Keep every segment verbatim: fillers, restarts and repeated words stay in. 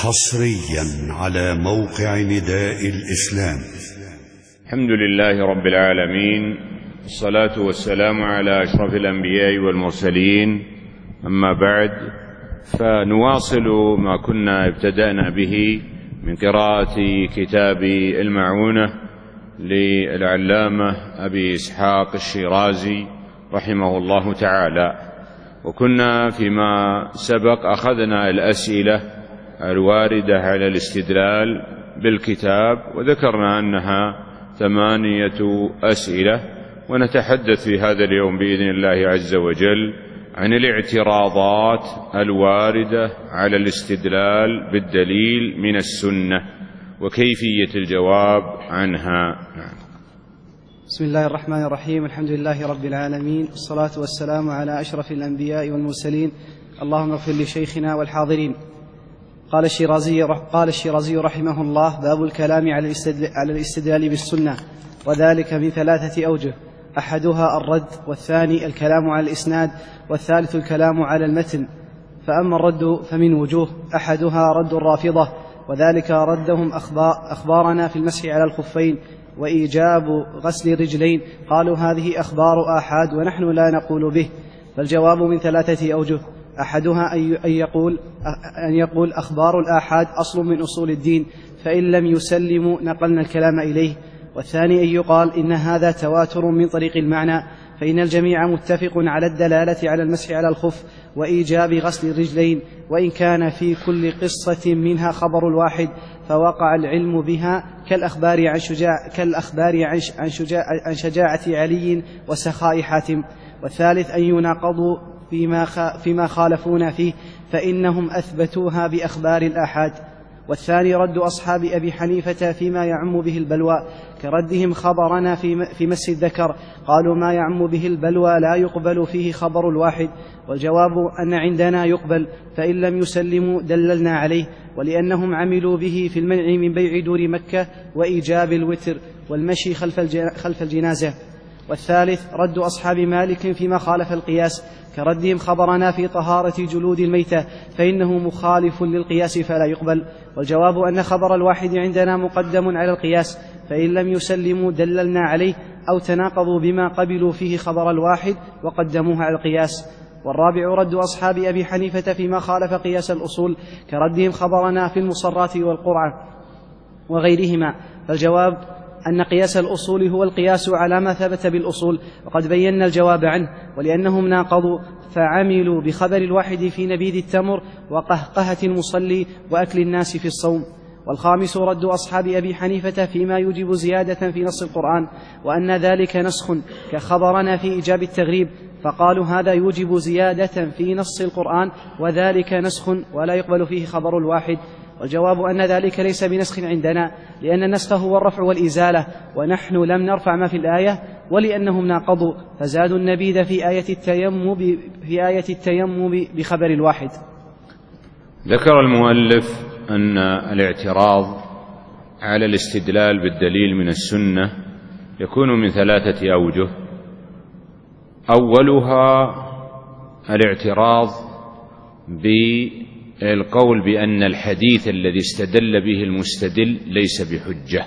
حصريا على موقع نداء الإسلام. الحمد لله رب العالمين، الصلاة والسلام على أشرف الأنبياء والمرسلين، أما بعد، فنواصل ما كنا ابتدأنا به من قراءة كتاب المعونة للعلامة أبي إسحاق الشيرازي رحمه الله تعالى. وكنا فيما سبق أخذنا الأسئلة الواردة على الاستدلال بالكتاب، وذكرنا أنها ثمانية أسئلة، ونتحدث في هذا اليوم بإذن الله عز وجل عن الاعتراضات الواردة على الاستدلال بالدليل من السنة وكيفية الجواب عنها. بسم الله الرحمن الرحيم، الحمد لله رب العالمين، والصلاة والسلام على أشرف الأنبياء والمرسلين. اللهم اغفر لشيخنا والحاضرين. قال الشيرازي, قال الشيرازي رحمه الله: باب الكلام على الاستدلال بالسنة، وذلك من ثلاثة أوجه: أحدها الرد، والثاني الكلام على الإسناد، والثالث الكلام على المتن. فأما الرد فمن وجوه: أحدها رد الرافضة، وذلك ردهم أخبارنا في المسح على الخفين وإيجاب غسل الرجلين، قالوا هذه أخبار آحاد ونحن لا نقول به. فالجواب من ثلاثة أوجه: أحدها أن يقول, أن يقول أخبار الآحاد أصل من أصول الدين، فإن لم يسلموا نقلنا الكلام إليه. والثاني أن يقال إن هذا تواتر من طريق المعنى، فإن الجميع متفق على الدلالة على المسح على الخف وإيجاب غسل الرجلين، وإن كان في كل قصة منها خبر الواحد فوقع العلم بها، كالأخبار عن, شجاع كالأخبار عن, شجاع عن شجاعة علي وسخاء حاتم. والثالث أن يناقضوا فيما, فيما خالفونا فيه، فإنهم أثبتوها بأخبار الآحاد. والثاني رد أصحاب أبي حنيفة فيما يعم به البلوى، كردهم خبرنا في مس الذكر، قالوا ما يعم به البلوى لا يقبل فيه خبر الواحد. والجواب أن عندنا يقبل، فإن لم يسلموا دللنا عليه، ولأنهم عملوا به في المنع من بيع دور مكة وإيجاب الوتر والمشي خلف الجنازة. والثالث رد أصحاب مالك فيما خالف القياس، كردهم خبرنا في طهارة جلود الميتة، فإنه مخالف للقياس فلا يقبل. والجواب أن خبر الواحد عندنا مقدم على القياس، فإن لم يسلموا دللنا عليه، أو تناقضوا بما قبلوا فيه خبر الواحد وقدموه على القياس. والرابع رد أصحاب أبي حنيفة فيما خالف قياس الأصول، كردهم خبرنا في المصرات والقرعة وغيرهما. فالجواب أن قياس الأصول هو القياس على ما ثبت بالأصول، وقد بينا الجواب عنه. ولأنهم ناقضوا فعملوا بخبر الواحد في نبيذ التمر وقهقهة المصلي وأكل الناس في الصوم. والخامس رد أصحاب أبي حنيفة فيما يوجب زيادة في نص القرآن، وأن ذلك نسخ، كخبرنا في إيجاب التغريب، فقالوا هذا يوجب زيادة في نص القرآن وذلك نسخ ولا يقبل فيه خبر الواحد. والجواب أن ذلك ليس بنسخ عندنا، لأن النسخ هو الرفع والإزالة، ونحن لم نرفع ما في الآية، ولأنهم ناقضوا فزادوا النبيذ في آية التيمم في آية التيمم بخبر الواحد. ذكر المؤلف أن الاعتراض على الاستدلال بالدليل من السنة يكون من ثلاثة أوجه: أولها الاعتراض بالقول بأن الحديث الذي استدل به المستدل ليس بحجة،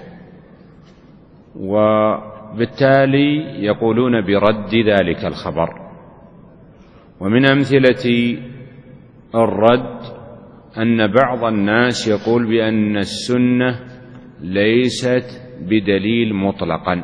وبالتالي يقولون برد ذلك الخبر. ومن أمثلة الرد أن بعض الناس يقول بأن السنة ليست بدليل مطلقا،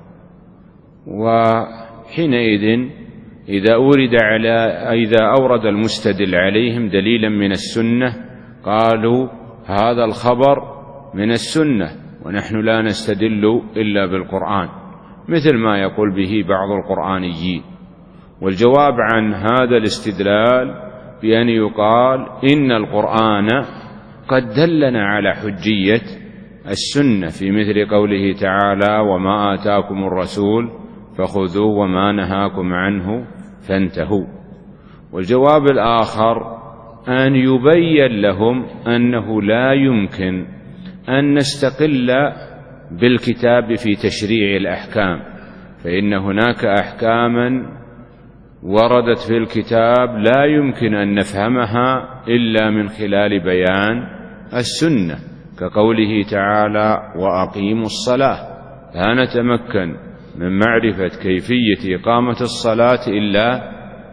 وحينئذ إذا أورد على إذا أورد المستدل عليهم دليلا من السنة قالوا هذا الخبر من السنة ونحن لا نستدل إلا بالقرآن، مثل ما يقول به بعض القرآنيين. والجواب عن هذا الاستدلال بأن يقال إن القرآن قد دلنا على حجية السنة في مثل قوله تعالى: وما آتاكم الرسول فخذوه وما نهاكم عنه فانتهوا. والجواب الآخر أن يبين لهم أنه لا يمكن أن نستقل بالكتاب في تشريع الأحكام، فإن هناك أحكاما وردت في الكتاب لا يمكن أن نفهمها إلا من خلال بيان السنة، كقوله تعالى: وأقيموا الصلاة. لا نتمكن من معرفة كيفية إقامة الصلاة إلا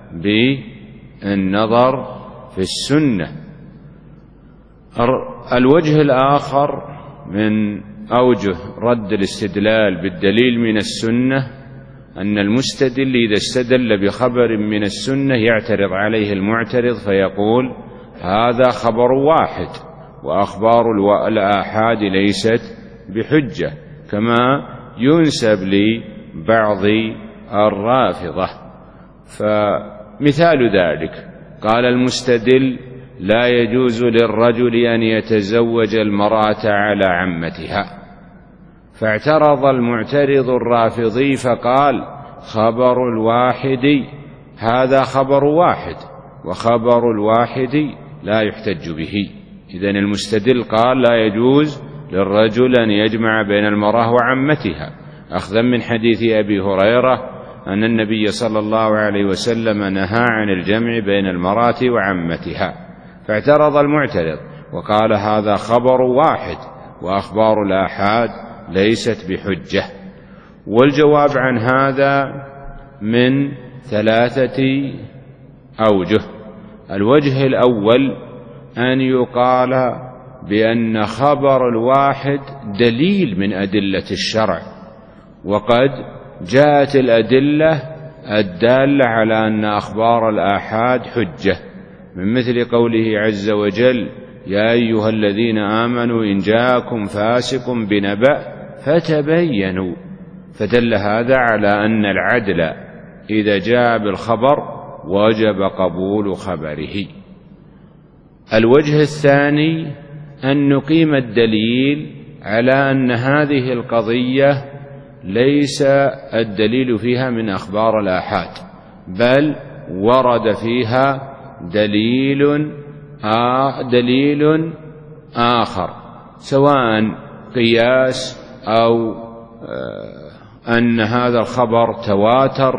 بالنظر في السنة. الوجه الآخر من أوجه رد الاستدلال بالدليل من السنة أن المستدل إذا استدل بخبر من السنة يعترض عليه المعترض فيقول: هذا خبر واحد، وأخبار الآحاد ليست بحجة، كما ينسب لبعض الرافضة. فمثال ذلك قال المستدل: لا يجوز للرجل أن يتزوج المرأة على عمتها، فاعترض المعترض الرافضي فقال: خبر الواحد هذا خبر واحد، وخبر الواحد لا يحتج به. إذن المستدل قال: لا يجوز للرجل أن يجمع بين المرأة وعمتها، أخذا من حديث أبي هريرة أن النبي صلى الله عليه وسلم نهى عن الجمع بين المرأة وعمتها. فاعترض المعترض وقال: هذا خبر واحد، وأخبار الآحاد ليست بحجة. والجواب عن هذا من ثلاثة أوجه. الوجه الأول أن يقال بأن خبر الواحد دليل من أدلة الشرع، وقد جاءت الأدلة الدالة على أن أخبار الآحاد حجة، من مثل قوله عز وجل: يا أيها الذين آمنوا إن جاءكم فاسق بنبأ فتبينوا. فدل هذا على أن العدل إذا جاء بالخبر وجب قبول خبره. الوجه الثاني أن نقيم الدليل على أن هذه القضية ليس الدليل فيها من أخبار الآحاد، بل ورد فيها دليل آه دليل آخر، سواء قياس أو آه أن هذا الخبر تواتر.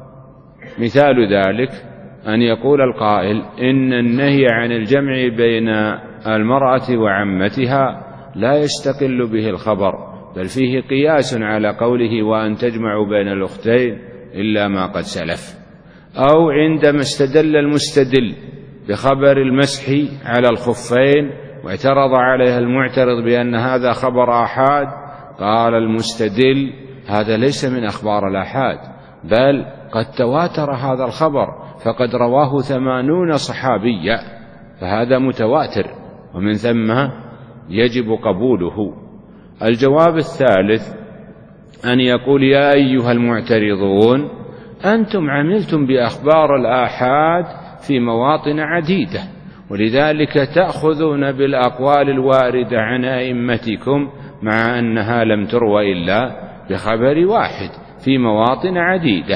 مثال ذلك أن يقول القائل: إن النهي عن الجمع بين المرأة وعمتها لا يستقل به الخبر، بل فيه قياس على قوله: وأن تجمعوا بين الأختين إلا ما قد سلف. أو عندما استدل المستدل بخبر المسح على الخفين واعترض عليها المعترض بأن هذا خبر آحاد، قال المستدل: هذا ليس من أخبار الآحاد، بل قد تواتر هذا الخبر، فقد رواه ثمانون صحابيا، فهذا متواتر، ومن ثم يجب قبوله. الجواب الثالث أن يقول: يا أيها المعترضون، أنتم عملتم بأخبار الآحاد في مواطن عديدة، ولذلك تأخذون بالأقوال الواردة عن أئمتكم مع أنها لم تروى إلا بخبر واحد في مواطن عديدة.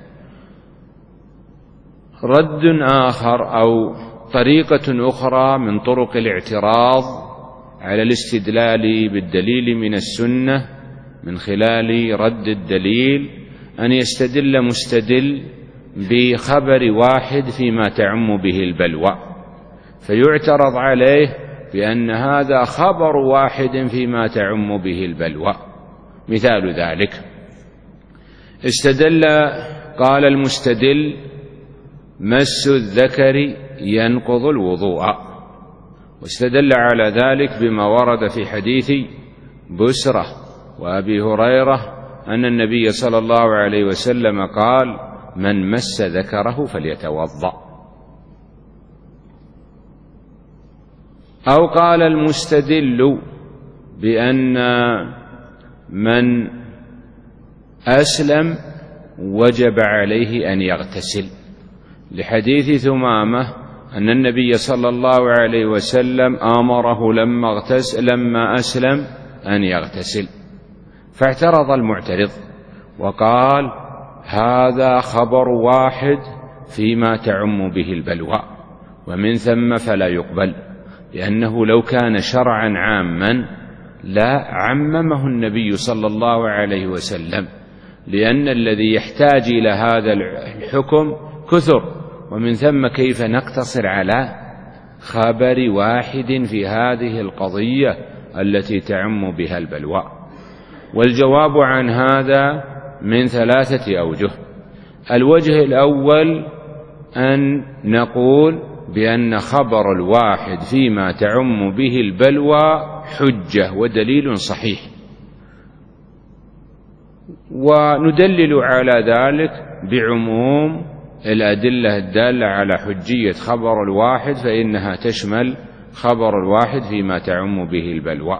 رد آخر أو طريقة أخرى من طرق الاعتراض على الاستدلال بالدليل من السنة من خلال رد الدليل أن يستدل مستدل بخبر واحد فيما تعم به البلوى، فيعترض عليه بأن هذا خبر واحد فيما تعم به البلوى. مثال ذلك: استدل قال المستدل: مس الذكر ينقض الوضوء، واستدل على ذلك بما ورد في حديث بسرة وأبي هريرة أن النبي صلى الله عليه وسلم قال: من مس ذكره فليتوضأ. أو قال المستدل بأن من أسلم وجب عليه أن يغتسل، لحديث ثمامة أن النبي صلى الله عليه وسلم آمره لما اغتسل لما أسلم أن يغتسل. فاعترض المعترض وقال: هذا خبر واحد فيما تعم به البلوى، ومن ثم فلا يقبل، لأنه لو كان شرعا عاما لا عممه النبي صلى الله عليه وسلم، لأن الذي يحتاج إلى هذا الحكم كثر، ومن ثم كيف نقتصر على خبر واحد في هذه القضية التي تعم بها البلوى. والجواب عن هذا من ثلاثة أوجه. الوجه الأول أن نقول بأن خبر الواحد فيما تعم به البلوى حجة ودليل صحيح، وندلل على ذلك بعموم الأدلة الدالة على حجية خبر الواحد، فإنها تشمل خبر الواحد فيما تعم به البلوى.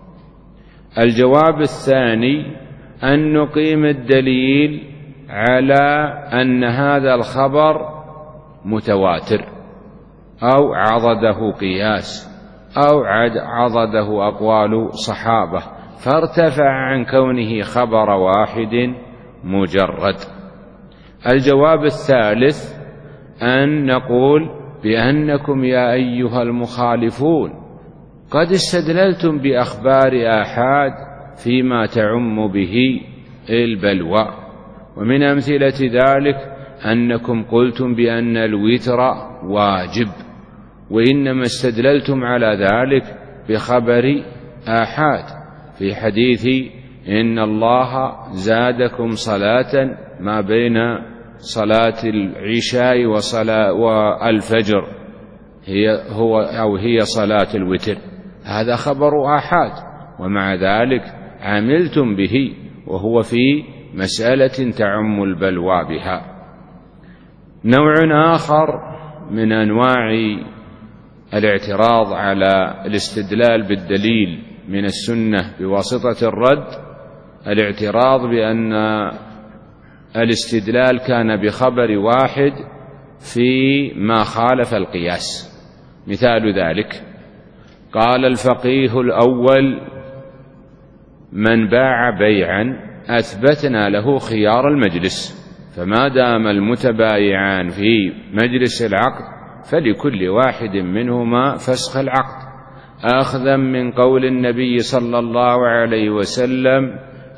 الجواب الثاني أن نقيم الدليل على أن هذا الخبر متواتر أو عضده قياس أو عضده أقوال صحابة، فارتفع عن كونه خبر واحد مجرد. الجواب الثالث أن نقول بأنكم يا أيها المخالفون قد استدللتم بأخبار آحاد فيما تعم به البلوى، ومن أمثلة ذلك أنكم قلتم بأن الوتر واجب، وإنما استدللتم على ذلك بخبر آحاد في حديث إن الله زادكم صلاة ما بين صلاة العشاء وصلاة والفجر هي هو أو هي صلاة الوتر. هذا خبر آحاد، ومع ذلك عملتم به وهو في مسألة تعم البلوى بها. نوع آخر من أنواع الاعتراض على الاستدلال بالدليل من السنة بواسطة الرد الاعتراض بأن الاستدلال كان بخبر واحد في ما خالف القياس. مثال ذلك قال الفقيه الأول من باع بيعا أثبتنا له خيار المجلس، فما دام المتبايعان في مجلس العقد فلكل واحد منهما فسخ العقد، آخذا من قول النبي صلى الله عليه وسلم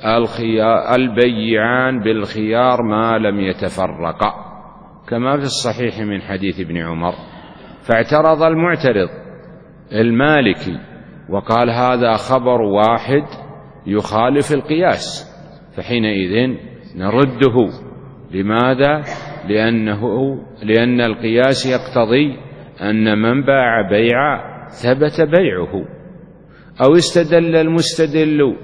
البيعان بالخيار ما لم يتفرقا، كما في الصحيح من حديث ابن عمر. فاعترض المعترض المالكي وقال هذا خبر واحد يخالف القياس، فحينئذ نرده. لماذا؟ لأنه لأن القياس يقتضي أن من باع بيعا ثبت بيعه. أو استدل المستدل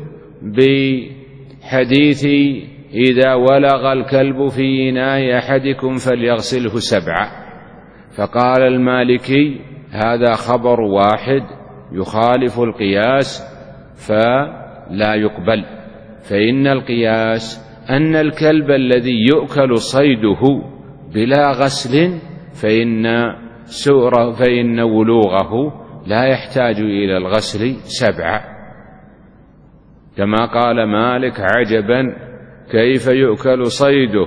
بحديث إذا ولغ الكلب في إناء أحدكم فليغسله سبعا، فقال المالكي هذا خبر واحد يخالف القياس فلا يقبل، فإن القياس أن الكلب الذي يؤكل صيده بلا غسل فإن سؤره فإن ولوغه لا يحتاج إلى الغسل سبعا، كما قال مالك عجبا كيف يؤكل صيده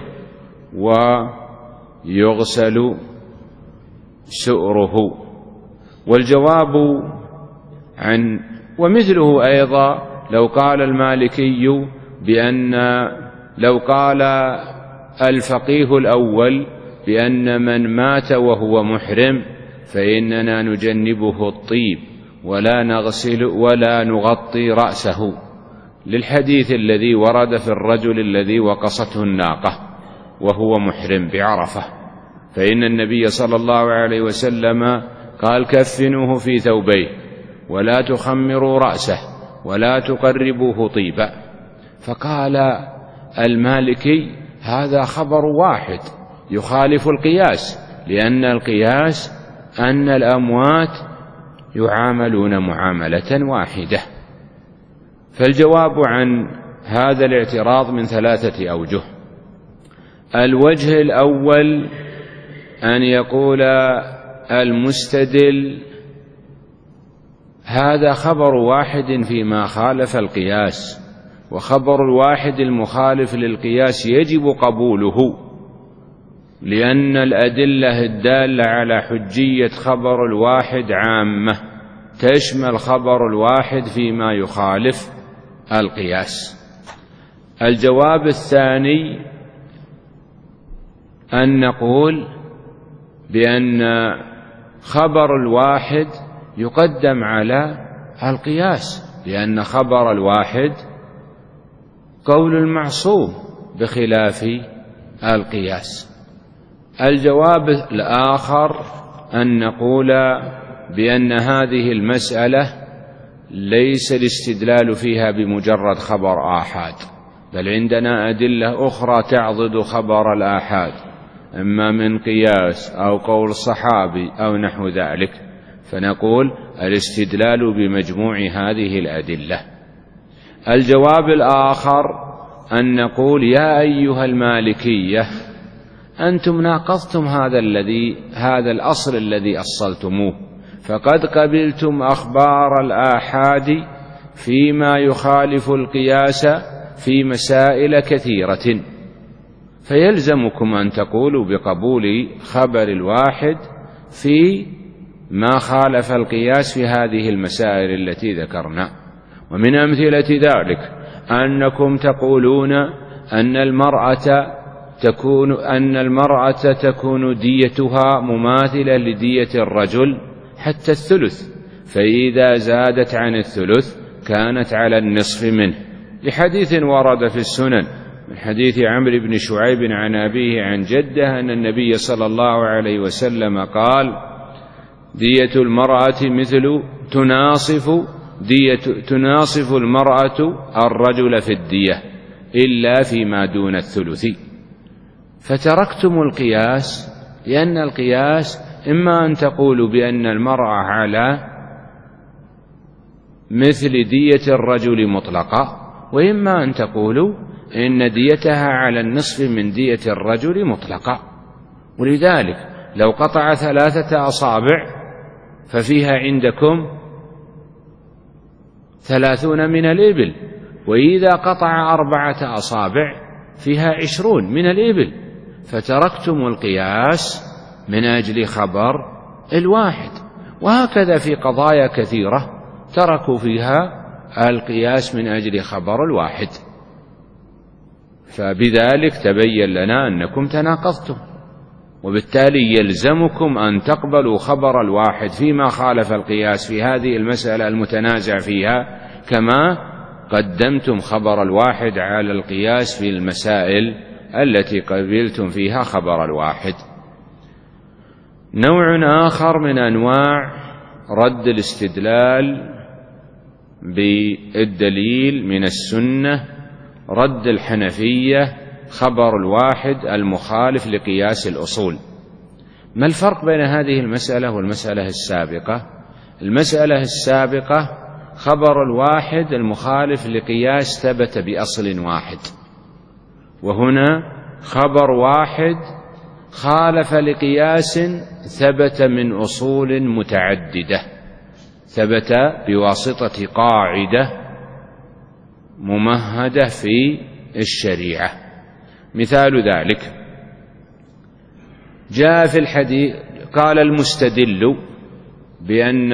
ويغسل سؤره. والجواب عن ومثله أيضا لو قال المالكي بأن لو قال الفقيه الأول بأن من مات وهو محرم فإننا نجنبه الطيب ولا نغسل ولا نغطي رأسه، للحديث الذي ورد في الرجل الذي وقصته الناقة وهو محرم بعرفة، فإن النبي صلى الله عليه وسلم قال كفنوه في ثوبيه ولا تخمروا رأسه ولا تقربوه طيبا. فقال المالكي هذا خبر واحد يخالف القياس، لأن القياس أن الأموات يعاملون معاملة واحدة. فالجواب عن هذا الاعتراض من ثلاثة أوجه. الوجه الأول أن يقول المستدل هذا خبر واحد فيما خالف القياس، وخبر الواحد المخالف للقياس يجب قبوله، لأن الأدلة الدالة على حجية خبر الواحد عامة تشمل خبر الواحد فيما يخالف القياس. الجواب الثاني أن نقول بأن خبر الواحد يقدم على القياس، لأن خبر الواحد قول المعصوم بخلاف القياس. الجواب الآخر أن نقول بأن هذه المسألة ليس الاستدلال فيها بمجرد خبر آحاد، بل عندنا أدلة أخرى تعضد خبر الآحاد، إما من قياس أو قول صحابي أو نحو ذلك، فنقول الاستدلال بمجموع هذه الأدلة. الجواب الآخر أن نقول يا أيها المالكية أنتم ناقضتم هذا الذي هذا الأصل الذي أصلتموه، فقد قبلتم أخبار الآحاد فيما يخالف القياس في مسائل كثيرة، فيلزمكم أن تقولوا بقبول خبر الواحد في ما خالف القياس في هذه المسائل التي ذكرنا. ومن أمثلة ذلك أنكم تقولون أن المرأة تكون أن المرأة تكون ديتها مماثلة لدية الرجل حتى الثلث، فإذا زادت عن الثلث كانت على النصف منه، لحديث ورد في السنن من حديث عمرو بن شعيب عن أبيه عن جده أن النبي صلى الله عليه وسلم قال: دية المرأة مثل تناصف دية تناصف المرأة الرجل في الدية إلا فيما دون الثلث. فتركتم القياس، لأن القياس إما أن تقولوا بأن المرأة على مثل دية الرجل مطلقة، وإما أن تقولوا إن ديتها على النصف من دية الرجل مطلقة. ولذلك لو قطع ثلاثة أصابع ففيها عندكم ثلاثون من الإبل، وإذا قطع أربعة أصابع فيها عشرون من الإبل، فتركتم القياس من أجل خبر الواحد. وهكذا في قضايا كثيرة تركوا فيها القياس من أجل خبر الواحد، فبذلك تبين لنا أنكم تناقضتم، وبالتالي يلزمكم أن تقبلوا خبر الواحد فيما خالف القياس في هذه المسألة المتنازع فيها، كما قدمتم خبر الواحد على القياس في المسائل التي قبلتم فيها خبر الواحد. نوع آخر من أنواع رد الاستدلال بالدليل من السنة رد الحنفية خبر الواحد المخالف لقياس الأصول. ما الفرق بين هذه المسألة والمسألة السابقة؟ المسألة السابقة خبر الواحد المخالف لقياس ثبت بأصل واحد، وهنا خبر واحد خالف لقياس ثبت من أصول متعددة، ثبت بواسطة قاعدة ممهدة في الشريعة. مثال ذلك جاء في الحديث قال المستدل بأن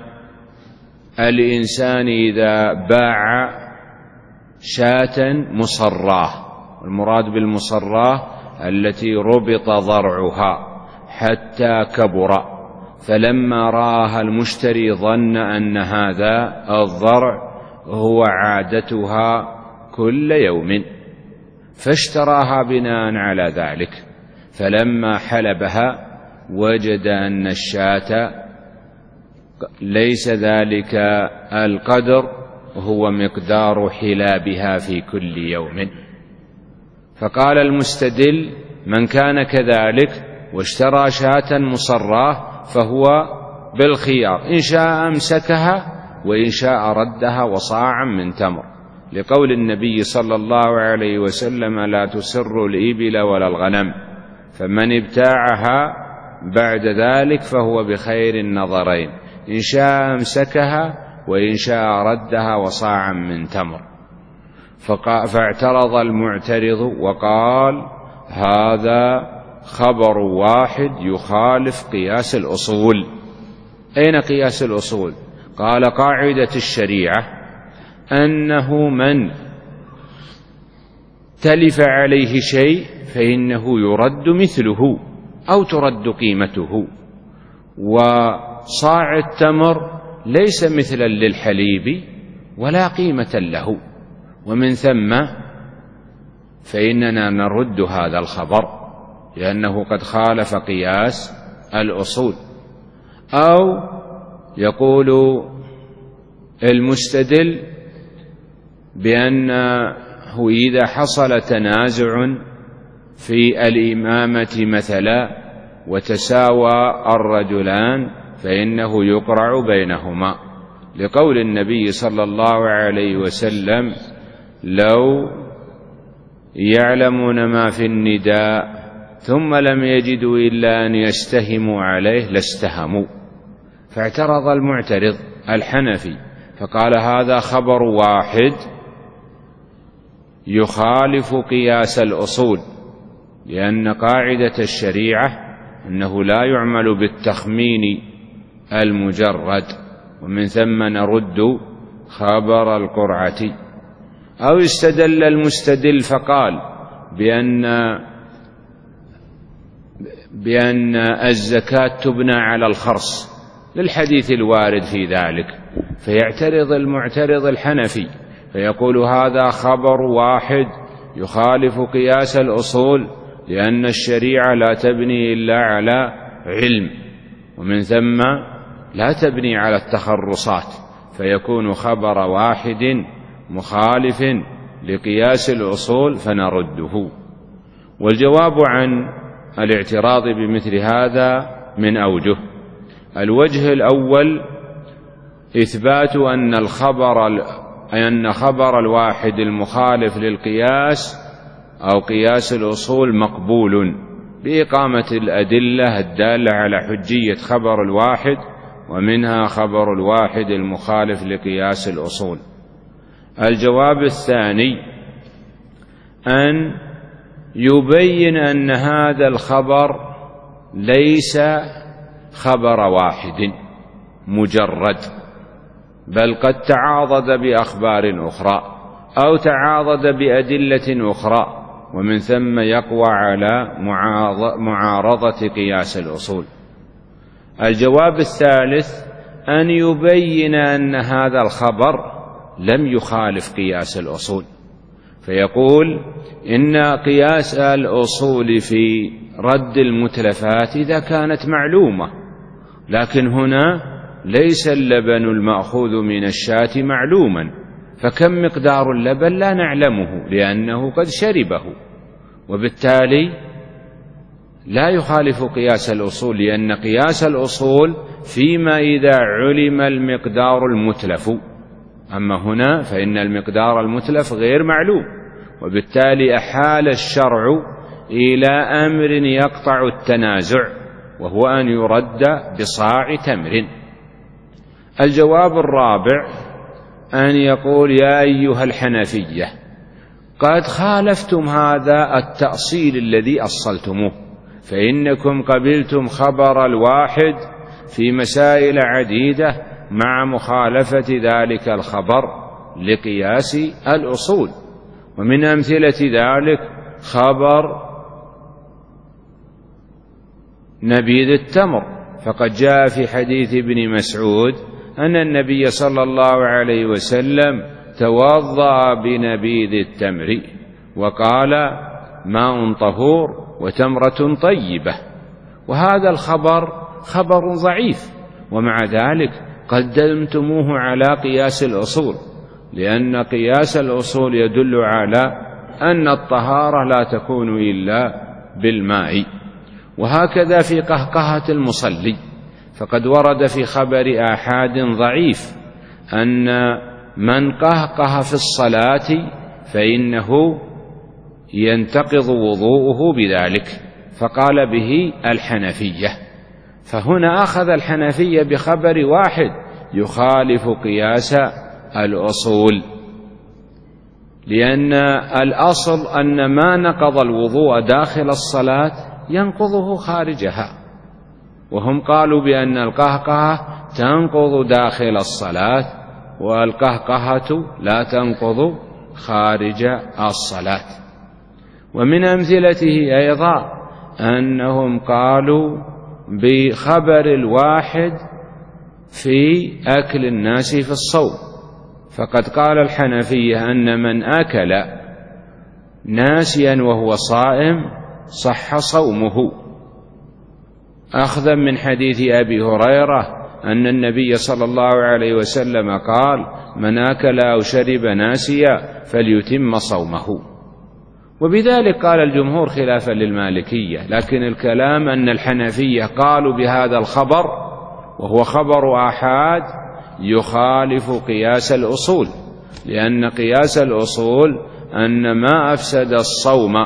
الإنسان إذا باع شاة مصراه، المراد بالمصراه التي ربط ضرعها حتى كبر، فلما رآها المشتري ظن أن هذا الضرع هو عادتها كل يوم، فاشتراها بناء على ذلك، فلما حلبها وجد أن الشاة ليس ذلك القدر هو مقدار حلابها في كل يوم. فقال المستدل من كان كذلك واشترى شاة مصراه فهو بالخيار، إن شاء أمسكها وإن شاء ردها وصاعا من تمر، لقول النبي صلى الله عليه وسلم لا تسر الإبل ولا الغنم، فمن ابتاعها بعد ذلك فهو بخير النظرين، إن شاء أمسكها وإن شاء ردها وصاعا من تمر. فاعترض المعترض وقال هذا خبر واحد يخالف قياس الأصول. أين قياس الأصول؟ قال قاعدة الشريعة أنه من تلف عليه شيء فإنه يرد مثله أو ترد قيمته، وصاع التمر ليس مثلا للحليب ولا قيمة له، ومن ثم فإننا نرد هذا الخبر لأنه قد خالف قياس الأصول. أو يقول المستدل بأنه إذا حصل تنازع في الإمامة مثلا وتساوى الرجلان فإنه يقرع بينهما، لقول النبي صلى الله عليه وسلم: لو يعلمون ما في النداء ثم لم يجدوا إلا أن يستهموا عليه لاستهموا. فاعترض المعترض الحنفي فقال: هذا خبر واحد يخالف قياس الأصول، لأن قاعدة الشريعة أنه لا يعمل بالتخمين المجرد، ومن ثم نرد خبر القرعة. أو استدل المستدل فقال بأن بأن الزكاة تبنى على الخرص للحديث الوارد في ذلك، فيعترض المعترض الحنفي فيقول: هذا خبر واحد يخالف قياس الأصول، لأن الشريعة لا تبني إلا على علم، ومن ثم لا تبني على التخرصات، فيكون خبر واحد مخالف لقياس الأصول فنرده. والجواب عن الاعتراض بمثل هذا من أوجه: الوجه الأول إثبات أن الخبر أن خبر الواحد المخالف للقياس أو قياس الأصول مقبول بإقامة الأدلة الدالة على حجية خبر الواحد، ومنها خبر الواحد المخالف لقياس الأصول. الجواب الثاني أن يبين أن هذا الخبر ليس خبر واحد مجرد، بل قد تعاضد بأخبار أخرى أو تعاضد بأدلة أخرى، ومن ثم يقوى على معارضة قياس الأصول. الجواب الثالث أن يبين أن هذا الخبر لم يخالف قياس الأصول، فيقول: إن قياس الأصول في رد المتلفات إذا كانت معلومة، لكن هنا ليس اللبن المأخوذ من الشاة معلوما، فكم مقدار اللبن لا نعلمه لأنه قد شربه، وبالتالي لا يخالف قياس الأصول، لأن قياس الأصول فيما إذا علم المقدار المتلف، أما هنا فإن المقدار المتلف غير معلوم، وبالتالي أحال الشرع إلى أمر يقطع التنازع، وهو أن يرد بصاع تمر. الجواب الرابع أن يقول: يا أيها الحنفية قد خالفتم هذا التأصيل الذي أصلتموه، فإنكم قبلتم خبر الواحد في مسائل عديدة مع مخالفة ذلك الخبر لقياس الأصول. ومن أمثلة ذلك خبر نبيذ التمر، فقد جاء في حديث ابن مسعود أن النبي صلى الله عليه وسلم توضأ بنبيذ التمر وقال: ماء طهور وتمرة طيبة. وهذا الخبر خبر ضعيف، ومع ذلك قدمتموه على قياس الأصول، لأن قياس الأصول يدل على أن الطهارة لا تكون إلا بالماء. وهكذا في قهقهة المصلي، فقد ورد في خبر آحاد ضعيف أن من قهقه في الصلاة فإنه ينتقض وضوءه بذلك، فقال به الحنفية. فهنا أخذ الحنفية بخبر واحد يخالف قياس الأصول، لأن الأصل أن ما نقض الوضوء داخل الصلاة ينقضه خارجها، وهم قالوا بأن القهقهة تنقض داخل الصلاة والقهقهة لا تنقض خارج الصلاة. ومن أمثلته أيضا أنهم قالوا بخبر الواحد في أكل الناس في الصوم. فقد قال الحنفية أن من أكل ناسيا وهو صائم صح صومه، أخذا من حديث أبي هريرة أن النبي صلى الله عليه وسلم قال: من أكل أو شرب ناسيا فليتم صومه. وبذلك قال الجمهور خلافا للمالكية، لكن الكلام أن الحنفية قالوا بهذا الخبر وهو خبر آحاد يخالف قياس الأصول، لأن قياس الأصول أن ما أفسد الصوم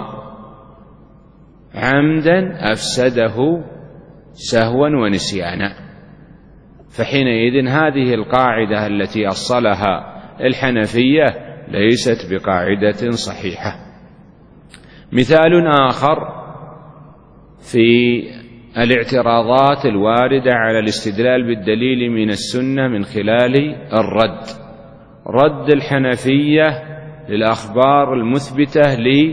عمدا أفسده سهوا ونسيانا. فحينئذ هذه القاعدة التي أصلها الحنفية ليست بقاعدة صحيحة. مثال آخر في الاعتراضات الواردة على الاستدلال بالدليل من السنة من خلال الرد، رد الحنفية للأخبار المثبتة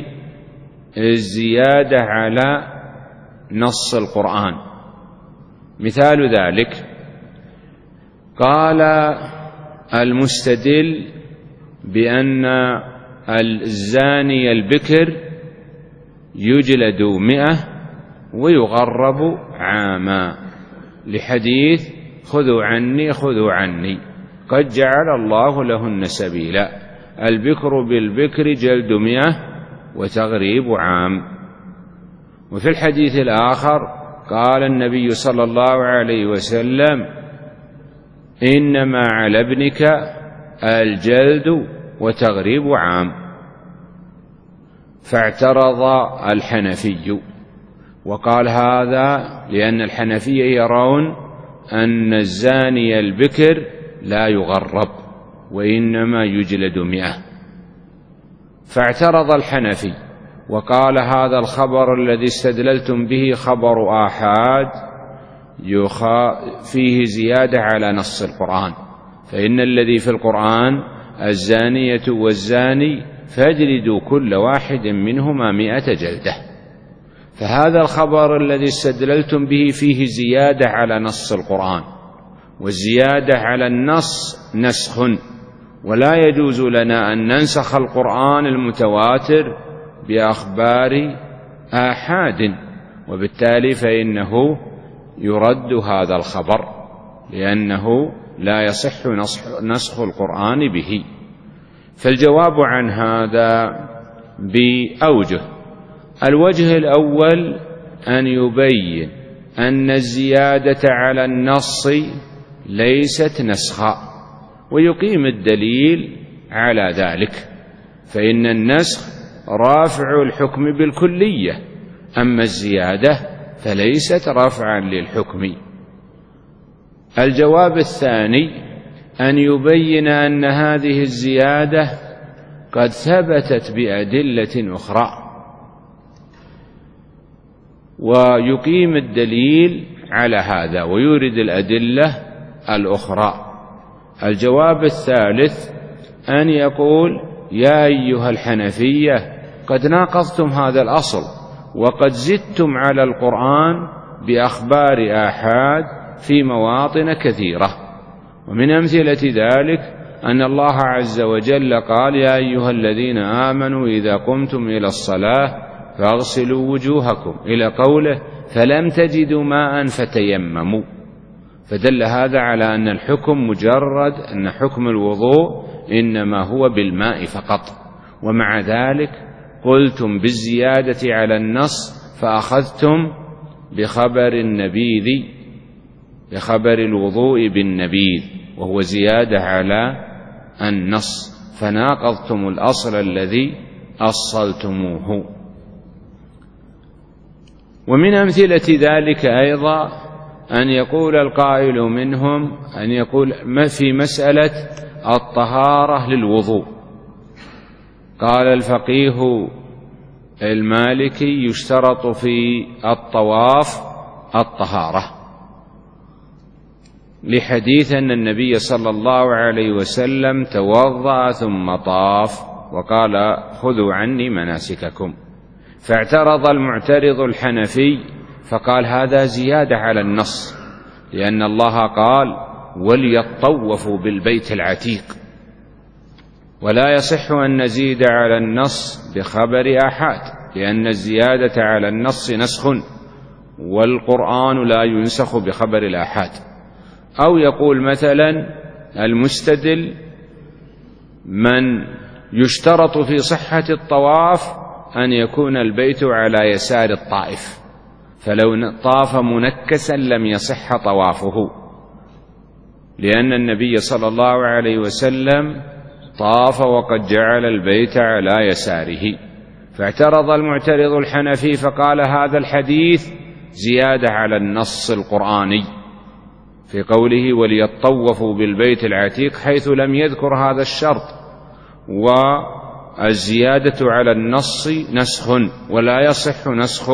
للزيادة على نص القرآن. مثال ذلك قال المستدل بأن الزاني البكر يجلد مئة ويغرب عاما، لحديث خذوا عني خذوا عني قد جعل الله لهن سبيلا، البكر بالبكر جلد مئة وتغريب عام. وفي الحديث الآخر قال النبي صلى الله عليه وسلم: إنما على ابنك الجلد وتغريب عام. فاعترض الحنفي وقال هذا لأن الحنفية يرون أن الزاني البكر لا يغرب وإنما يجلد مئة. فاعترض الحنفي وقال هذا الخبر الذي استدللتم به خبر آحاد فيه زيادة على نص القرآن، فإن الذي في القرآن الزانية والزاني فاجلدوا كل واحد منهما مئة جلدة، فهذا الخبر الذي استدللتم به فيه زيادة على نص القرآن، والزيادة على النص نسخ، ولا يجوز لنا أن ننسخ القرآن المتواتر بأخبار آحاد، وبالتالي فإنه يرد هذا الخبر لأنه لا يصح نسخ القرآن به. فالجواب عن هذا بأوجه. الوجه الأول أن يبين أن الزيادة على النص ليست نسخا، ويقيم الدليل على ذلك، فإن النسخ رافع الحكم بالكلية، أما الزيادة فليست رافعا للحكم. الجواب الثاني أن يبين أن هذه الزيادة قد ثبتت بأدلة أخرى، ويقيم الدليل على هذا ويورد الأدلة الأخرى. الجواب الثالث أن يقول: يا أيها الحنفية قد ناقضتم هذا الأصل وقد زدتم على القرآن بأخبار آحاد في مواطن كثيرة. ومن أمثلة ذلك أن الله عز وجل قال: يا أيها الذين آمنوا إذا قمتم إلى الصلاة فاغسلوا وجوهكم، إلى قوله: فلم تجدوا ماء فتيمموا. فدل هذا على أن الحكم مجرد أن حكم الوضوء إنما هو بالماء فقط، ومع ذلك قلتم بالزيادة على النص فأخذتم بخبر النبيذ بخبر الوضوء بالنبيذ وهو زيادة على النص، فناقضتم الأصل الذي أصلتموه. ومن أمثلة ذلك أيضا أن يقول القائل منهم أن يقول في مسألة الطهارة للوضوء، قال الفقيه المالكي: يشترط في الطواف الطهارة، لحديث أن النبي صلى الله عليه وسلم توضأ ثم طاف وقال: خذوا عني مناسككم. فاعترض المعترض الحنفي فقال هذا زيادة على النص، لأن الله قال وليطوفوا بالبيت العتيق، ولا يصح أن نزيد على النص بخبر آحاد، لأن الزيادة على النص نسخ، والقرآن لا ينسخ بخبر الآحاد. أو يقول مثلا المستدل من يشترط في صحة الطواف أن يكون البيت على يسار الطائف، فلو طاف منكسا لم يصح طوافه، لأن النبي صلى الله عليه وسلم طاف وقد جعل البيت على يساره. فاعترض المعترض الحنفي فقال هذا الحديث زيادة على النص القرآني في قوله وليطوفوا بالبيت العتيق، حيث لم يذكر هذا الشرط، والزيادة على النص نسخ، ولا يصح نسخ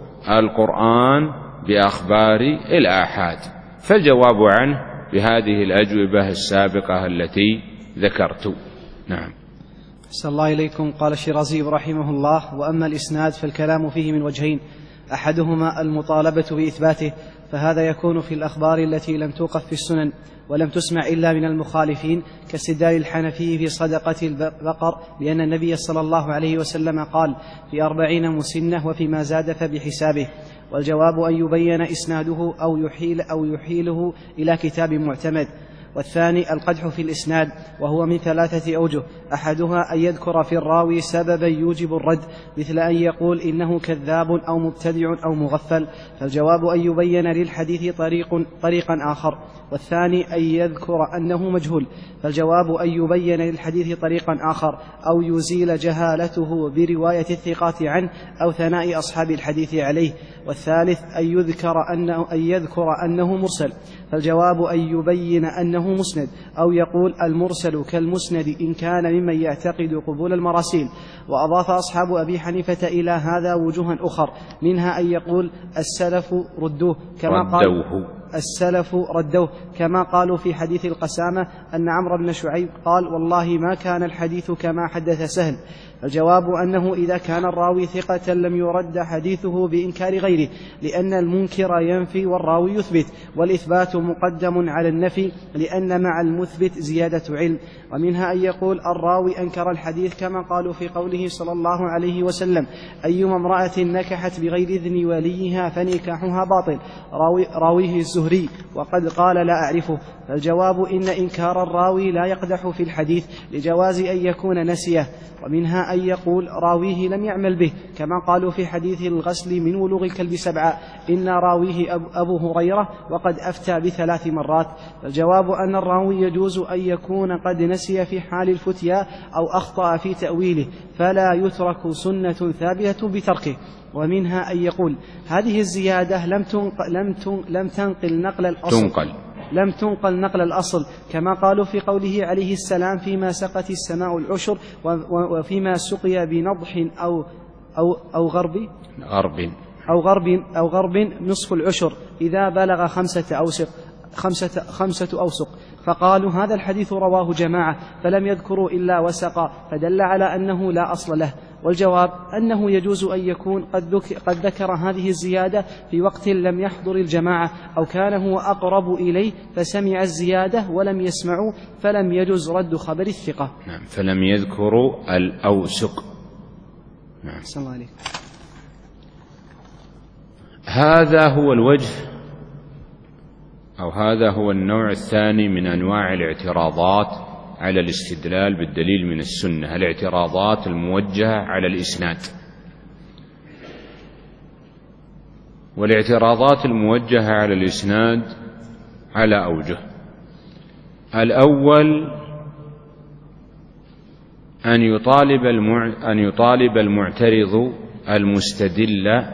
القرآن بأخبار الآحاد. فالجواب عنه بهذه الأجوبة السابقة التي ذكرت. نعم. أحسن الله إليكم. قال الشيرازي رحمه الله: وأما الإسناد فالكلام فيه من وجهين، أحدهما المطالبة بإثباته، فهذا يكون في الأخبار التي لم توقف في السنن ولم تسمع إلا من المخالفين، كاستدلال الحنفي في صدقة البقر بأن النبي صلى الله عليه وسلم قال في أربعين مسنة وفيما زاد فبحسابه. والجواب أن يبين إسناده أو يحيل أو يحيله إلى كتاب معتمد. والثاني القدح في الإسناد، وهو من ثلاثة أوجه، أحدها أن يذكر في الراوي سببا يوجب الرد، مثل أن يقول إنه كذاب أو مبتدع أو مغفل، فالجواب أن يبين للحديث طريق طريقا آخر. والثاني أن يذكر أنه مجهول، فالجواب أن يبين للحديث طريقا آخر، أو يزيل جهالته برواية الثقات عنه أو ثناء أصحاب الحديث عليه. والثالث أن يذكر أنه, أن يذكر أنه مرسل، فالجواب أن يبين أنه مسند، أو يقول المرسل كالمسند إن كان ممن يعتقد قبول المراسيل. وأضاف أصحاب أبي حنيفة إلى هذا وجوها أخر، منها أن يقول السلف ردوه كما قالوا السلف ردوه كما قالوا في حديث القسامة أن عمرو بن شعيب قال والله ما كان الحديث كما حدث سهل. الجواب أنه إذا كان الراوي ثقة لم يرد حديثه بإنكار غيره، لأن المنكر ينفي والراوي يثبت، والإثبات مقدم على النفي، لأن مع المثبت زيادة علم. ومنها أن يقول الراوي أنكر الحديث كما قالوا في قوله صلى الله عليه وسلم أيما امرأة نكحت بغير إذن وليها فنكاحها باطل، راوي راويه الزهري وقد قال لا أعرفه. فالجواب إن إنكار الراوي لا يقدح في الحديث لجواز أن يكون نسيه. ومنها أن يقول راويه لم يعمل به، كما قالوا في حديث الغسل من ولوغ الكلب سبعة إن راويه أبو هريرة وقد أفتى بثلاث مرات. فالجواب أن الراوي يجوز أن يكون قد نسي في حال الفتيا أو أخطأ في تأويله، فلا يترك سنة ثابتة بتركه. ومنها أن يقول هذه الزيادة لم تنقل, لم لم تنقل نقل الأصل تنقل. لم تنقل نقل الأصل، كما قالوا في قوله عليه السلام فيما سقت السماء العشر وفيما سقي بنضح أو, أو, أو غرب غرب أو غرب أو غرب نصف العشر إذا بلغ خمسة أوسق خمسة, خمسة أوسق. فقالوا هذا الحديث رواه جماعة فلم يذكروا إلا وسقا، فدل على أنه لا أصل له. والجواب أنه يجوز أن يكون قد, قد ذكر هذه الزيادة في وقت لم يحضر الجماعة، أو كان هو أقرب إليه فسمع الزيادة ولم يسمعوا، فلم يجوز رد خبر الثقة. نعم، فلم يذكروا الأوسق. نعم. السلام عليكم. هذا هو الوجه أو هذا هو النوع الثاني من أنواع الاعتراضات على الاستدلال بالدليل من السنة، الاعتراضات الموجهة على الإسناد. والاعتراضات الموجهة على الإسناد على أوجه. الأول أن يطالب المع... أن يطالب المعترض المستدل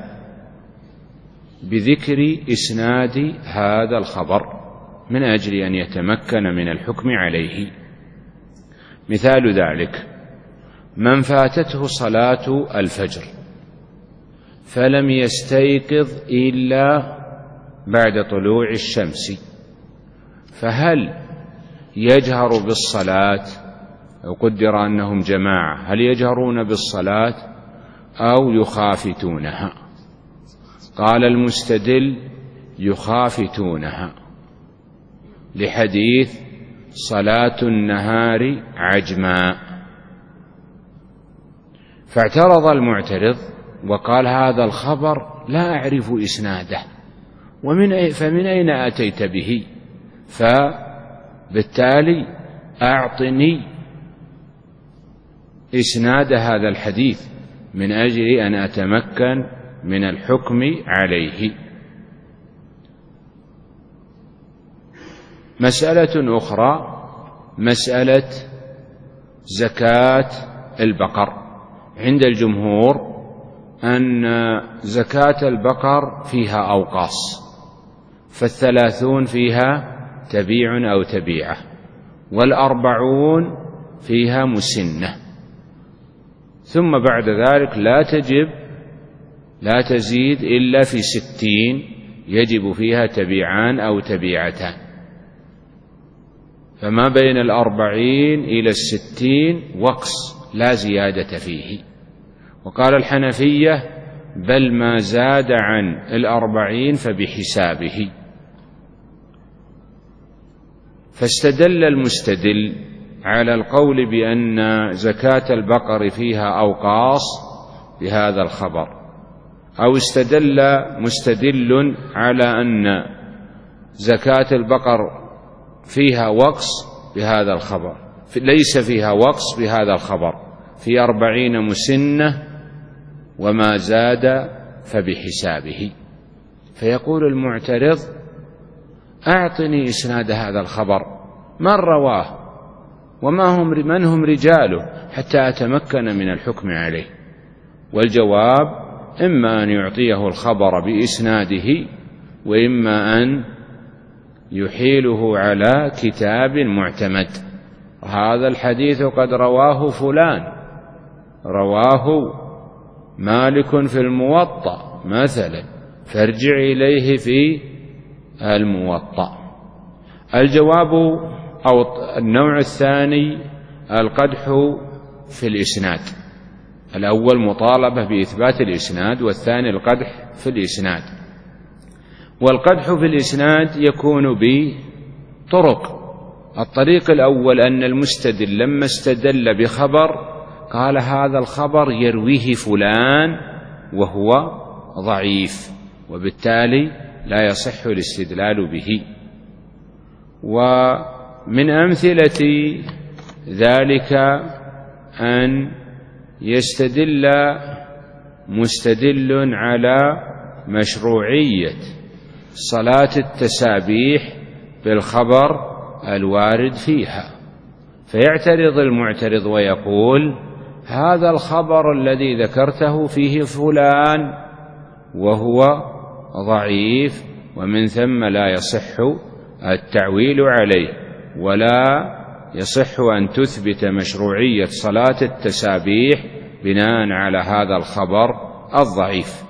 بذكر إسناد هذا الخبر من أجل أن يتمكن من الحكم عليه. مثال ذلك من فاتته صلاة الفجر فلم يستيقظ إلا بعد طلوع الشمس، فهل يجهر بالصلاة؟ وقدر أنهم جماعة، هل يجهرون بالصلاة أو يخافتونها؟ قال المستدل يخافتونها لحديث صلاة النهار عجماء، فاعترض المعترض وقال هذا الخبر لا أعرف إسناده، ومن أي فمن أين أتيت به؟ فبالتالي أعطني إسناد هذا الحديث من أجل أن أتمكن من الحكم عليه. مسألة أخرى مسألة زكاة البقر. عند الجمهور أن زكاة البقر فيها أوقاص، فالثلاثون فيها تبيع أو تبيعة، والأربعون فيها مسنة، ثم بعد ذلك لا تجب لا تزيد إلا في ستين يجب فيها تبيعان أو تبيعتان، فما بين الأربعين إلى الستين وقص لا زيادة فيه. وقال الحنفية بل ما زاد عن الأربعين فبحسابه. فاستدل المستدل على القول بأن زكاة البقر فيها أوقاص بهذا الخبر، أو استدل مستدل على أن زكاة البقر فيها وقص بهذا الخبر، ليس فيها وقص بهذا الخبر، في أربعين مسنة وما زاد فبحسابه. فيقول المعترض أعطني إسناد هذا الخبر، من رواه وما هم من هم رجاله حتى أتمكن من الحكم عليه. والجواب إما أن يعطيه الخبر بإسناده، وإما أن يحيله على كتاب معتمد. هذا الحديث قد رواه فلان، رواه مالك في الموطأ مثلا، فارجع إليه في الموطأ. الجواب أو النوع الثاني القدح في الإسناد. الأول مطالبة بإثبات الإسناد، والثاني القدح في الإسناد. والقدح في الإسناد يكون بطرق. الطريق الأول أن المستدل لما استدل بخبر قال هذا الخبر يرويه فلان وهو ضعيف، وبالتالي لا يصح الاستدلال به. ومن أمثلة ذلك أن يستدل مستدل على مشروعية صلاة التسابيح بالخبر الوارد فيها، فيعترض المعترض ويقول هذا الخبر الذي ذكرته فيه فلان وهو ضعيف، ومن ثم لا يصح التعويل عليه، ولا يصح أن تثبت مشروعية صلاة التسابيح بناء على هذا الخبر الضعيف.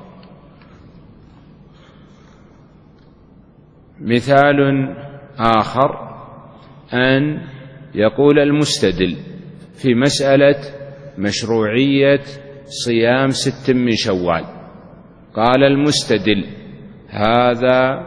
مثال آخر أن يقول المستدل في مسألة مشروعية صيام ست من شوال، قال المستدل هذا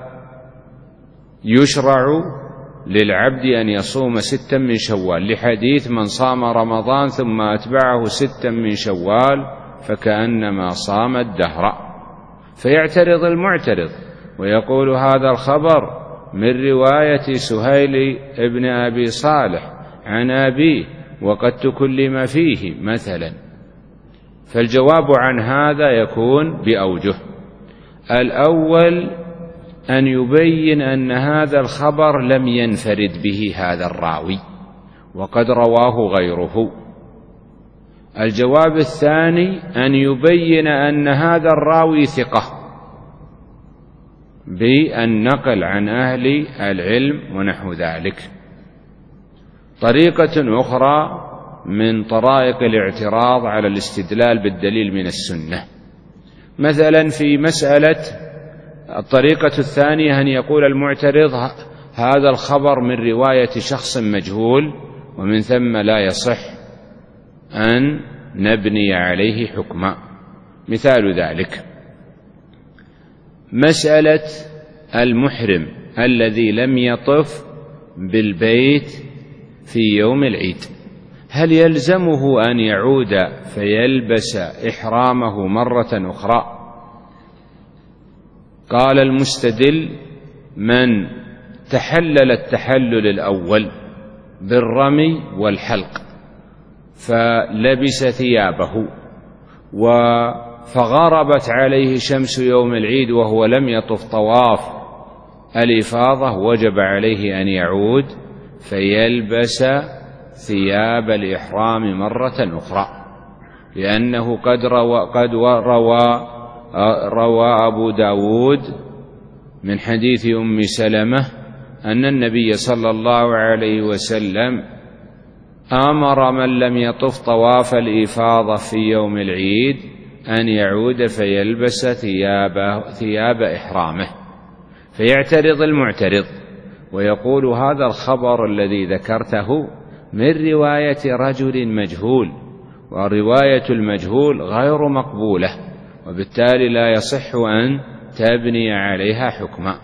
يشرع للعبد أن يصوم ستا من شوال لحديث من صام رمضان ثم أتبعه ستا من شوال فكأنما صام الدهر. فيعترض المعترض ويقول هذا الخبر من رواية سهيل ابن أبي صالح عن أبيه وقد تكلم فيه مثلا. فالجواب عن هذا يكون بأوجه. الأول أن يبين أن هذا الخبر لم ينفرد به هذا الراوي وقد رواه غيره. الجواب الثاني أن يبين أن هذا الراوي ثقة بالنقل عن أهل العلم ونحو ذلك. طريقة أخرى من طرائق الاعتراض على الاستدلال بالدليل من السنة، مثلا في مسألة الطريقة الثانية أن يقول المعترض هذا الخبر من رواية شخص مجهول ومن ثم لا يصح أن نبني عليه حكما. مثال ذلك مسألة المحرم الذي لم يطف بالبيت في يوم العيد، هل يلزمه أن يعود فيلبس إحرامه مرة أخرى؟ قال المستدل: من تحلل التحلل الأول بالرمي والحلق فلبس ثيابه فغربت عليه شمس يوم العيد وهو لم يطف طواف الإفاضة، وجب عليه أن يعود فيلبس ثياب الإحرام مرة أخرى، لأنه قد روى, قد روى, روى أبو داود من حديث أم سلمة أن النبي صلى الله عليه وسلم أمر من لم يطف طواف الإفاضة في يوم العيد أن يعود فيلبس ثياب, ثياب إحرامه. فيعترض المعترض ويقول: هذا الخبر الذي ذكرته من رواية رجل مجهول، ورواية المجهول غير مقبولة، وبالتالي لا يصح أن تبني عليها حكما.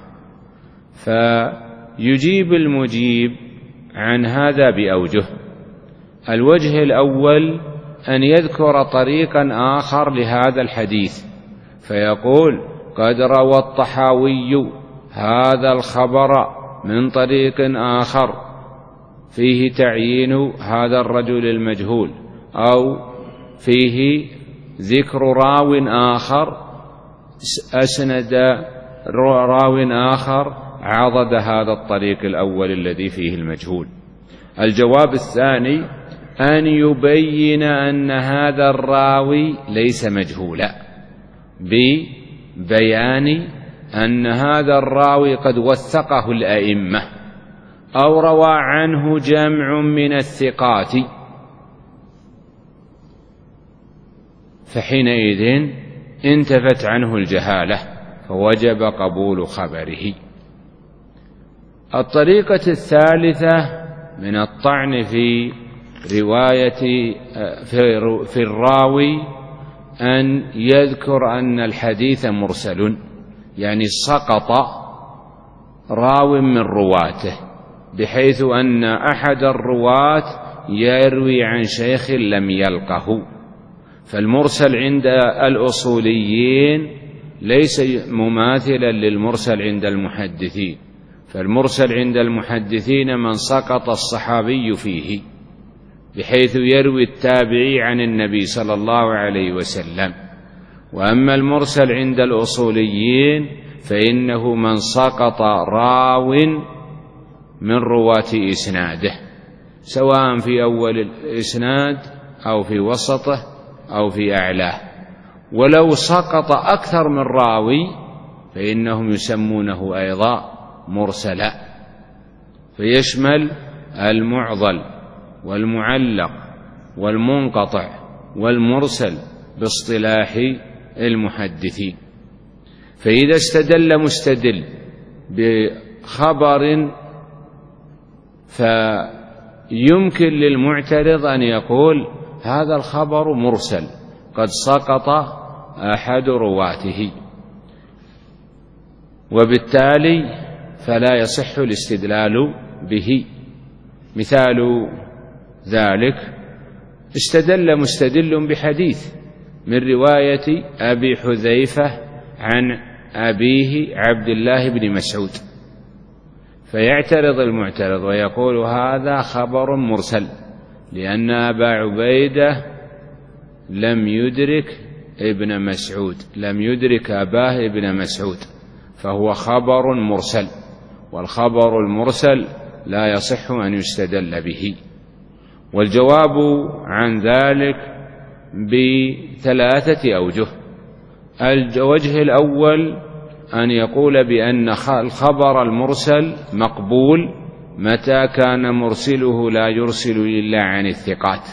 فيجيب المجيب عن هذا بأوجه. الوجه الأول أن يذكر طريقا آخر لهذا الحديث فيقول: قد روى الطحاوي هذا الخبر من طريق آخر فيه تعيين هذا الرجل المجهول، أو فيه ذكر راو آخر أسند راو آخر عضد هذا الطريق الأول الذي فيه المجهول. الجواب الثاني أن يبين أن هذا الراوي ليس مجهولا ببيان أن هذا الراوي قد وثقه الأئمة أو روى عنه جمع من الثقات، فحينئذ انتفت عنه الجهالة فوجب قبول خبره. الطريقة الثالثة من الطعن في رواية في الراوي أن يذكر أن الحديث مرسل، يعني سقط راو من رواته، بحيث أن أحد الرواة يروي عن شيخ لم يلقه. فالمرسل عند الأصوليين ليس مماثلا للمرسل عند المحدثين، فالمرسل عند المحدثين من سقط الصحابي فيه بحيث يروي التابعي عن النبي صلى الله عليه وسلم، وأما المرسل عند الأصوليين فإنه من سقط راو من رواة إسناده، سواء في أول الإسناد أو في وسطه أو في أعلاه. ولو سقط أكثر من راوي فإنهم يسمونه أيضا مرسلا، فيشمل المعضل والمعلق والمنقطع والمرسل باصطلاح المحدثين. فإذا استدل مستدل بخبر فيمكن للمعترض أن يقول: هذا الخبر مرسل قد سقط أحد رواته، وبالتالي فلا يصح الاستدلال به. مثال ذلك: استدل مستدل بحديث من رواية أبي حذيفة عن أبيه عبد الله بن مسعود، فيعترض المعترض ويقول: هذا خبر مرسل، لأن أبا عبيدة لم يدرك ابن مسعود، لم يدرك أباه ابن مسعود، فهو خبر مرسل، والخبر المرسل لا يصح أن يستدل به. والجواب عن ذلك بثلاثة أوجه. الوجه الأول أن يقول بأن الخبر المرسل مقبول متى كان مرسله لا يرسل إلا عن الثقات،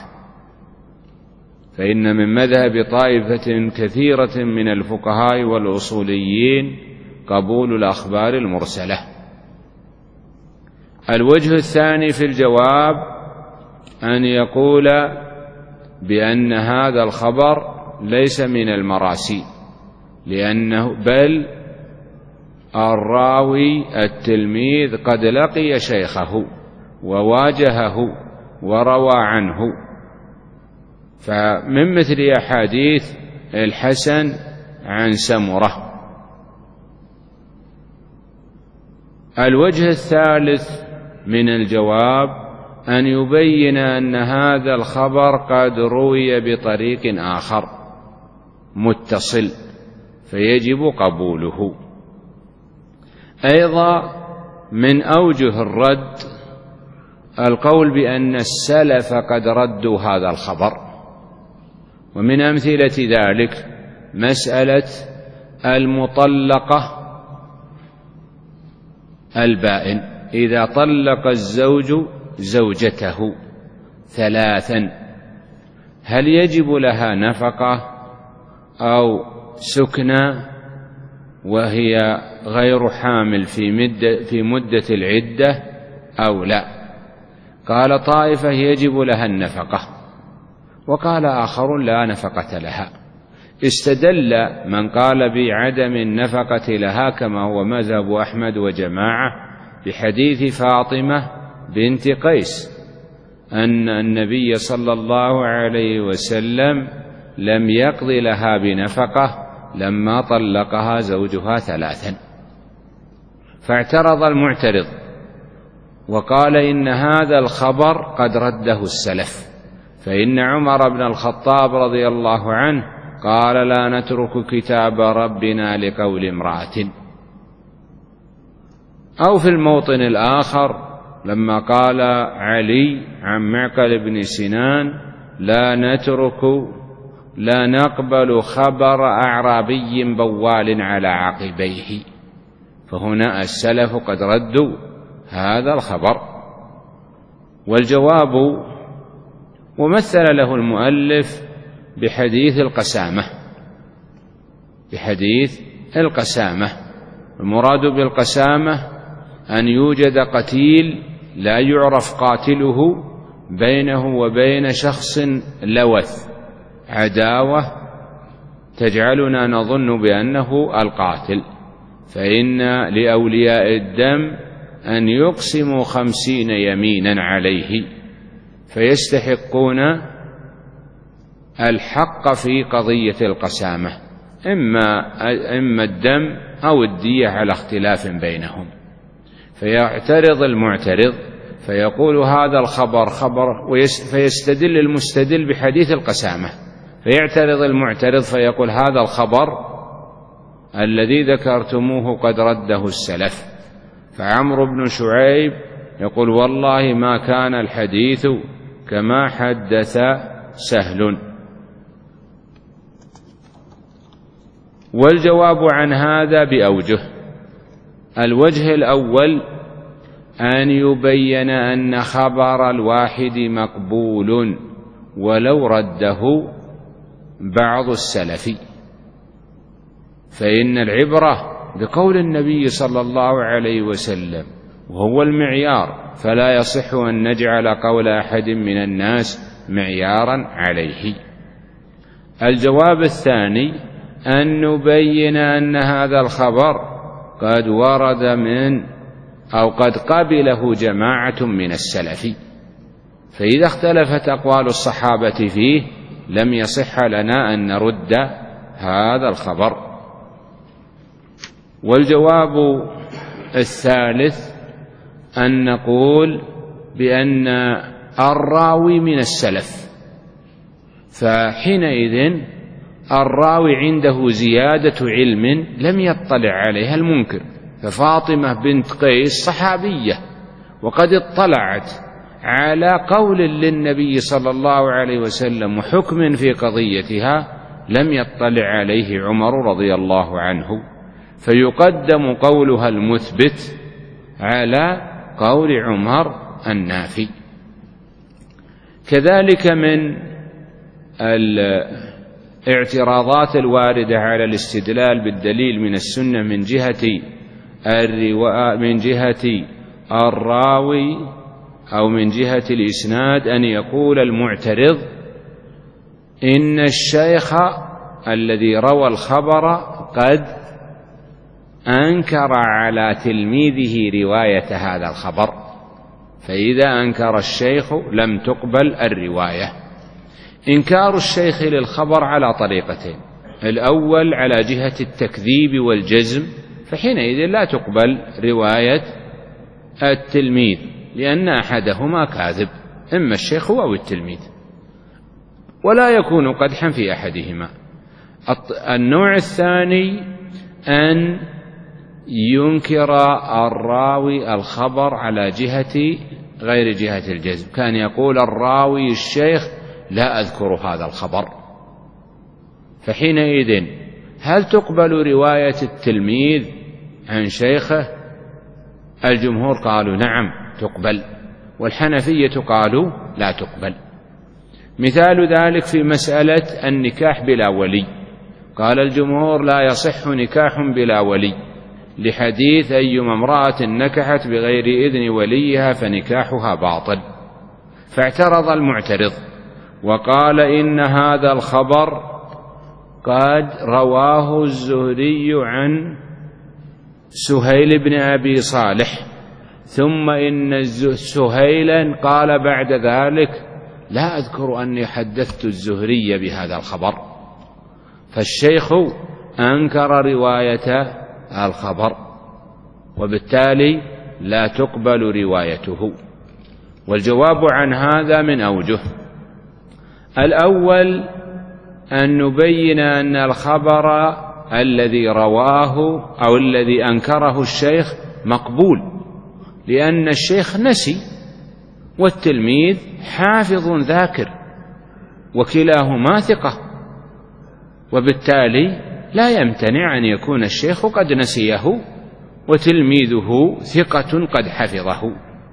فإن من مذهب طائفة كثيرة من الفقهاء والأصوليين قبول الأخبار المرسلة. الوجه الثاني في الجواب أن يقول بأن هذا الخبر ليس من المراسيل، لأنه بل الراوي التلميذ قد لقي شيخه وواجهه وروى عنه. فمن مثل أحاديث الحسن عن سمرة. الوجه الثالث من الجواب أن يبين أن هذا الخبر قد روي بطريق آخر متصل فيجب قبوله. أيضا من أوجه الرد القول بأن السلف قد ردوا هذا الخبر، ومن أمثلة ذلك مسألة المطلقة البائن إذا طلق الزوج زوجته ثلاثا هل يجب لها نفقة أو سكنى وهي غير حامل في مدة, في مدة العدة أو لا؟ قال طائفة يجب لها النفقة، وقال آخر لا نفقة لها. استدل من قال بعدم النفقة لها كما هو مذهب أحمد وجماعة بحديث فاطمة بنت قيس أن النبي صلى الله عليه وسلم لم يقض لها بنفقة لما طلقها زوجها ثلاثا. فاعترض المعترض وقال إن هذا الخبر قد رده السلف، فإن عمر بن الخطاب رضي الله عنه قال لا نترك كتاب ربنا لقول امرأة. أو في الموطن الآخر لما قال علي عن معقل بن سنان لا نترك لا نقبل خبر أعرابي بوال على عقبيه، فهنا السلف قد ردوا هذا الخبر. والجواب ومثل له المؤلف بحديث القسامة بحديث القسامة المراد بالقسامة أن يوجد قتيل لا يعرف قاتله بينه وبين شخص لوث عداوة تجعلنا نظن بأنه القاتل، فإن لأولياء الدم أن يقسموا خمسين يمينا عليه فيستحقون الحق في قضية القسامة، إما, إما الدم أو الدية على اختلاف بينهم. فيعترض المعترض فيقول هذا الخبر خبر، فيستدل المستدل بحديث القسامة، فيعترض المعترض فيقول هذا الخبر الذي ذكرتموه قد رده السلف. فعمرو بن شعيب يقول والله ما كان الحديث كما حدث سهل. والجواب عن هذا بأوجه. الوجه الأول أن يبين أن خبر الواحد مقبول ولو رده بعض السلف، فإن العبرة بقول النبي صلى الله عليه وسلم وهو المعيار، فلا يصح أن نجعل قول أحد من الناس معيارا عليه. الجواب الثاني أن نبين أن هذا الخبر قد ورد من أو قد قبله جماعة من السلف، فإذا اختلفت أقوال الصحابة فيه لم يصح لنا أن نرد هذا الخبر. والجواب الثالث أن نقول بأن الراوي من السلف، فحينئذ الراوي عنده زيادة علم لم يطلع عليها المنكر. ففاطمة بنت قيس صحابية وقد اطلعت على قول للنبي صلى الله عليه وسلم وحكم في قضيتها لم يطلع عليه عمر رضي الله عنه، فيقدم قولها المثبت على قول عمر النافي. كذلك من الاعتراضات الواردة على الاستدلال بالدليل من السنة من جهة الرواء من جهة الراوي أو من جهة الإسناد أن يقول المعترض إن الشيخ الذي روى الخبر قد أنكر على تلميذه رواية هذا الخبر، فإذا أنكر الشيخ لم تقبل الرواية. إنكار الشيخ للخبر على طريقتين: الأول على جهة التكذيب والجزم، فحينئذ لا تقبل رواية التلميذ لأن أحدهما كاذب، إما الشيخ أو التلميذ، ولا يكون قدحا في أحدهما. النوع الثاني أن ينكر الراوي الخبر على جهة غير جهة الجزم، كان يقول الراوي الشيخ لا أذكر هذا الخبر، فحينئذ هل تقبل رواية التلميذ عن شيخه؟ الجمهور قالوا نعم تقبل، والحنفية قالوا لا تقبل. مثال ذلك في مسألة النكاح بلا ولي، قال الجمهور لا يصح نكاح بلا ولي، لحديث أيما امرأة نكحت بغير إذن وليها فنكاحها باطل. فاعترض المعترض وقال إن هذا الخبر قد رواه الزهري عن سهيل بن أبي صالح، ثم إن سهيلا قال بعد ذلك لا أذكر أني حدثت الزهري بهذا الخبر، فالشيخ أنكر رواية الخبر، وبالتالي لا تقبل روايته. والجواب عن هذا من أوجه: الأول أن نبين أن الخبر الذي رواه أو الذي أنكره الشيخ مقبول، لأن الشيخ نسي والتلميذ حافظ ذاكر، وكلاهما ثقة، وبالتالي لا يمتنع أن يكون الشيخ قد نسيه وتلميذه ثقة قد حفظه.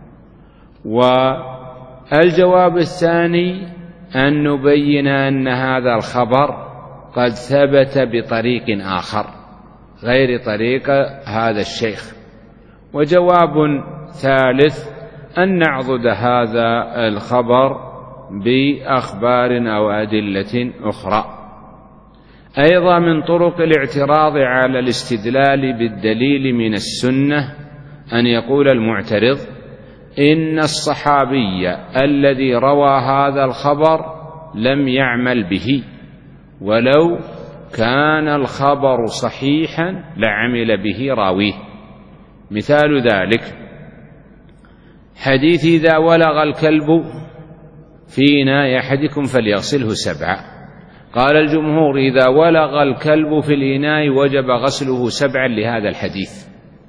والجواب الثاني أن نبين أن هذا الخبر قد ثبت بطريق آخر غير طريق هذا الشيخ. وجواب ثالث أن نعضد هذا الخبر بأخبار أو أدلة أخرى. أيضا من طرق الاعتراض على الاستدلال بالدليل من السنة أن يقول المعترض إن الصحابي الذي روى هذا الخبر لم يعمل به، ولو كان الخبر صحيحا لعمل به راويه. مثال ذلك حديث إذا ولغ الكلب في إناء أحدكم فليغسله سبعا، قال الجمهور إذا ولغ الكلب في الإناء وجب غسله سبعا لهذا الحديث،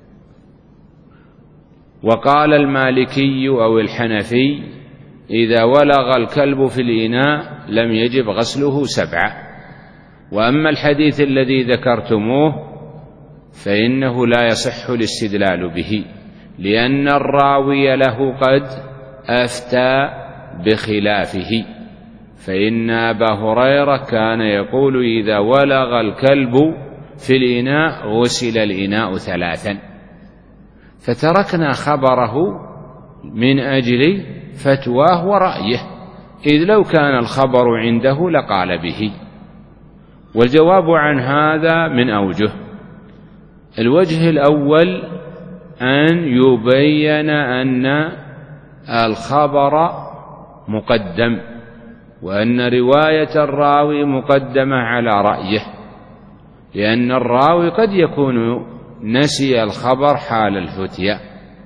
وقال المالكي أو الحنفي إذا ولغ الكلب في الإناء لم يجب غسله سبعا. وأما الحديث الذي ذكرتموه فإنه لا يصح الاستدلال به، لأن الراوي له قد أفتى بخلافه، فإن أبا هريرة كان يقول إذا ولغ الكلب في الإناء غسل الإناء ثلاثا، فتركنا خبره من أجل فتواه ورأيه، إذ لو كان الخبر عنده لقال به. والجواب عن هذا من أوجه: الوجه الأول أن يبين أن الخبر مقدم، وأن رواية الراوي مقدمة على رأيه، لأن الراوي قد يكون نسي الخبر حال الفتية.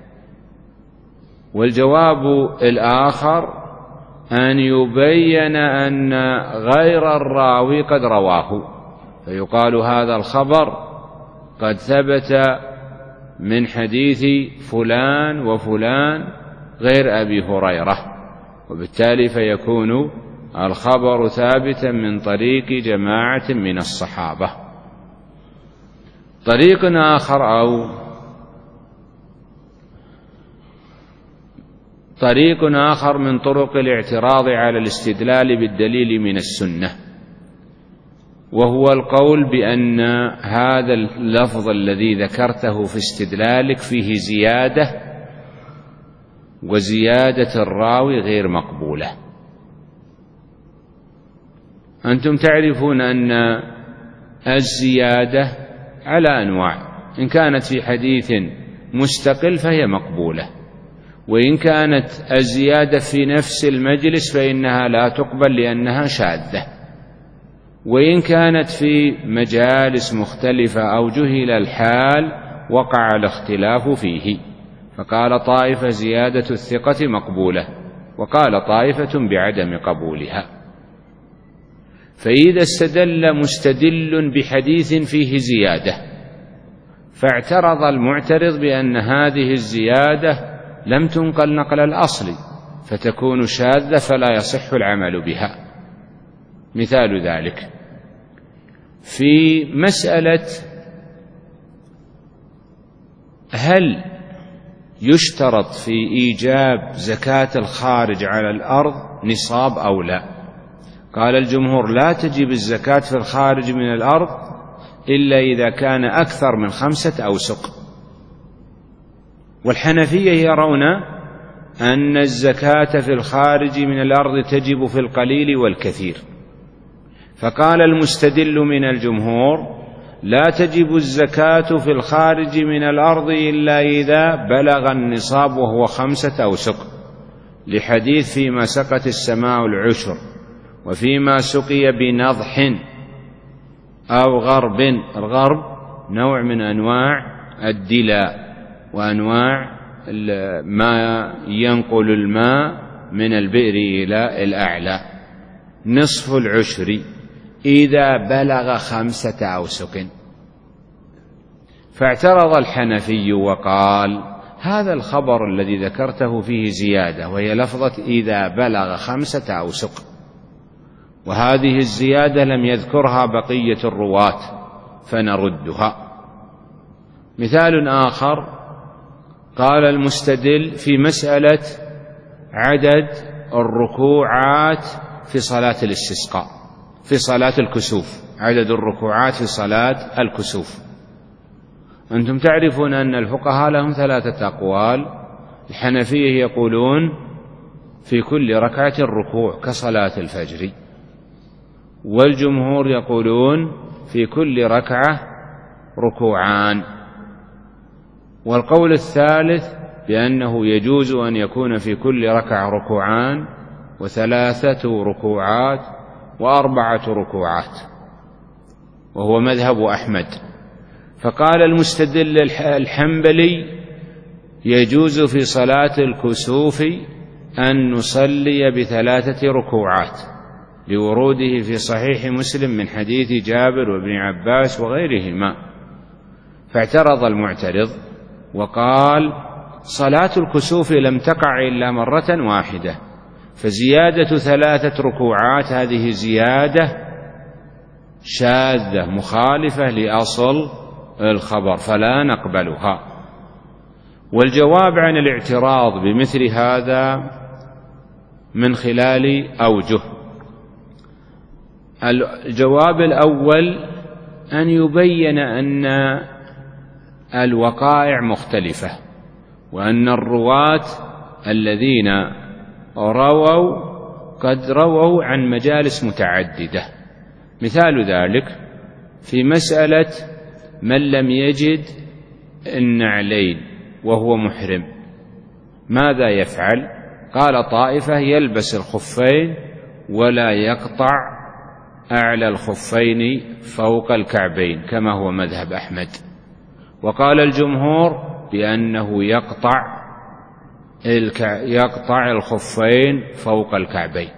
والجواب الآخر أن يبين أن غير الراوي قد رواه، فيقال هذا الخبر قد ثبت من حديث فلان وفلان غير أبي هريرة، وبالتالي فيكون الخبر ثابتا من طريق جماعة من الصحابة. طريق آخر أو طريق آخر من طرق الاعتراض على الاستدلال بالدليل من السنة، وهو القول بأن هذا اللفظ الذي ذكرته في استدلالك فيه زيادة، وزيادة الراوي غير مقبولة. أنتم تعرفون أن الزيادة على أنواع: إن كانت في حديث مستقل فهي مقبولة، وإن كانت الزيادة في نفس المجلس فإنها لا تقبل لأنها شاذة، وإن كانت في مجالس مختلفة أو جهل الحال وقع الاختلاف فيه. فقال طائفة زيادة الثقة مقبولة، وقال طائفة بعدم قبولها. فإذا استدل مستدل بحديث فيه زيادة فاعترض المعترض بأن هذه الزيادة لم تنقل نقل الأصل فتكون شاذة فلا يصح العمل بها. مثال ذلك في مسألة هل يشترط في إيجاب زكاة الخارج على الأرض نصاب أو لا؟ قال الجمهور لا تجب الزكاة في الخارج من الأرض إلا إذا كان أكثر من خمسة أوسق، والحنفية يرون أن الزكاة في الخارج من الأرض تجب في القليل والكثير. فقال المستدل من الجمهور لا تجب الزكاة في الخارج من الأرض إلا إذا بلغ النصاب وهو خمسة أوسق، لحديث فيما سقت السماء العشر، وفيما سقي بنضح أو غرب. الغرب نوع من أنواع الدلاء وأنواع ما ينقل الماء من البئر إلى الأعلى. نصف العشر إذا بلغ خمسة أوسق. فاعترض الحنفي وقال هذا الخبر الذي ذكرته فيه زيادة وهي لفظة إذا بلغ خمسة أوسق، وهذه الزيادة لم يذكرها بقية الرواة فنردها. مثال آخر قال المستدل في مسألة عدد الركوعات في صلاة الاستسقاء في صلاة الكسوف، عدد الركوعات في صلاة الكسوف. أنتم تعرفون أن الفقهاء لهم ثلاثة أقوال. الحنفية يقولون في كل ركعة ركوع كصلاة الفجر، والجمهور يقولون في كل ركعة ركوعان، والقول الثالث بأنه يجوز أن يكون في كل ركعة ركوعان وثلاثة ركوعات وأربعة ركوعات، وهو مذهب أحمد. فقال المستدل الحنبلي يجوز في صلاة الكسوف أن نصلي بثلاثة ركوعات لوروده في صحيح مسلم من حديث جابر وابن عباس وغيرهما. فاعترض المعترض وقال صلاة الكسوف لم تقع إلا مرة واحدة، فزيادة ثلاثة ركوعات هذه زيادة شاذة مخالفة لأصل الخبر فلا نقبلها. والجواب عن الاعتراض بمثل هذا من خلال أوجه. الجواب الأول أن يبين أن الوقائع مختلفة، وأن الرواة الذين رووا قد رووا عن مجالس متعددة. مثال ذلك في مسألة من لم يجد النعلين وهو محرم ماذا يفعل؟ قال طائفة يلبس الخفين ولا يقطع أعلى الخفين فوق الكعبين كما هو مذهب أحمد، وقال الجمهور بأنه يقطع يقطع الخفين فوق الكعبين.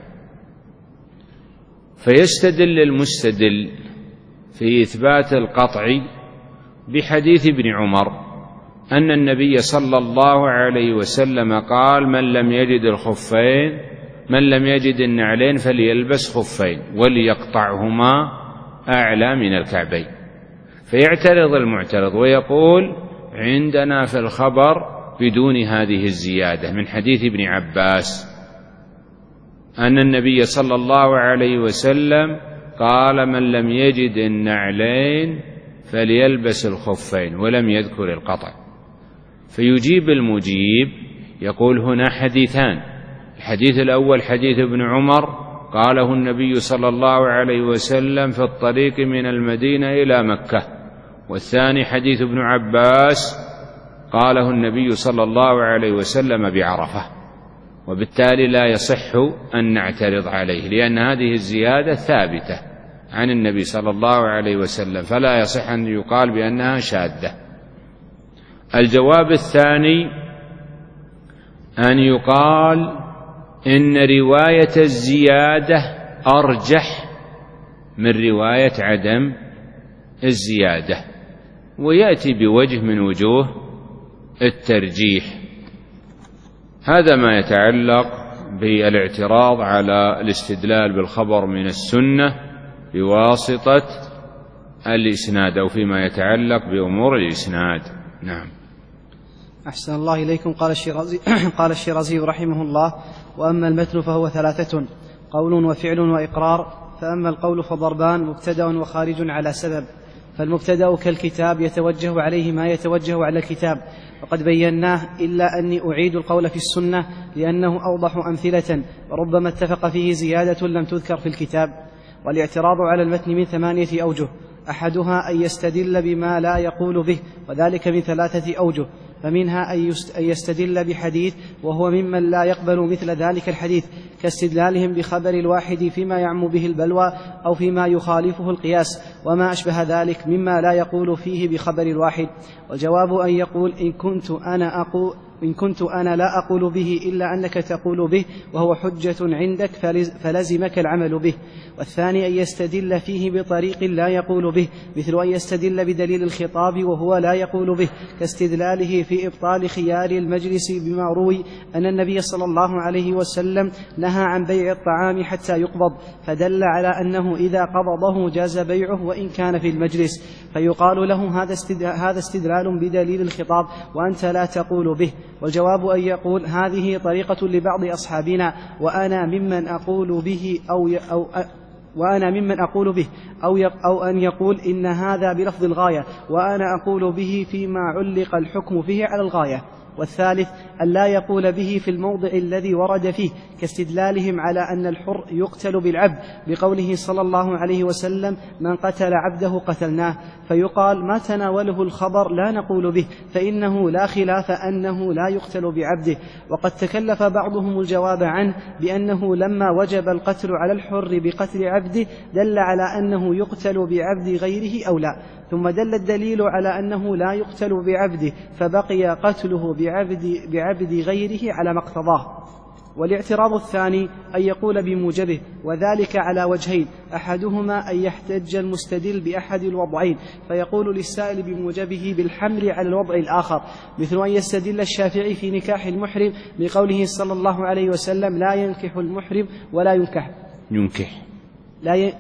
فيستدل المستدل في إثبات القطع بحديث ابن عمر أن النبي صلى الله عليه وسلم قال من لم يجد الخفين من لم يجد النعلين فليلبس خفين وليقطعهما أعلى من الكعبين. فيعترض المعترض ويقول عندنا في الخبر بدون هذه الزيادة من حديث ابن عباس أن النبي صلى الله عليه وسلم قال من لم يجد النعلين فليلبس الخفين ولم يذكر القطع. فيجيب المجيب يقول هنا حديثان، الحديث الأول حديث ابن عمر قاله النبي صلى الله عليه وسلم في الطريق من المدينة إلى مكة، والثاني حديث ابن عباس قاله النبي صلى الله عليه وسلم بعرفة، وبالتالي لا يصح أن نعترض عليه، لأن هذه الزيادة ثابتة عن النبي صلى الله عليه وسلم، فلا يصح أن يقال بأنها شاذة. الجواب الثاني أن يقال إن رواية الزيادة أرجح من رواية عدم الزيادة، ويأتي بوجه من وجوه الترجيح. هذا ما يتعلق بالاعتراض على الاستدلال بالخبر من السنة بواسطة الإسناد، أو فيما يتعلق بأمور الإسناد. نعم. أحسن الله إليكم. قال الشيرازي, قال الشيرازي رحمه الله: وأما المتن فهو ثلاثة: قول وفعل وإقرار. فأما القول فضربان: مبتدأ وخارج على سبب. فالمبتدأ كالكتاب يتوجه عليه ما يتوجه على الكتاب، وقد بيناه، إلا أني أعيد القول في السنة لأنه أوضح أمثلة، وربما اتفق فيه زيادة لم تذكر في الكتاب. والاعتراض على المتن من ثمانية أوجه: أحدها أن يستدل بما لا يقول به، وذلك من ثلاثة أوجه: فمنها أن يستدل بحديث وهو ممن لا يقبل مثل ذلك الحديث، كاستدلالهم بخبر الواحد فيما يعم به البلوى أو فيما يخالفه القياس وما أشبه ذلك مما لا يقول فيه بخبر الواحد. والجواب أن يقول: إن كنت أنا أقول إن كنت أنا لا أقول به إلا أنك تقول به وهو حجة عندك فلزمك العمل به. والثاني أن يستدل فيه بطريق لا يقول به، مثل أن يستدل بدليل الخطاب وهو لا يقول به، كاستدلاله في إبطال خيار المجلس بما روي أن النبي صلى الله عليه وسلم نهى عن بيع الطعام حتى يقبض، فدل على أنه إذا قبضه جاز بيعه وإن كان في المجلس، فيقال له هذا استدلال بدليل الخطاب وأنت لا تقول به. والجواب أن يقول: هذه طريقة لبعض أصحابنا، وأنا ممن أقول به أو, أو وأنا ممن أقول به أو, أو أن يقول إن هذا بلفظ الغاية، وأنا أقول به فيما علق الحكم فيه على الغاية. والثالث أن لا يقول به في الموضع الذي ورد فيه، كاستدلالهم على أن الحر يقتل بالعبد بقوله صلى الله عليه وسلم: من قتل عبده قتلناه، فيقال: ما تناوله الخبر لا نقول به، فإنه لا خلاف أنه لا يقتل بعبده. وقد تكلف بعضهم الجواب عنه بأنه لما وجب القتل على الحر بقتل عبده دل على أنه يقتل بعبد غيره أو لا، ثم دل الدليل على أنه لا يقتل بعبده فبقي قتله بعبد, بعبد غيره على ما اقتضاه. والاعتراض الثاني أن يقول بموجبه، وذلك على وجهين: أحدهما أن يحتج المستدل بأحد الوضعين فيقول للسائل بموجبه بالحمل على الوضع الآخر، مثل أن يستدل الشافعي في نكاح المحرم بقوله صلى الله عليه وسلم: لا ينكح المحرم ولا ينكح ينكح لا ي...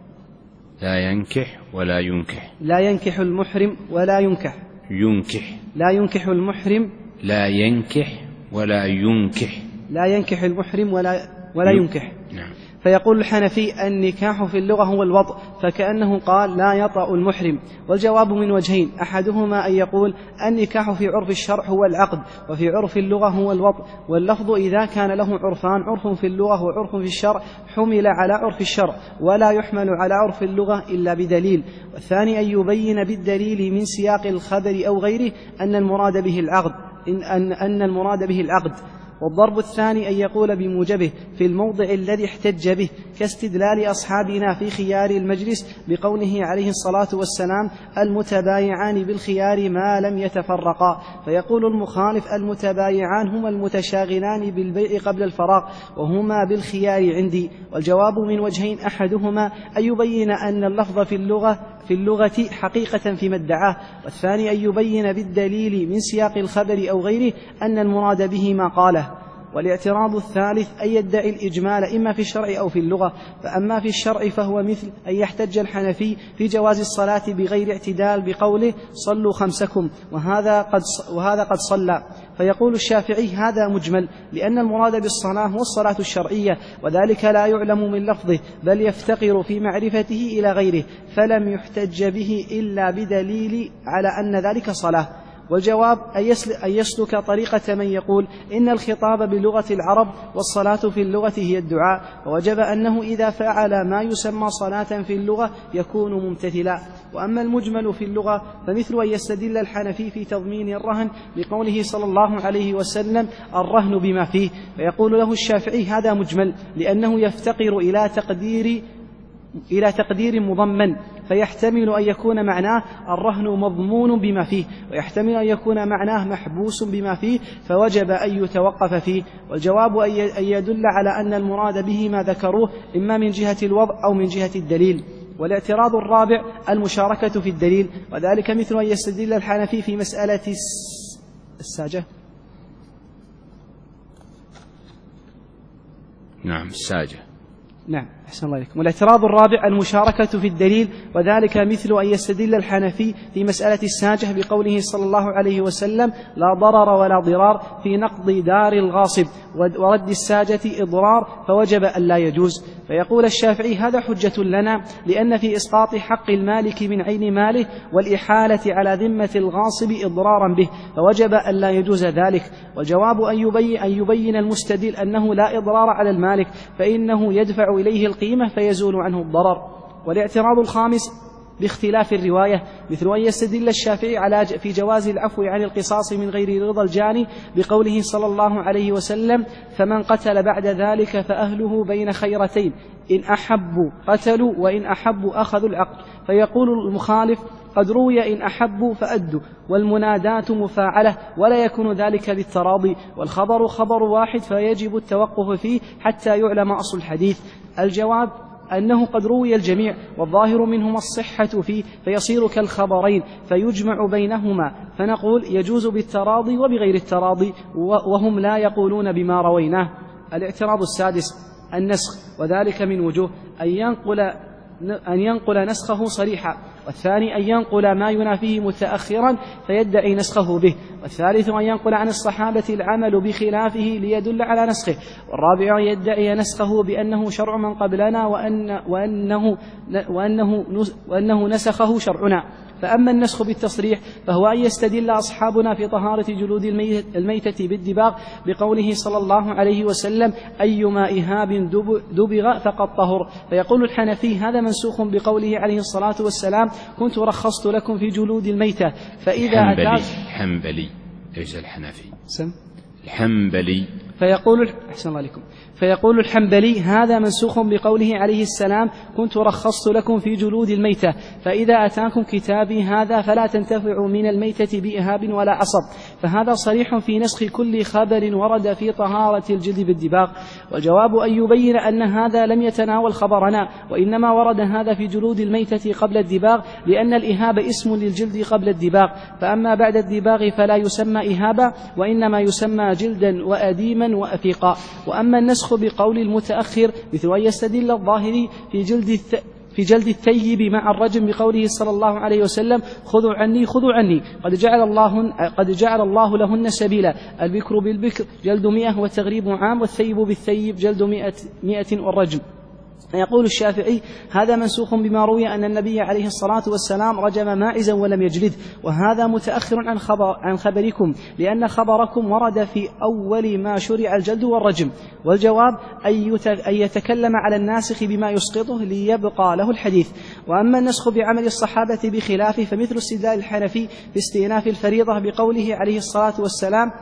لا ينكح ولا ينكح لا ينكح المحرم ولا ينكح ينكح لا ينكح المحرم لا ينكح ولا ينكح لا ينكح المحرم ولا ولا ينكح. نعم. فيقول الحنفي: النكاح في اللغة هو الوطء، فكأنه قال: لا يطأ المحرم. والجواب من وجهين: أحدهما أن يقول النكاح في عرف الشرع هو العقد، وفي عرف اللغة هو الوطء، واللفظ إذا كان له عرفان، عرف في اللغة وعرف في الشرع، حمل على عرف الشرع ولا يحمل على عرف اللغة إلا بدليل. والثاني أن يبين بالدليل من سياق الخبر أو غيره أن المراد به العقد إن أن, أن المراد به العقد. والضرب الثاني أن يقول بموجبه في الموضع الذي احتج به، كاستدلال أصحابنا في خيار المجلس بقوله عليه الصلاة والسلام: المتبايعان بالخيار ما لم يتفرقا، فيقول المخالف: المتبايعان هما المتشاغلان بالبيع قبل الفراق وهما بالخيار عندي. والجواب من وجهين: أحدهما أن يبين أن اللفظ في اللغة في اللغة حقيقة فيما ادعاه، والثاني أن يبين بالدليل من سياق الخبر أو غيره أن المراد به ما قاله. والاعتراض الثالث أن يدعي الإجمال إما في الشرع أو في اللغة، فأما في الشرع فهو مثل أن يحتج الحنفي في جواز الصلاة بغير اعتدال بقوله: صلوا خمسكم وهذا قد, وهذا قد صلى، فيقول الشافعي: هذا مجمل، لأن المراد بالصلاة هو الصلاة الشرعية، وذلك لا يعلم من لفظه بل يفتقر في معرفته إلى غيره، فلم يحتج به إلا بدليل على أن ذلك صلاة. والجواب أن يسلك طريقة من يقول إن الخطاب بلغة العرب والصلاة في اللغة هي الدعاء، ووجب أنه إذا فعل ما يسمى صلاة في اللغة يكون ممتثلا. وأما المجمل في اللغة فمثل أن يستدل الحنفي في تضمين الرهن بقوله صلى الله عليه وسلم الرهن بما فيه، فيقول له الشافعي هذا مجمل لأنه يفتقر إلى تقدير إلى تقدير مضمن، فيحتمل أن يكون معناه الرهن مضمون بما فيه، ويحتمل أن يكون معناه محبوس بما فيه، فوجب أن يتوقف فيه. والجواب أن يدل على أن المراد به ما ذكروه إما من جهة الوضع أو من جهة الدليل. والاعتراض الرابع المشاركة في الدليل، وذلك مثل أن يستدل الحنفي في مسألة الساجة. نعم الساجة. نعم أحسن الله إليكم. والاعتراض الرابع المشاركة في الدليل، وذلك مثل أن يستدل الحنفي في مسألة الساجة بقوله صلى الله عليه وسلم لا ضرر ولا ضرار في نقض دار الغاصب ورد الساجة إضرار، فوجب أن لا يجوز. فيقول الشافعي هذا حجة لنا لأن في إسقاط حق المالك من عين ماله والإحالة على ذمة الغاصب إضرارا به، فوجب أن لا يجوز ذلك. والجواب أن يبين, أن يبين المستدل أنه لا إضرار على المالك، فإنه يدفع إليه القيمة فيزول عنه الضرر. والاعتراض الخامس باختلاف الرواية، مثل أن يستدل الشافعي على في جواز العفو عن القصاص من غير رضا الجاني بقوله صلى الله عليه وسلم فمن قتل بعد ذلك فأهله بين خيرتين إن أحبوا قتلوا وإن أحبوا أخذوا العقد، فيقول المخالف قد روي إن أحبوا فأدوا والمنادات مفاعلة ولا يكون ذلك للتراضي، والخبر خبر واحد فيجب التوقف فيه حتى يعلم أصل الحديث. الجواب أنه قد روي الجميع والظاهر منهما الصحة فيه، فيصير كالخبرين فيجمع بينهما، فنقول يجوز بالتراضي وبغير التراضي، وهم لا يقولون بما رويناه. الاعتراض السادس النسخ، وذلك من وجوه أن ينقل أن ينقل نسخه صريحا، والثاني أن ينقل ما ينافيه متأخرا فيدعي نسخه به، والثالث أن ينقل عن الصحابة العمل بخلافه ليدل على نسخه، والرابع أن يدعي نسخه بأنه شرع من قبلنا وأن وأنه, وأنه, وأنه نسخه شرعنا. فأما النسخ بالتصريح فهو أن يستدل أصحابنا في طهارة جلود الميتة بالدباغ بقوله صلى الله عليه وسلم أيما إهاب دبغ فقد طهر، فيقول الحنفي هذا منسوخ بقوله عليه الصلاة والسلام كنت رخصت لكم في جلود الميتة. فإذا حنبلي حنبلي ليس الحنفي سم الحنبلي. فيقول أحسن الله عليكم فيقول الحنبلي هذا منسوخ بقوله عليه السلام كنت رخصت لكم في جلود الميتة، فإذا أتاكم كتابي هذا فلا تنتفعوا من الميتة بإهاب ولا عصب، فهذا صريح في نسخ كل خبر ورد في طهارة الجلد بالدباغ. والجواب أن يبين أن هذا لم يتناول خبرنا، وإنما ورد هذا في جلود الميتة قبل الدباغ، لأن الإهاب اسم للجلد قبل الدباغ، فأما بعد الدباغ فلا يسمى إهابا وإنما يسمى جلدا وأديما وأفيقا. وأما النسخ بقول المتأخر مثل أن يستدل الظاهري في جلد الث... في جلد الثيب مع الرجم بقوله صلى الله عليه وسلم خذوا عني خذوا عني قد جعل الله قد جعل الله لهن سبيلا، البكر بالبكر جلد مئة والتغريب عام، والثيب بالثيب جلد مئة, مئة والرجم. يقول الشافعي هذا منسوخ بما روي أن النبي عليه الصلاة والسلام رجم ماعزا ولم يجلد، وهذا متأخر عن, خبر عن خبركم لأن خبركم ورد في أول ما شرع الجلد والرجم. والجواب أن يتكلم على الناسخ بما يسقطه ليبقى له الحديث. وأما النسخ بعمل الصحابة بخلافه فمثل استدلال الحنفي في استئناف الفريضة بقوله عليه الصلاة والسلام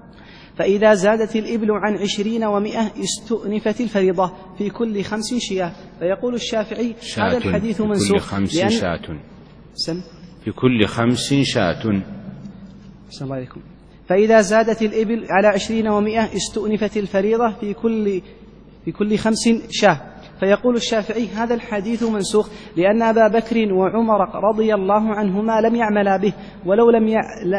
فإذا زادت الإبل عن عشرين ومئة استؤنفت الفريضة في كل خمس شياه. فيقول الشافعي هذا الحديث منسوخ لأن شاة سم في كل خمس شاة. صلى الله عليكم. فإذا زادت الإبل على عشرين ومئة استؤنفت الفريضة في كل في كل خمس شاه. فيقول الشافعي هذا الحديث منسوخ لأن أبا بكر وعمر رضي الله عنهما لم يعملا به، ولو لم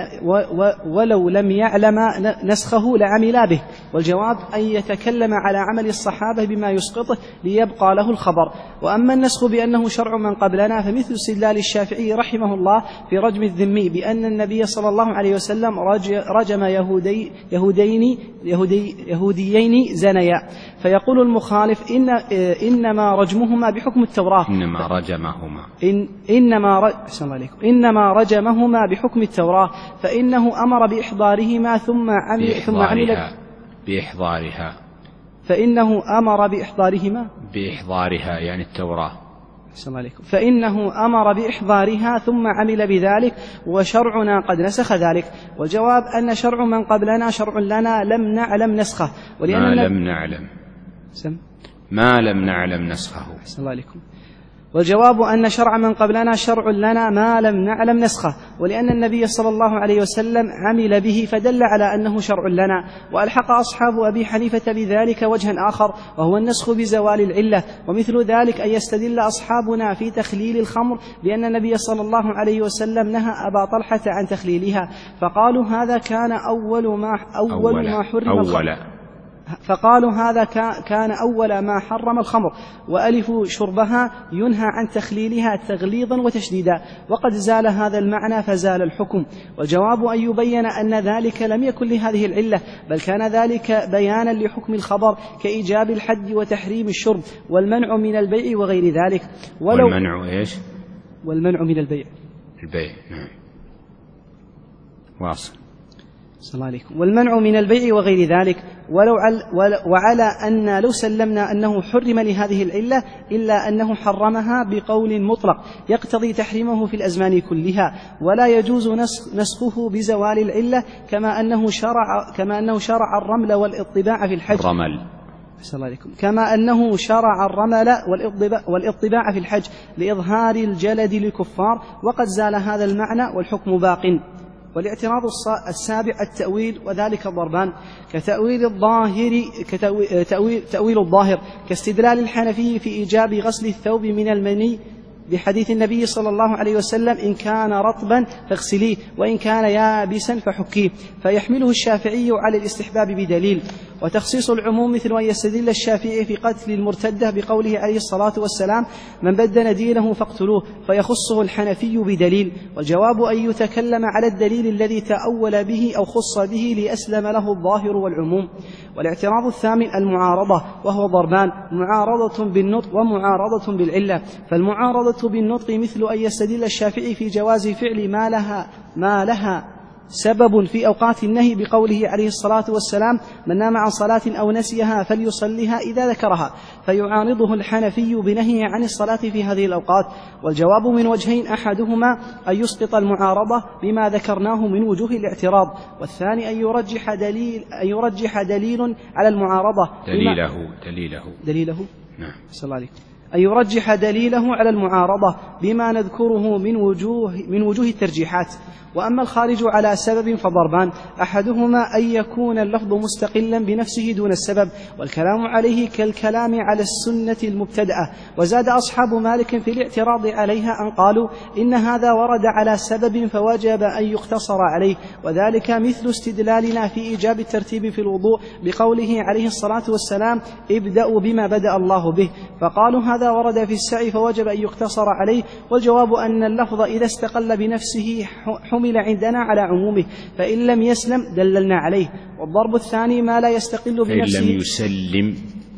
ولو لم يعلم نسخه لعملا به. والجواب أن يتكلم على عمل الصحابة بما يسقطه ليبقى له الخبر. وأما النسخ بأنه شرع من قبلنا فمثل استدلال الشافعي رحمه الله في رجم الذمي بأن النبي صلى الله عليه وسلم رجم يهودي يهودين يهودي يهوديين زنيا، فيقول المخالف إن إنما رجمهما بحكم التوراة إنما رجمهما إن إنما ر... إنما رجمهما بحكم التوراة فإنه أمر بإحضارهما ثم عمل ثم عمل بإحضارها فإنه أمر بإحضارهما بإحضارها يعني التوراة فإنه أمر بإحضارها ثم عمل بذلك وشرعنا قد نسخ ذلك. والجواب أن شرع من قبلنا شرع لنا لم نعلم نسخه ولأن ما لم نعلم سم. ما لم نعلم نسخه. الله عليكم. والجواب أن شرع من قبلنا شرع لنا ما لم نعلم نسخه ولأن النبي صلى الله عليه وسلم عمل به فدل على أنه شرع لنا. وألحق أصحاب أبي حنيفة بذلك وجها آخر وهو النسخ بزوال العلة. ومثل ذلك أن يستدل أصحابنا في تخليل الخمر بأن النبي صلى الله عليه وسلم نهى أبا طلحة عن تخليلها فقالوا هذا كان أول ما أول, أول ما حرم أول الخمر فقالوا هذا كان أول ما حرم الخمر وألف شربها ينهى عن تخليلها تغليظا وتشديدا وقد زال هذا المعنى فزال الحكم. والجواب أن يبين أن ذلك لم يكن لهذه العلة بل كان ذلك بيانا لحكم الخبر كإيجاب الحد وتحريم الشرب والمنع من البيع وغير ذلك. ولو والمنع إيش؟ والمنع من البيع البيع نعم واصل. السلام عليكم. والمنع من البيع وغير ذلك ولو عل وعلى أن لو سلمنا أنه حرم لهذه العلة إلا أنه حرمها بقول مطلق يقتضي تحريمه في الأزمان كلها ولا يجوز نسخه بزوال العلة كما أنه شرع كما أنه شرع الرمل والاطباع في الحج الرمل السلام عليكم كما أنه شرع الرمل والاطباع في الحج لإظهار الجلد للكفار وقد زال هذا المعنى والحكم باق. والاعتراض السابع التأويل وذلك ضربان كتأويل الظاهر كتأويل تأويل الظاهر كاستدلال الحنفي في إيجاب غسل الثوب من المني بحديث النبي صلى الله عليه وسلم إن كان رطبا فاغسليه وإن كان يابسا فحكيه فيحمله الشافعي على الاستحباب بدليل. وتخصيص العموم مثل أن يستدل الشافعي في قتل المرتدة بقوله عليه الصلاة والسلام من بدل دينه فاقتلوه فيخصه الحنفي بدليل. والجواب أن يتكلم على الدليل الذي تأول به أو خص به ليسلم له الظاهر والعموم. والاعتراض الثامن المعارضة وهو ضربان معارضة بالنطق ومعارضة بالعلة. فالمعارضة بالنطق مثل أن يستدل الشافعي في جواز فعل ما لها ما لها سبب في أوقات النهي بقوله عليه الصلاة والسلام من نام عن صلاة أو نسيها فليصليها إذا ذكرها فيعارضه الحنفي بنهيه عن الصلاة في هذه الأوقات. والجواب من وجهين أحدهما أن يسقط المعارضة بما ذكرناه من وجوه الاعتراض والثاني أن يرجح دليل أن يرجح دليل على المعارضة دليله دليله دليله نعم صلى الله عليه أن يرجح دليله على المعارضة بما نذكره من وجوه من وجوه الترجيحات. وأما الخارج على سبب فضربان أحدهما أن يكون اللفظ مستقلا بنفسه دون السبب والكلام عليه كالكلام على السنة المبتدأة. وزاد أصحاب مالك في الاعتراض عليها أن قالوا إن هذا ورد على سبب فوجب أن يقتصر عليه وذلك مثل استدلالنا في إيجاب الترتيب في الوضوء بقوله عليه الصلاة والسلام ابدأوا بما بدأ الله به فقالوا هذا ورد في السعي فوجب أن يقتصر عليه. والجواب أن اللفظ إذا استقل بنفسه حمل عندنا على عمومه فإن لم يسلم دللنا عليه. والضرب الثاني ما لا يستقل بنفسه فإن لم يسلم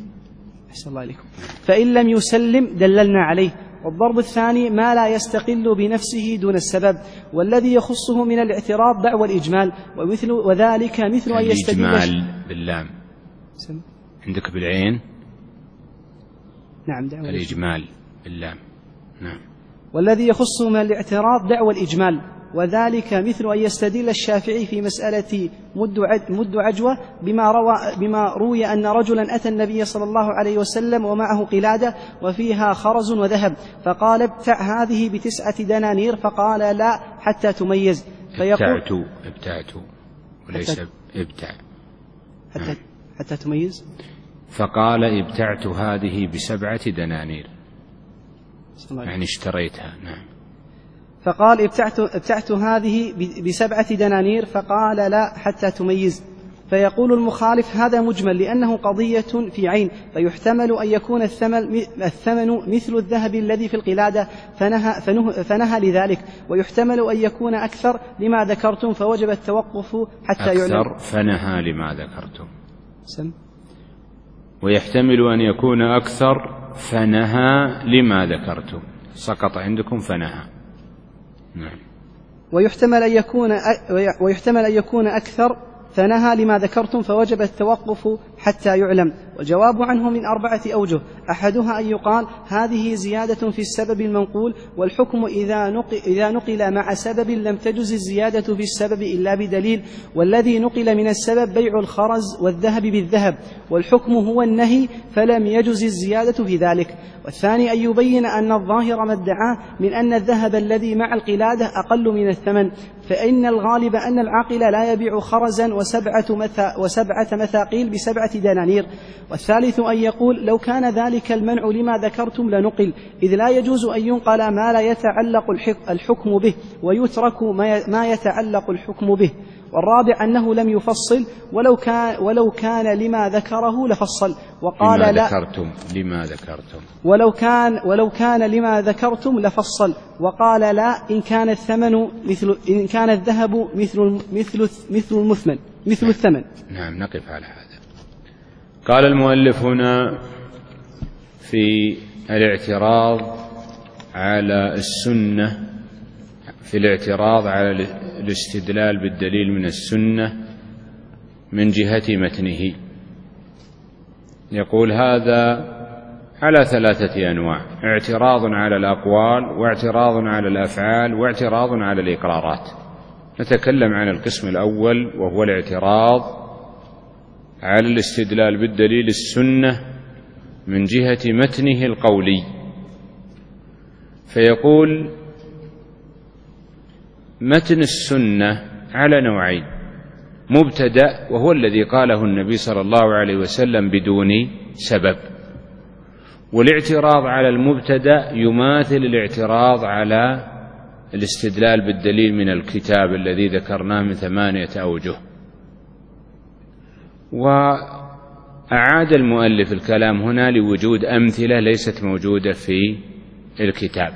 أحسن الله عليكم فإن لم يسلم دللنا عليه. والضرب الثاني ما لا يستقل بنفسه دون السبب والذي يخصه من الاعتراض دعوى الإجمال ومثل وذلك مثل أن يستدل الإجمال باللام سم. عندك بالعين نعم دعوى الإجمال باللام نعم. والذي يخصه من الاعتراض دعوى الإجمال وذلك مثل أن يستدل الشافعي في مسألة مد عجوة بما, روى بما روي أن رجلا أتى النبي صلى الله عليه وسلم ومعه قلادة وفيها خرز وذهب فقال ابتع هذه بتسعة دنانير فقال لا حتى تميز ابتعت ابتعت وليس ابتع حتى, حتى تميز فقال ابتعت هذه بسبعة دنانير يعني اشتريتها نعم. فقال ابتعت, ابتعت هذه بسبعة دنانير فقال لا حتى تميز. فيقول المخالف هذا مجمل لأنه قضية في عين فيحتمل أن يكون الثمن, الثمن مثل الذهب الذي في القلادة فنهى, فنهى, فنهى لذلك ويحتمل أن يكون أكثر لما ذكرتم فوجب التوقف حتى أكثر يعلم فنهى لما ذكرتم سم ويحتمل أن يكون أكثر فنهى لما ذكرتم. سقط عندكم فنهى. نعم. ويحتمل أن يكون ويحتمل أن يكون أكثر فنهى لما ذكرتم فوجب التوقف حتى يعلم. والجواب عنه من أربعة أوجه. أحدها أن يقال هذه زيادة في السبب المنقول، والحكم إذا نقل, إذا نقل مع سبب لم تجز الزيادة في السبب إلا بدليل، والذي نقل من السبب بيع الخرز والذهب بالذهب، والحكم هو النهي فلم يجز الزيادة في ذلك. والثاني أن يبين أن الظاهر ما ادعاه من أن الذهب الذي مع القلادة أقل من الثمن، فإن الغالب أن العاقل لا يبيع خرزا وسبعة, مثا وسبعة مثاقيل بسبعة دنانير. والثالث أن يقول لو كان ذلك المنع لما ذكرتم لنقل، إذ لا يجوز أن ينقل ما لا يتعلق الحكم به ويترك ما يتعلق الحكم به. والرابع أنه لم يفصل، ولو كان, ولو كان لما ذكره لفصل وقال لما لا ذكرتم لما ذكرتم ولو كان, ولو كان لما ذكرتم لفصل وقال لا إن كان الثمن مثل إن كان الذهب مثل مثل مثل المثمن مثل الثمن. نعم. نقف على هذا. قال المؤلف هنا في الاعتراض على السنة، في الاعتراض على الاستدلال بالدليل من السنة من جهة متنه، يقول هذا على ثلاثة أنواع: اعتراض على الأقوال، واعتراض على الأفعال، واعتراض على الإقرارات. نتكلم عن القسم الأول وهو الاعتراض على الاستدلال بالدليل السنة من جهة متنه القولي. فيقول متن السنة على نوعين: مبتدأ وهو الذي قاله النبي صلى الله عليه وسلم بدون سبب، والاعتراض على المبتدأ يماثل الاعتراض على الاستدلال بالدليل من الكتاب الذي ذكرناه من ثمانية أوجه. وأعاد المؤلف الكلام هنا لوجود أمثلة ليست موجودة في الكتاب.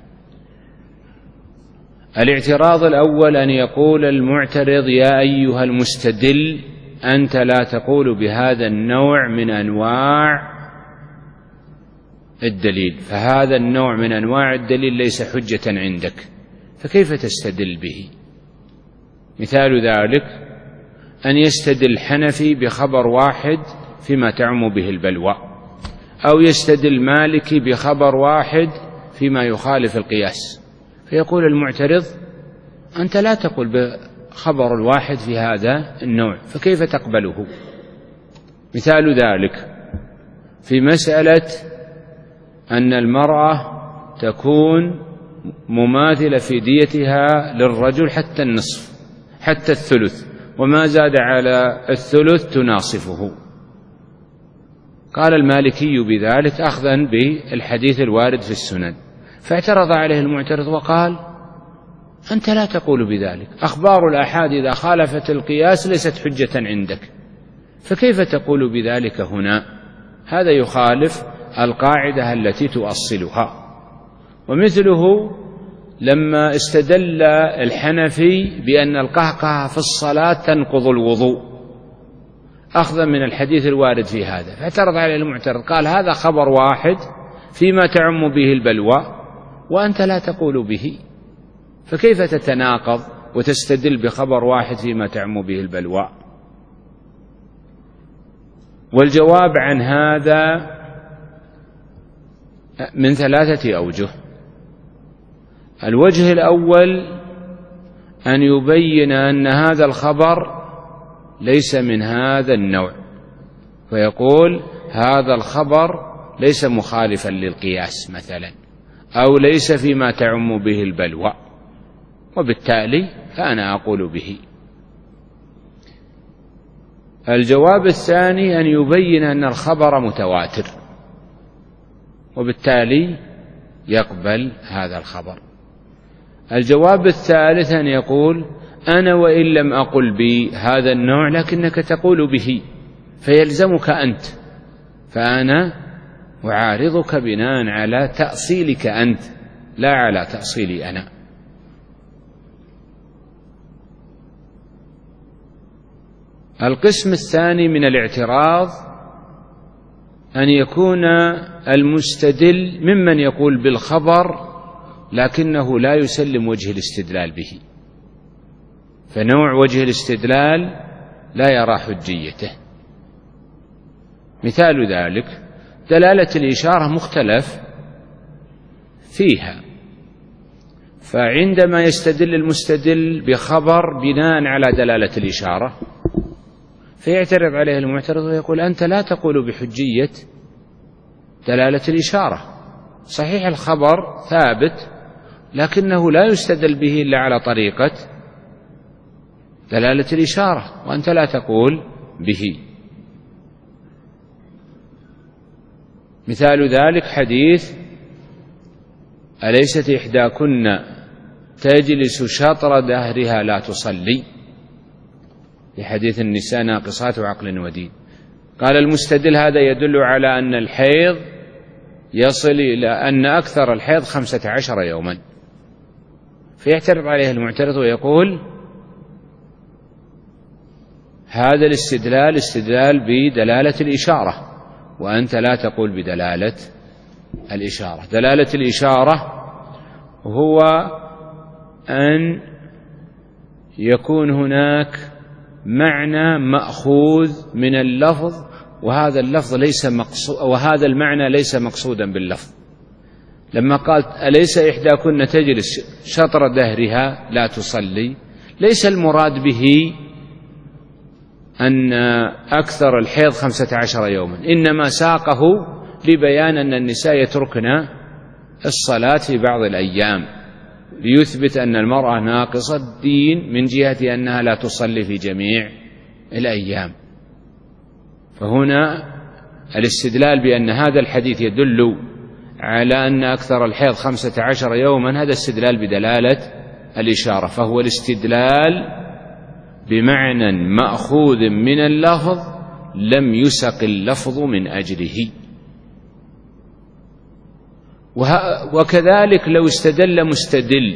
الاعتراض الأول أن يقول المعترض: يا أيها المستدل، أنت لا تقول بهذا النوع من أنواع الدليل، فهذا النوع من أنواع الدليل ليس حجة عندك، فكيف تستدل به؟ مثال ذلك أن يستدل حنفي بخبر واحد فيما تعم به البلوى، أو يستدل مالكي بخبر واحد فيما يخالف القياس، فيقول المعترض: أنت لا تقول بخبر الواحد في هذا النوع، فكيف تقبله؟ مثال ذلك في مسألة أن المرأة تكون مماثلة في ديتها للرجل حتى النصف، حتى الثلث، وما زاد على الثلث تناصفه. قال المالكي بذلك أخذا بالحديث الوارد في السنن، فاعترض عليه المعترض وقال: أنت لا تقول بذلك، أخبار الآحاد إذا خالفت القياس ليست حجة عندك، فكيف تقول بذلك هنا؟ هذا يخالف القاعدة التي تؤصلها. ومثله لما استدل الحنفي بأن القهقه في الصلاة تنقض الوضوء أخذا من الحديث الوارد في هذا، فاعترض عليه المعترض قال: هذا خبر واحد فيما تعم به البلوى وأنت لا تقول به، فكيف تتناقض وتستدل بخبر واحد فيما تعم به البلوى؟ والجواب عن هذا من ثلاثة أوجه. الوجه الأول أن يبين أن هذا الخبر ليس من هذا النوع، فيقول هذا الخبر ليس مخالفا للقياس مثلا، أو ليس فيما تعم به البلوى، وبالتالي فأنا أقول به. الجواب الثاني أن يبين أن الخبر متواتر، وبالتالي يقبل هذا الخبر. الجواب الثالث أن يقول: أنا وإن لم أقل بهذا النوع لكنك تقول به، فيلزمك أنت، فأنا أعارضك بناء على تأصيلك أنت لا على تأصيلي أنا. القسم الثاني من الاعتراض أن يكون المستدل ممن يقول بالخبر لكنه لا يسلم وجه الاستدلال به، فنوع وجه الاستدلال لا يرى حجيته. مثال ذلك دلالة الإشارة مختلف فيها، فعندما يستدل المستدل بخبر بناء على دلالة الإشارة فيعترض عليه المعترض ويقول أنت لا تقول بحجية دلالة الإشارة، صحيح الخبر ثابت لكنه لا يستدل به إلا على طريقة دلالة الإشارة وأنت لا تقول به. مثال ذلك حديث أليست إحداكن تجلس شطر دهرها لا تصلي، في حديث النساء ناقصات عقل ودين. قال المستدل هذا يدل على أن الحيض يصل إلى أن أكثر الحيض خمسة عشر يوما، فيعترض عليه المعترض ويقول هذا الاستدلال استدلال بدلالة الإشارة وأنت لا تقول بدلالة الإشارة. دلالة الإشارة هو أن يكون هناك معنى مأخوذ من اللفظ وهذا اللفظ ليس مقصود وهذا المعنى ليس مقصودا باللفظ. لما قالت أليس إحداكن تجلس شطر دهرها لا تصلي، ليس المراد به أن أكثر الحيض خمسة عشر يوما، إنما ساقه لبيان أن النساء يتركن الصلاة في بعض الأيام ليثبت أن المرأة ناقصة الدين من جهة أنها لا تصلي في جميع الأيام. فهنا الاستدلال بأن هذا الحديث يدل على أن أكثر الحيض خمسة عشر يوما هذا استدلال بدلالة الإشارة، فهو الاستدلال بمعنى مأخوذ من اللفظ لم يسق اللفظ من أجله. وكذلك لو استدل مستدل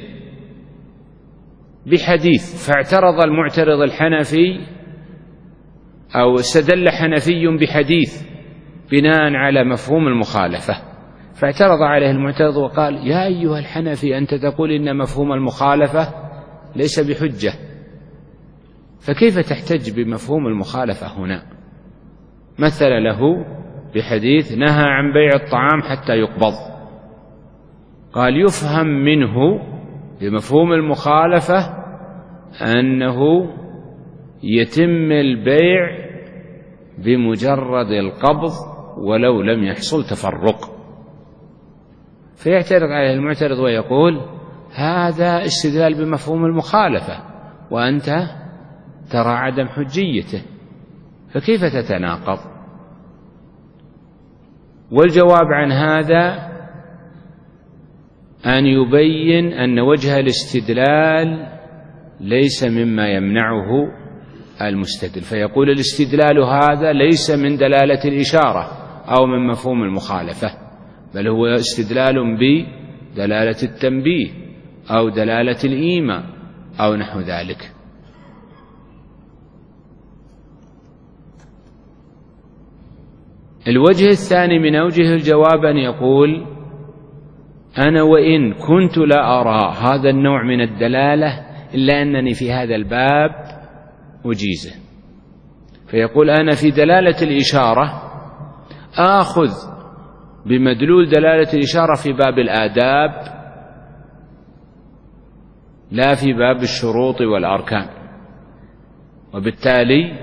بحديث فاعترض المعترض الحنفي أو استدل حنفي بحديث بناء على مفهوم المخالفة، فاعترض عليه المعترض وقال يا أيها الحنفي أنت تقول إن مفهوم المخالفة ليس بحجة، فكيف تحتج بمفهوم المخالفة هنا؟ مثل له بحديث نهى عن بيع الطعام حتى يقبض، قال يفهم منه بمفهوم المخالفة أنه يتم البيع بمجرد القبض ولو لم يحصل تفرق، فيعترض عليه المعترض ويقول هذا استدلال بمفهوم المخالفة وأنت ترى عدم حجيته، فكيف تتناقض؟ والجواب عن هذا أن يبين أن وجه الاستدلال ليس مما يمنعه المستدل، فيقول الاستدلال هذا ليس من دلالة الإشارة أو من مفهوم المخالفة، بل هو استدلال بدلالة التنبيه أو دلالة الإيماء أو نحو ذلك. الوجه الثاني من أوجه الجواب أن يقول أنا وإن كنت لا أرى هذا النوع من الدلالة إلا أنني في هذا الباب أجيزه، فيقول أنا في دلالة الإشارة آخذ بمدلول دلالة الإشارة في باب الآداب لا في باب الشروط والأركان، وبالتالي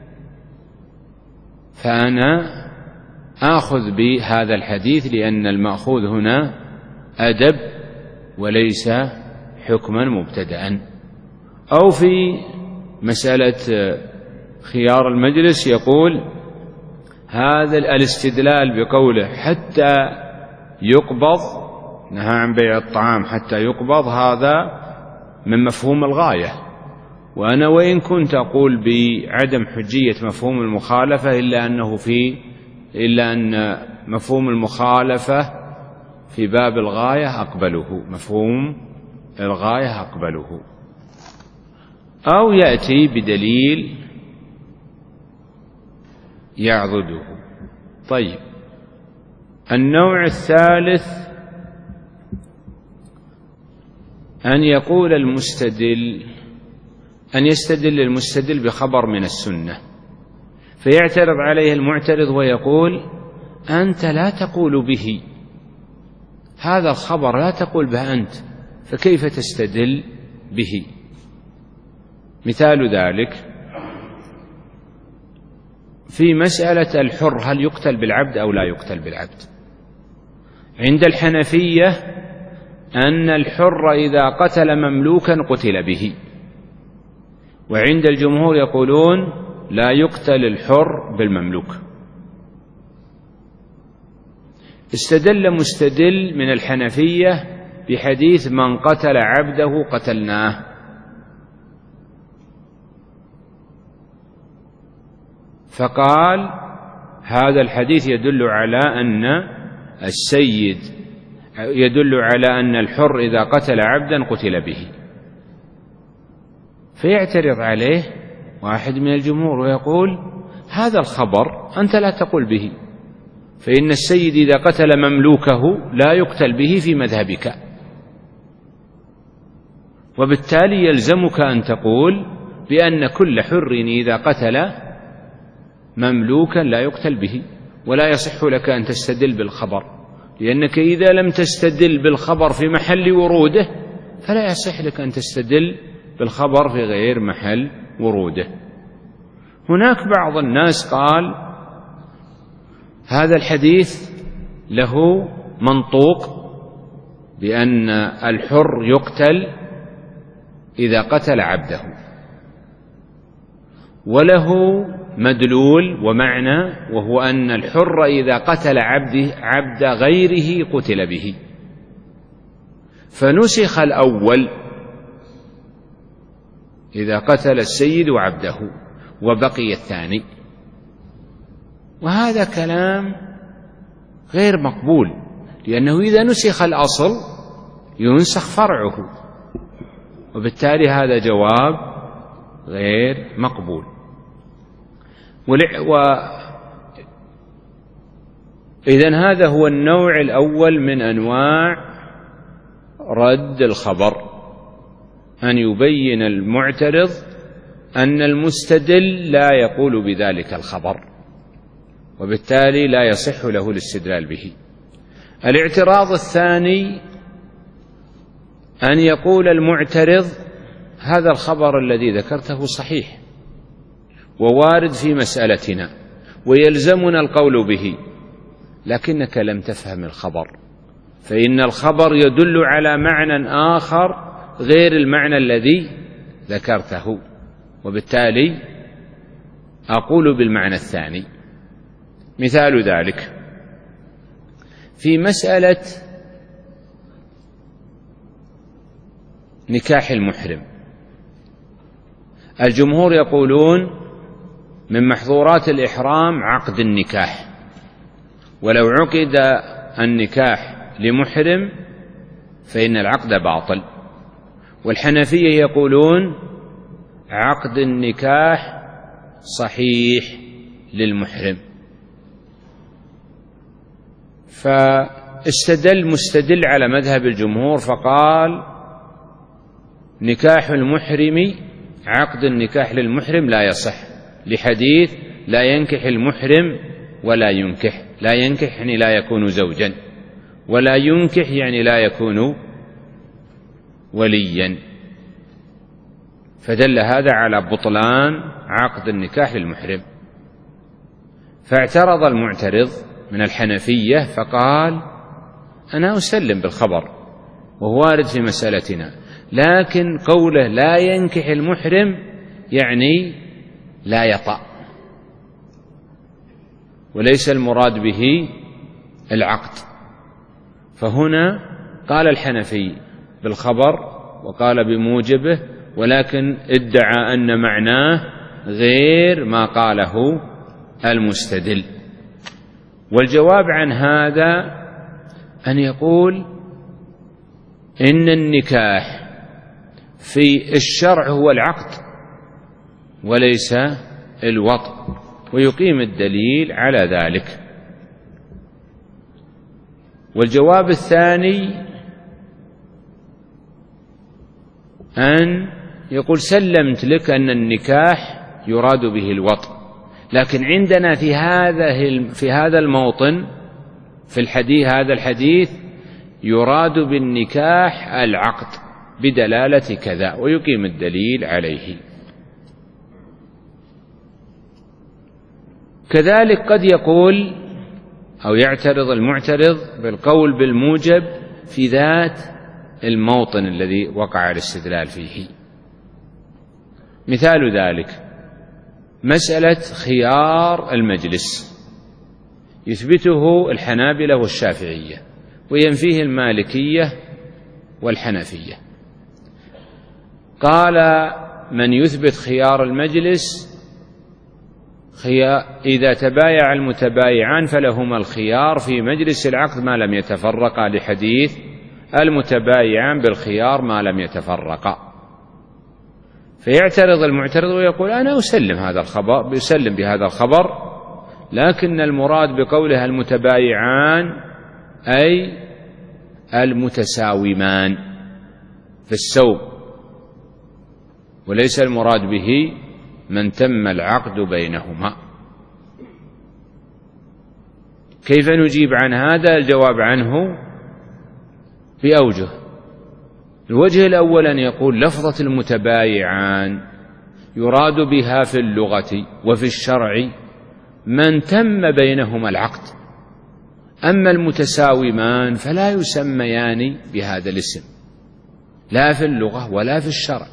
فأنا آخذ بهذا الحديث لأن المأخوذ هنا أدب وليس حكما مبتدأ. أو في مسألة خيار المجلس يقول هذا الاستدلال بقوله حتى يقبض نهى عن بيع الطعام حتى يقبض هذا من مفهوم الغاية، وأنا وإن كنت أقول بعدم حجية مفهوم المخالفة إلا أنه في إلا أن مفهوم المخالفة في باب الغاية أقبله، مفهوم الغاية أقبله. أو يأتي بدليل يعضده. طيب النوع الثالث أن يقول المستدل أن يستدل المستدل بخبر من السنة، فيعترض عليه المعترض ويقول: أنت لا تقول به، هذا الخبر لا تقول به أنت، فكيف تستدل به؟ مثال ذلك في مسألة الحر، هل يقتل بالعبد أو لا يقتل بالعبد؟ عند الحنفية أن الحر إذا قتل مملوكا قتل به، وعند الجمهور يقولون لا يقتل الحر بالمملوك. استدل مستدل من الحنفية بحديث: من قتل عبده قتلناه، فقال هذا الحديث يدل على أن السيد يدل على أن الحر إذا قتل عبدا قتل به. فيعترض عليه واحد من الجمهور ويقول: هذا الخبر أنت لا تقول به، فإن السيد إذا قتل مملوكه لا يقتل به في مذهبك، وبالتالي يلزمك أن تقول بأن كل حر إذا قتل مملوكا لا يقتل به، ولا يصح لك أن تستدل بالخبر، لأنك إذا لم تستدل بالخبر في محل وروده فلا يصح لك أن تستدل بالخبر في غير محل وروده. هناك بعض الناس قال هذا الحديث له منطوق بأن الحر يقتل إذا قتل عبده، وله مدلول ومعنى، وهو أن الحر إذا قتل عبده عبد غيره قتل به، فنسخ الأول إذا قتل السيد عبده وبقي الثاني، وهذا كلام غير مقبول، لأنه إذا نسخ الأصل ينسخ فرعه، وبالتالي هذا جواب غير مقبول. وإذن هذا هو النوع الأول من أنواع رد الخبر، أن يبين المعترض أن المستدل لا يقول بذلك الخبر، وبالتالي لا يصح له الاستدلال به. الاعتراض الثاني أن يقول المعترض: هذا الخبر الذي ذكرته صحيح ووارد في مسألتنا ويلزمنا القول به، لكنك لم تفهم الخبر، فإن الخبر يدل على معنى آخر غير المعنى الذي ذكرته، وبالتالي أقول بالمعنى الثاني. مثال ذلك في مسألة نكاح المحرم، الجمهور يقولون من محظورات الإحرام عقد النكاح، ولو عقد النكاح لمحرم فإن العقد باطل. والحنفية يقولون عقد النكاح صحيح للمحرم. فاستدل مستدل على مذهب الجمهور فقال: نكاح المحرم عقد النكاح للمحرم لا يصح، لحديث لا ينكح المحرم ولا ينكح. لا ينكح يعني لا يكون زوجا، ولا ينكح يعني لا يكون وليا، فدل هذا على بطلان عقد النكاح للمحرم. فاعترض المعترض من الحنفية فقال: أنا أسلم بالخبر وهو وارد في مسألتنا، لكن قوله لا ينكح المحرم يعني لا يطأ، وليس المراد به العقد. فهنا قال الحنفي بالخبر وقال بموجبه، ولكن ادعى أن معناه غير ما قاله المستدل. والجواب عن هذا أن يقول إن النكاح في الشرع هو العقد وليس الوطء، ويقيم الدليل على ذلك. والجواب الثاني أن يقول سلمت لك أن النكاح يراد به الوطء، لكن عندنا في هذا في هذا الموطن في الحديث هذا الحديث يراد بالنكاح العقد بدلالة كذا، ويقيم الدليل عليه. كذلك قد يقول أو يعترض المعترض بالقول بالموجب في ذات الموطن الذي وقع الاستدلال فيه. مثال ذلك مسألة خيار المجلس يثبته الحنابلة والشافعية وينفيه المالكية والحنفية. قال من يثبت خيار المجلس إذا تبايع المتبايعان فلهما الخيار في مجلس العقد ما لم يتفرقا، لحديث المتبايعان بالخيار ما لم يتفرقا. فيعترض المعترض ويقول أنا أسلم هذا الخبر بيسلم بهذا الخبر، لكن المراد بقولها المتبايعان أي المتساومان في السوم، وليس المراد به من تم العقد بينهما. كيف نجيب عن هذا؟ الجواب عنه بأوجه. الوجه الأول أن يقول لفظة المتبايعان يراد بها في اللغة وفي الشرع من تم بينهما العقد، أما المتساومان فلا يسميان بهذا الاسم لا في اللغة ولا في الشرع.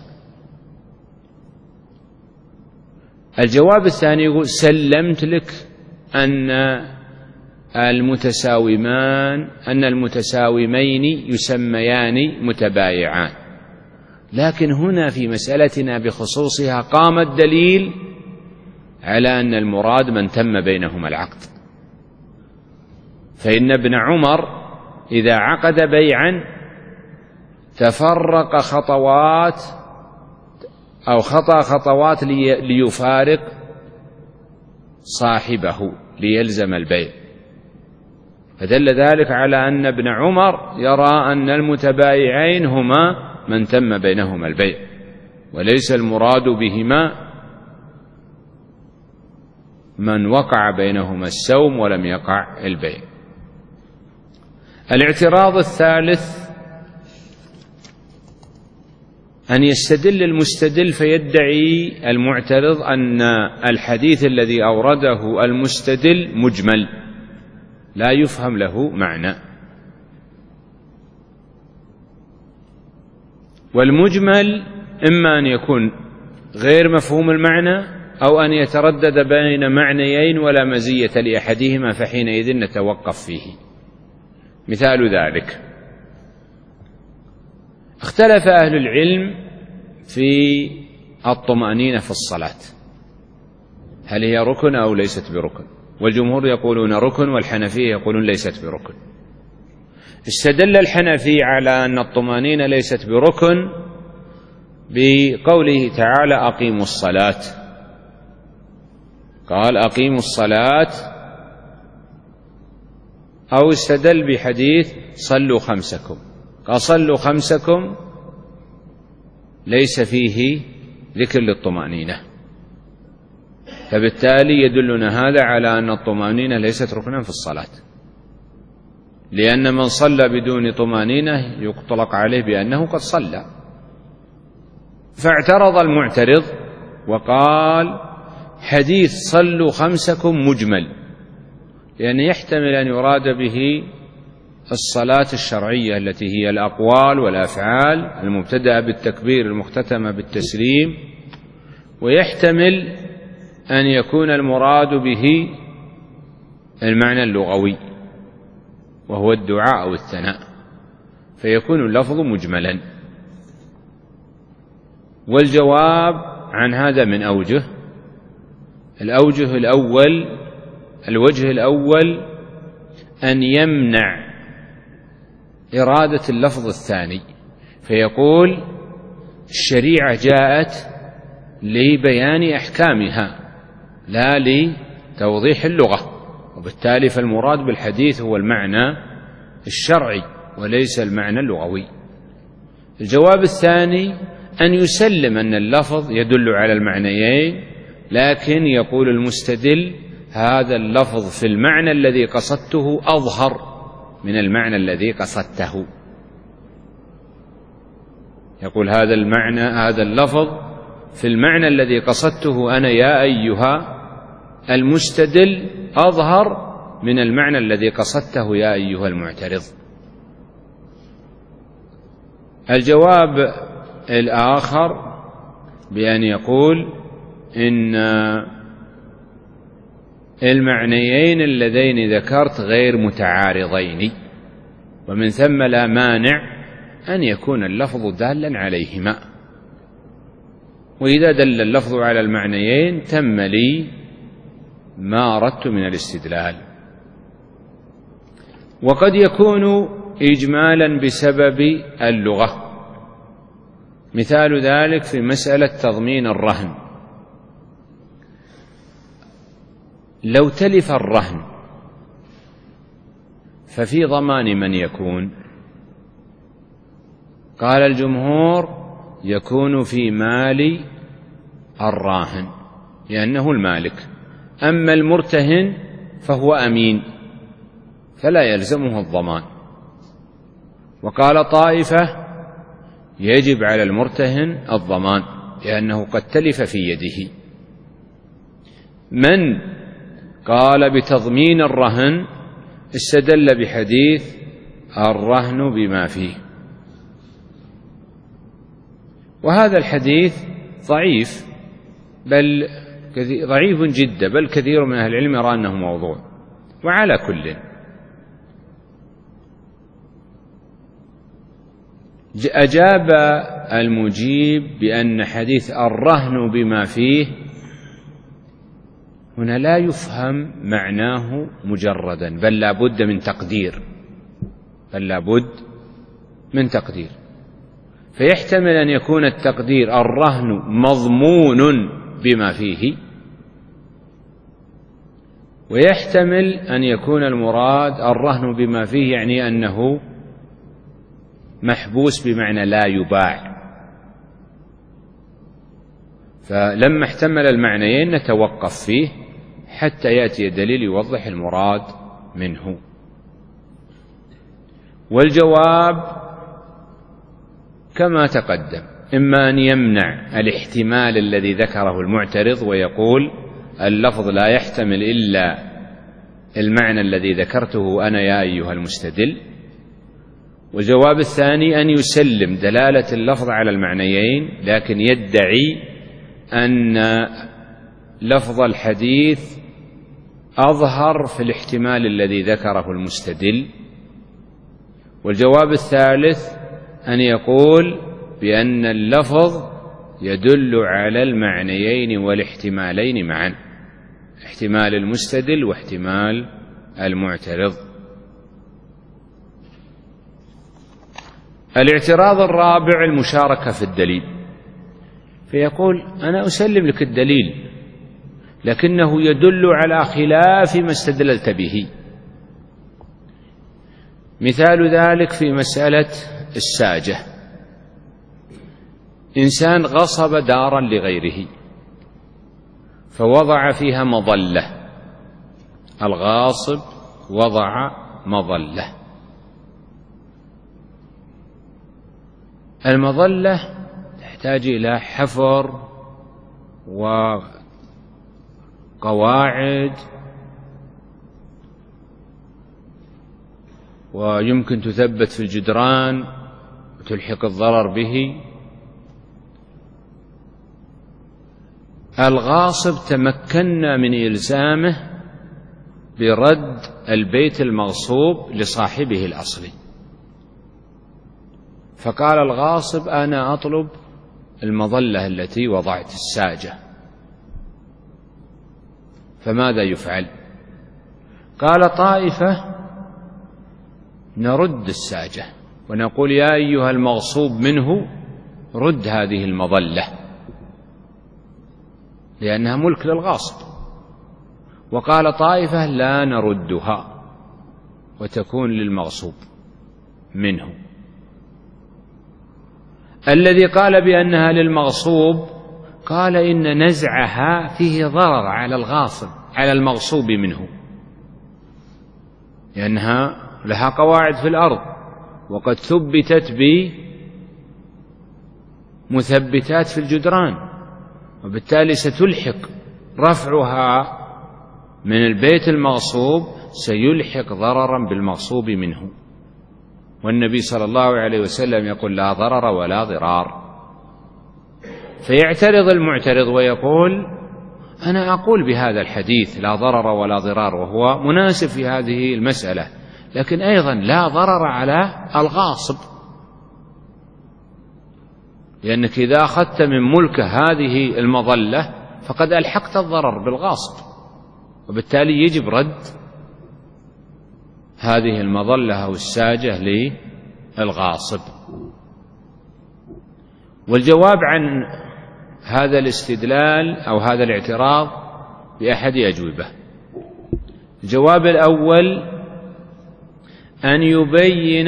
الجواب الثاني يقول سلمت لك أن المتساومان أن المتساومين يسميان متبايعان، لكن هنا في مسألتنا بخصوصها قام الدليل على أن المراد من تم بينهما العقد. فإن ابن عمر إذا عقد بيعا تفرق خطوات أو خطأ خطوات ليفارق صاحبه ليلزم البيع، فدل ذلك على أن ابن عمر يرى أن المتبايعين هما من تم بينهما البيع، وليس المراد بهما من وقع بينهما السوم ولم يقع البيع. الاعتراض الثالث أن يستدل المستدل فيدعي المعترض أن الحديث الذي أورده المستدل مجمل لا يفهم له معنى، والمجمل إما أن يكون غير مفهوم المعنى أو أن يتردد بين معنيين ولا مزية لأحدهما، فحينئذ نتوقف فيه. مثال ذلك اختلف أهل العلم في الطمأنينة في الصلاة، هل هي ركن أو ليست بركن؟ والجمهور يقولون ركن والحنفية يقولون ليست بركن. استدل الحنفي على أن الطمأنينة ليست بركن بقوله تعالى أقيموا الصلاة، قال أقيموا الصلاة، أو استدل بحديث صلوا خمسكم، قال صلوا خمسكم ليس فيه ذكر للطمأنينة، فبالتالي يدلنا هذا على أن الطمأنينة ليست ركنا في الصلاة، لأن من صلى بدون طمأنينة يطلق عليه بأنه قد صلى. فاعترض المعترض وقال حديث صلوا خمسكم مجمل، لأن يحتمل أن يراد به الصلاة الشرعية التي هي الأقوال والأفعال المبتدأة بالتكبير المختتمة بالتسليم، ويحتمل أن يكون المراد به المعنى اللغوي وهو الدعاء أو الثناء، فيكون اللفظ مجملا. والجواب عن هذا من أوجه. الأوجه الأول الوجه الأول أن يمنع إرادة اللفظ الثاني، فيقول الشريعة جاءت لبيان أحكامها لا لتوضيح اللغة، وبالتالي فالمراد بالحديث هو المعنى الشرعي وليس المعنى اللغوي. الجواب الثاني أن يسلم أن اللفظ يدل على المعنيين، لكن يقول المستدل هذا اللفظ في المعنى الذي قصدته أظهر من المعنى الذي قصدته. يقول هذا المعنى هذا اللفظ في المعنى الذي قصدته أنا يا أيها المستدل أظهر من المعنى الذي قصدته يا أيها المعترض. الجواب الآخر بأن يقول إن المعنيين اللذين ذكرت غير متعارضين، ومن ثم لا مانع أن يكون اللفظ دالا عليهما، وإذا دل اللفظ على المعنيين تم لي ما أردت من الاستدلال. وقد يكون إجمالا بسبب اللغة، مثال ذلك في مسألة تضمين الرهن. لو تلف الرهن ففي ضمان من يكون؟ قال الجمهور يكون في مال الراهن لأنه المالك، أما المرتهن فهو أمين فلا يلزمه الضمان. وقال طائفة يجب على المرتهن الضمان لأنه قد تلف في يده. من قال بتضمين الرهن استدل بحديث الرهن بما فيه، وهذا الحديث ضعيف، بل ضعيف جدا، بل كثير من أهل العلم يرى أنه موضوع. وعلى كل أجاب المجيب بأن حديث الرهن بما فيه هنا لا يفهم معناه مجردا، بل لا بد من تقدير بل لا بد من تقدير فيحتمل أن يكون التقدير الرهن مضمون بما فيه، ويحتمل أن يكون المراد الرهن بما فيه يعني أنه محبوس بمعنى لا يباع. فلما احتمل المعنيين نتوقف فيه حتى يأتي دليل يوضح المراد منه. والجواب كما تقدم، إما أن يمنع الاحتمال الذي ذكره المعترض ويقول اللفظ لا يحتمل إلا المعنى الذي ذكرته أنا يا أيها المستدل، والجواب الثاني أن يسلم دلالة اللفظ على المعنيين لكن يدعي أن لفظ الحديث أظهر في الاحتمال الذي ذكره المستدل. والجواب الثالث أن يقول بأن اللفظ يدل على المعنيين والاحتمالين معا، احتمال المستدل واحتمال المعترض. الاعتراض الرابع المشاركة في الدليل، فيقول أنا أسلم لك الدليل لكنه يدل على خلاف ما استدللت به. مثال ذلك في مسألة الساجة، إنسان غصب دارا لغيره فوضع فيها مظلة، الغاصب وضع مظلة، المظلة تحتاج إلى حفر وقواعد ويمكن تثبت في الجدران وتلحق الضرر به. الغاصب تمكنا من إلزامه برد البيت المغصوب لصاحبه الأصلي، فقال الغاصب أنا أطلب المظلة التي وضعت الساجة، فماذا يفعل؟ قال طائفة نرد الساجة ونقول يا أيها المغصوب منه رد هذه المظلة لأنها ملك للغاصب. وقال طائفة لا نردها وتكون للمغصوب. منه. الذي قال بأنها للمغصوب قال إن نزعها فيه ضرر على الغاصب على المغصوب منه، لأنها لها قواعد في الأرض وقد ثبتت بمثبتات في الجدران، وبالتالي ستلحق رفعها من البيت المغصوب سيلحق ضررا بالمغصوب منه، والنبي صلى الله عليه وسلم يقول لا ضرر ولا ضرار. فيعترض المعترض ويقول أنا أقول بهذا الحديث لا ضرر ولا ضرار وهو مناسب في هذه المسألة، لكن أيضا لا ضرر على الغاصب، لأنك إذا أخذت من ملك هذه المظلة فقد ألحقت الضرر بالغاصب، وبالتالي يجب رد هذه المظلة أو الساجة للغاصب. والجواب عن هذا الاستدلال أو هذا الاعتراض بأحد أجوبة. الجواب الأول أن يبين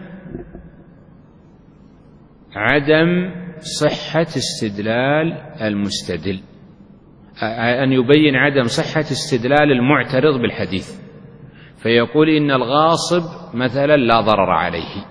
عدم صحة استدلال المستدل، أن يبين عدم صحة استدلال المعترض بالحديث، فيقول إن الغاصب مثلا لا ضرر عليه.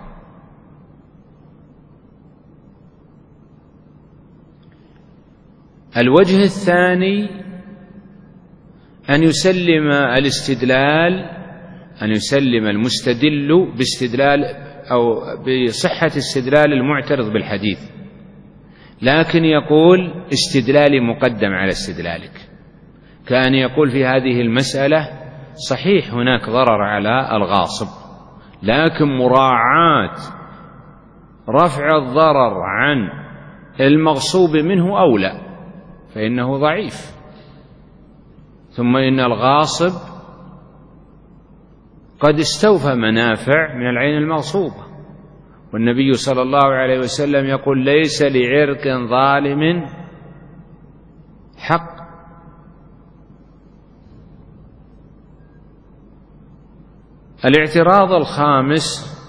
الوجه الثاني أن يسلم الاستدلال أن يسلم المستدل باستدلال أو بصحة استدلال المعترض بالحديث، لكن يقول استدلالي مقدم على استدلالك، كأن يقول في هذه المسألة صحيح هناك ضرر على الغاصب، لكن مراعاة رفع الضرر عن المغصوب منه أولى، فإنه ضعيف، ثم إن الغاصب قد استوفى منافع من العين المغصوبة، والنبي صلى الله عليه وسلم يقول ليس لعرق ظالم حق. الاعتراض الخامس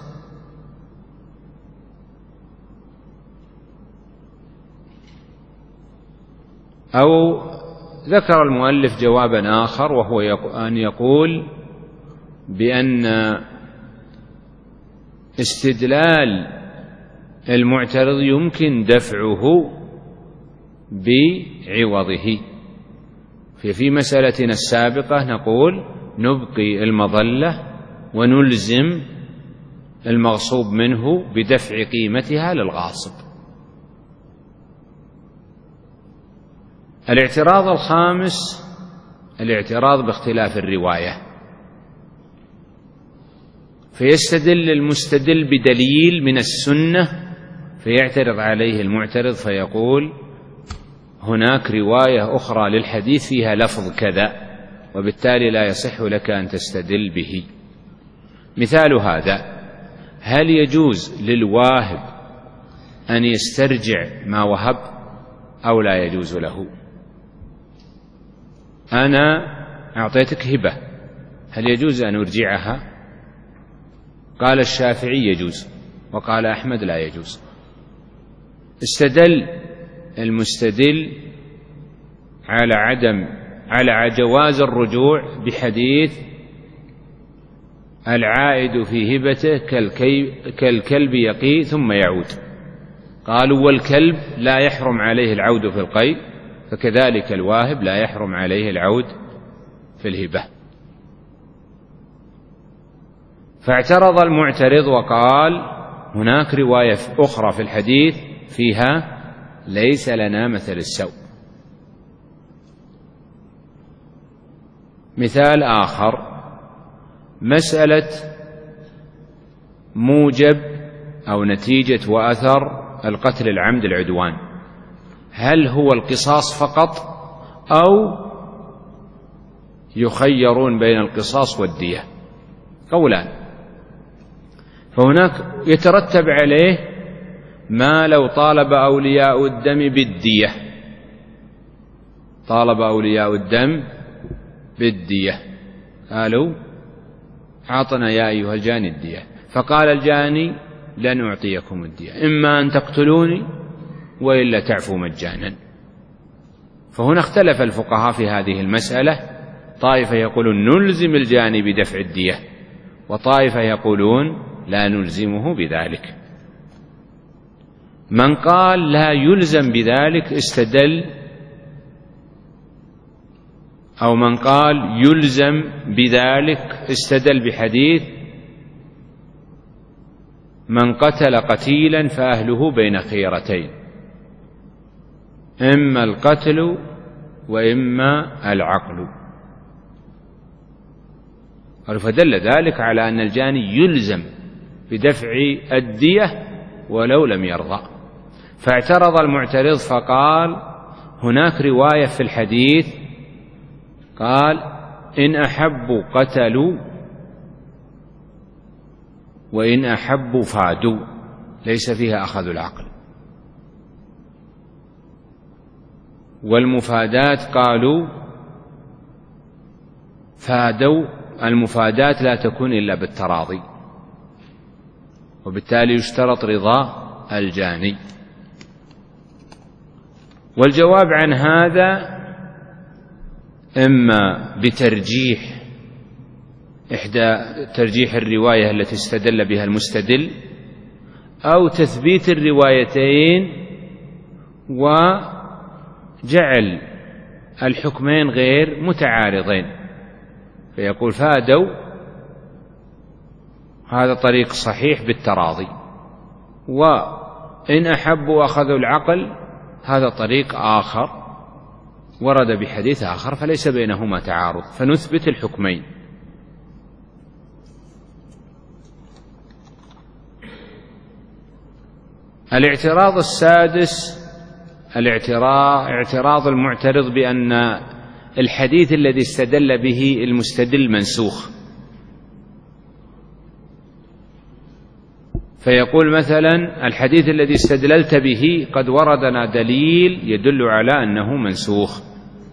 أو ذكر المؤلف جوابا آخر، وهو أن يقول بأن استدلال المعترض يمكن دفعه بعوضه. في مسألتنا السابقة نقول نبقي المظلة ونلزم المغصوب منه بدفع قيمتها للغاصب. الاعتراض الخامس الاعتراض باختلاف الرواية، فيستدل المستدل بدليل من السنة فيعترض عليه المعترض فيقول هناك رواية أخرى للحديث فيها لفظ كذا، وبالتالي لا يصح لك أن تستدل به. مثال هذا: هل يجوز للواهب أن يسترجع ما وهب أو لا يجوز له؟ أنا أعطيتك هبة، هل يجوز أن أرجعها؟ قال الشافعي يجوز، وقال أحمد لا يجوز. استدل المستدل على عدم على جواز الرجوع بحديث العائد في هبته كالكلب يقي ثم يعود. قالوا والكلب لا يحرم عليه العود في القيء، فكذلك الواهب لا يحرم عليه العود في الهبة. فاعترض المعترض وقال هناك رواية أخرى في الحديث فيها ليس لنا مثل السوء. مثال آخر: مسألة موجب أو نتيجة وأثر القتل العمد العدوان، هل هو القصاص فقط أو يخيرون بين القصاص والدية؟ قولان. فهناك يترتب عليه ما لو طالب أولياء الدم بالدية، طالب أولياء الدم بالدية قالوا أعطنا يا أيها الجاني الدية، فقال الجاني لن أعطيكم الدية، إما أن تقتلوني وإلا تعفو مجانا. فهنا اختلف الفقهاء في هذه المسألة، طائفة يقولون نلزم الجاني بدفع الدية، وطائفة يقولون لا نلزمه بذلك. من قال لا يلزم بذلك استدل، أو من قال يلزم بذلك استدل بحديث من قتل قتيلا فأهله بين خيرتين، إما القتل وإما العقل. فدل ذلك على أن الجاني يلزم بدفع الدية ولو لم يرضى. فاعترض المعترض فقال هناك رواية في الحديث قال إن أحبوا قتلوا وإن أحبوا فادوا، ليس فيها أخذ العقل. والمفادات قالوا فادوا، المفادات لا تكون إلا بالتراضي، وبالتالي يشترط رضا الجاني. والجواب عن هذا إما بترجيح إحدى ترجيح الرواية التي استدل بها المستدل، أو تثبيت الروايتين وجعل الحكمين غير متعارضين، فيقول فادوا هذا طريق صحيح بالتراضي، وإن أحبوا أخذوا العقل هذا طريق آخر ورد بحديث آخر، فليس بينهما تعارض، فنثبت الحكمين. الاعتراض السادس الاعتراض اعتراض المعترض بأن الحديث الذي استدل به المستدل منسوخ. فيقول مثلا الحديث الذي استدللت به قد وردنا دليل يدل على أنه منسوخ.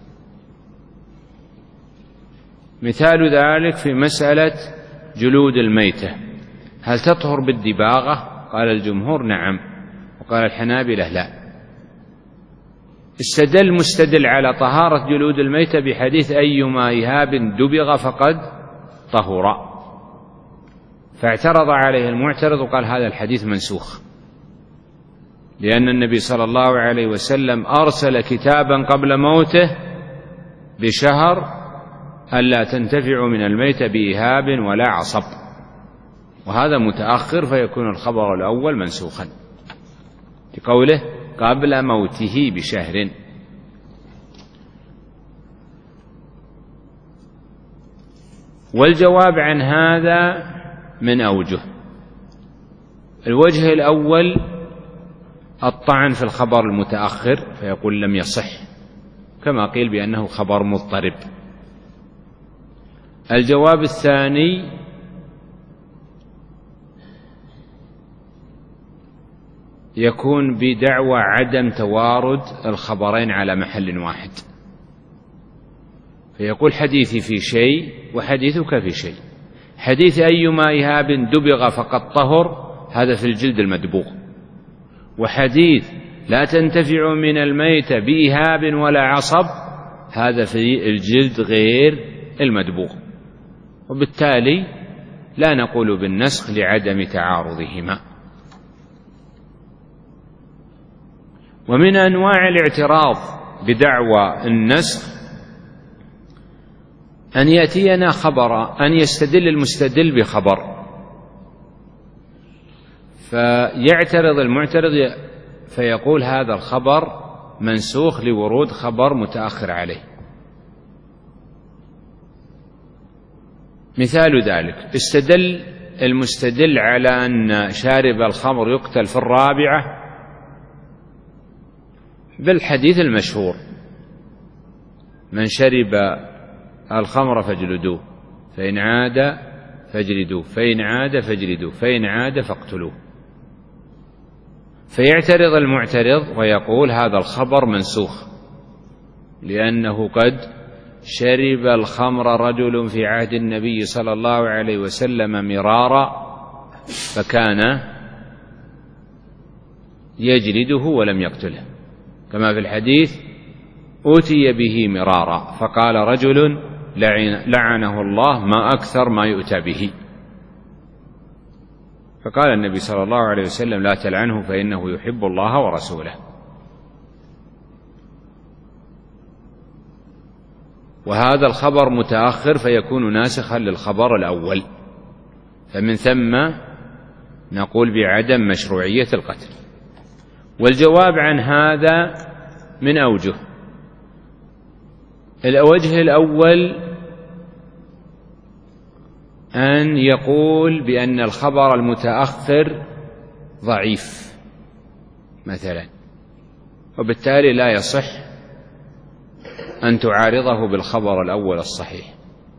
مثال ذلك في مسألة جلود الميتة، هل تطهر بالدباغة؟ قال الجمهور نعم، وقال الحنابلة لا. استدل مستدل على طهارة جلود الميتة بحديث أيما إهاب دبغ فقد طهر، فاعترض عليه المعترض وقال هذا الحديث منسوخ، لأن النبي صلى الله عليه وسلم أرسل كتابا قبل موته بشهر ألا تنتفع من الميتة بإهاب ولا عصب، وهذا متأخر، فيكون الخبر الأول منسوخا لقوله قبل موته بشهر. والجواب عن هذا من أوجه. الوجه الأول الطعن في الخبر المتأخر، فيقول لم يصح، كما قيل بأنه خبر مضطرب. الجواب الثاني يكون بدعوى عدم توارد الخبرين على محل واحد، فيقول حديثي في شيء وحديثك في شيء. حديث أيما إهاب دبغ فقد طهر هذا في الجلد المدبوغ، وحديث لا تنتفع من الميتة بإهاب ولا عصب هذا في الجلد غير المدبوغ، وبالتالي لا نقول بالنسخ لعدم تعارضهما. ومن أنواع الاعتراض بدعوى النسخ أن يأتينا خبر، أن يستدل المستدل بخبر فيعترض المعترض فيقول هذا الخبر منسوخ لورود خبر متأخر عليه. مثال ذلك استدل المستدل على أن شارب الخمر يقتل في الرابعة بالحديث المشهور من شرب الخمر فاجلدوه فإن عاد فاجلدوه فإن عاد فاجلدوه فإن عاد فاقتلوه. فيعترض المعترض ويقول هذا الخبر منسوخ، لأنه قد شرب الخمر رجل في عهد النبي صلى الله عليه وسلم مرارا فكان يجلده ولم يقتله، كما في الحديث: أوتي به مرارا فقال رجل لعنه الله ما أكثر ما يؤتى به، فقال النبي صلى الله عليه وسلم: لا تلعنه فإنه يحب الله ورسوله. وهذا الخبر متأخر فيكون ناسخا للخبر الأول، فمن ثم نقول بعدم مشروعية القتل. والجواب عن هذا من أوجه: الوجه الأول أن يقول بأن الخبر المتأخر ضعيف مثلا، وبالتالي لا يصح أن تعارضه بالخبر الأول الصحيح.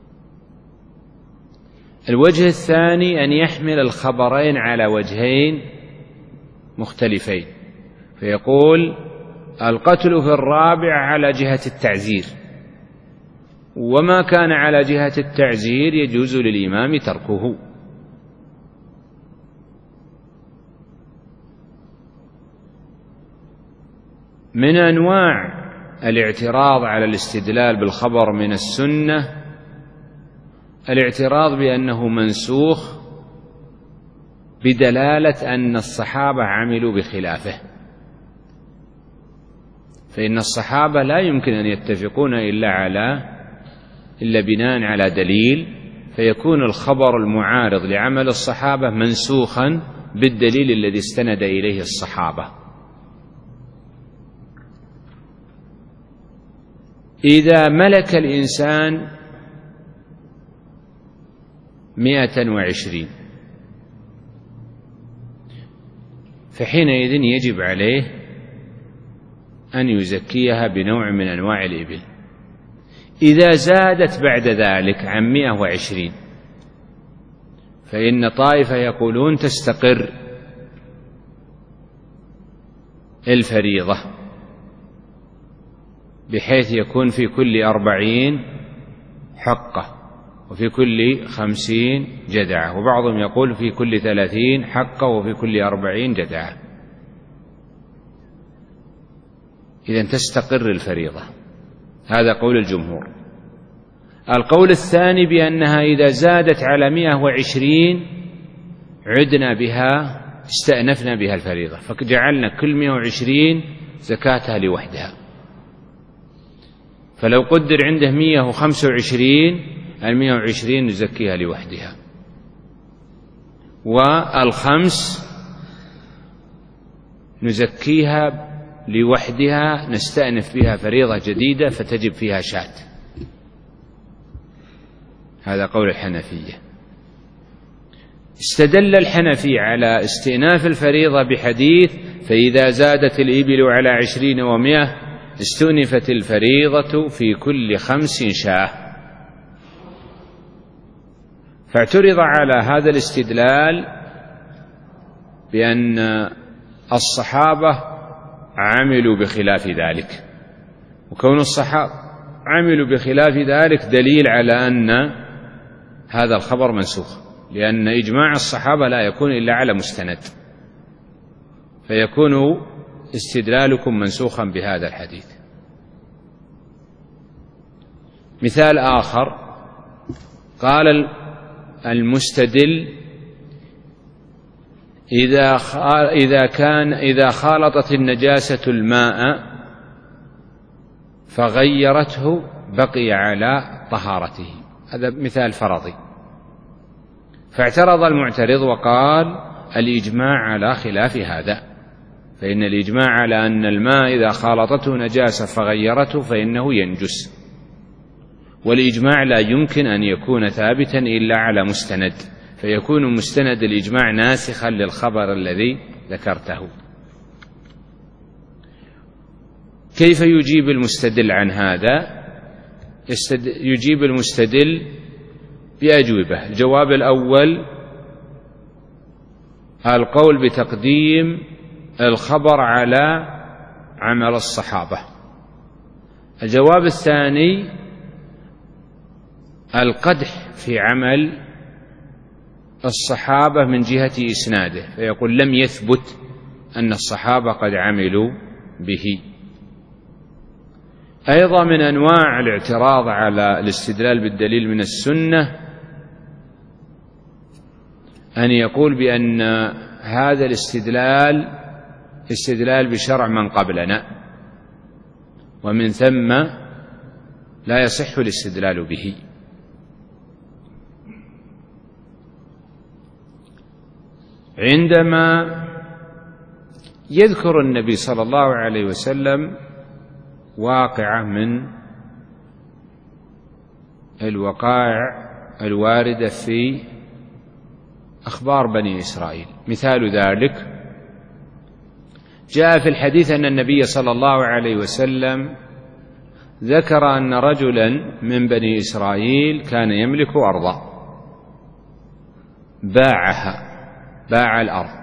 الوجه الثاني أن يحمل الخبرين على وجهين مختلفين، فيقول: القتل في الرابع على جهة التعزير، وما كان على جهة التعزير يجوز للإمام تركه. من أنواع الاعتراض على الاستدلال بالخبر من السنة الاعتراض بأنه منسوخ بدلالة أن الصحابة عملوا بخلافه، فإن الصحابة لا يمكن أن يتفقون إلا على إلا بناء على دليل، فيكون الخبر المعارض لعمل الصحابة منسوخا بالدليل الذي استند إليه الصحابة. إذا ملك الإنسان مئة وعشرين فحينئذ يجب عليه أن يزكيها بنوع من أنواع الإبل. إذا زادت بعد ذلك عن مئة وعشرين فإن طائفة يقولون تستقر الفريضة، بحيث يكون في كل أربعين حقة وفي كل خمسين جدعة، وبعضهم يقول في كل ثلاثين حقة وفي كل أربعين جدعة. إذن تستقر الفريضة، هذا قول الجمهور. القول الثاني بأنها إذا زادت على مئة وعشرين عدنا بها استأنفنا بها الفريضة، فجعلنا كل مئة وعشرين زكاتها لوحدها، فلو قدر عنده مئة وخمسة وعشرين المئة وعشرين نزكيها لوحدها، والخمس نزكيها لوحدها نستأنف بها فريضة جديدة فتجب فيها شاة. هذا قول الحنفية. استدل الحنفي على استئناف الفريضة بحديث: فإذا زادت الإبل على عشرين ومئة استؤنفت الفريضة في كل خمس شاة. فاعترض على هذا الاستدلال بأن الصحابة عملوا بخلاف ذلك، وكون الصحابة عملوا بخلاف ذلك دليل على أن هذا الخبر منسوخ، لأن إجماع الصحابة لا يكون إلا على مستند، فيكون استدلالكم منسوخا بهذا الحديث. مثال آخر: قال المستدل: إذا إذا كان إذا خالطت النجاسة الماء فغيرته بقي على طهارته. هذا مثال فرضي. فاعترض المعترض وقال: الإجماع على خلاف هذا، فإن الإجماع على أن الماء إذا خالطته نجاسة فغيرته فإنه ينجس، والإجماع لا يمكن أن يكون ثابتا إلا على مستند، فيكون مستند الإجماع ناسخا للخبر الذي ذكرته. كيف يجيب المستدل عن هذا؟ يجيب المستدل بأجوبة. الجواب الأول: القول بتقديم الخبر على عمل الصحابة. الجواب الثاني: القدح في عمل الصحابة من جهة إسناده، فيقول لم يثبت أن الصحابة قد عملوا به. أيضا من أنواع الاعتراض على الاستدلال بالدليل من السنة أن يقول بأن هذا الاستدلال استدلال بشرع من قبلنا، ومن ثم لا يصح الاستدلال به. عندما يذكر النبي صلى الله عليه وسلم واقعة من الوقائع الواردة في أخبار بني إسرائيل، مثال ذلك جاء في الحديث أن النبي صلى الله عليه وسلم ذكر أن رجلا من بني إسرائيل كان يملك أرضا باعها، باع الأرض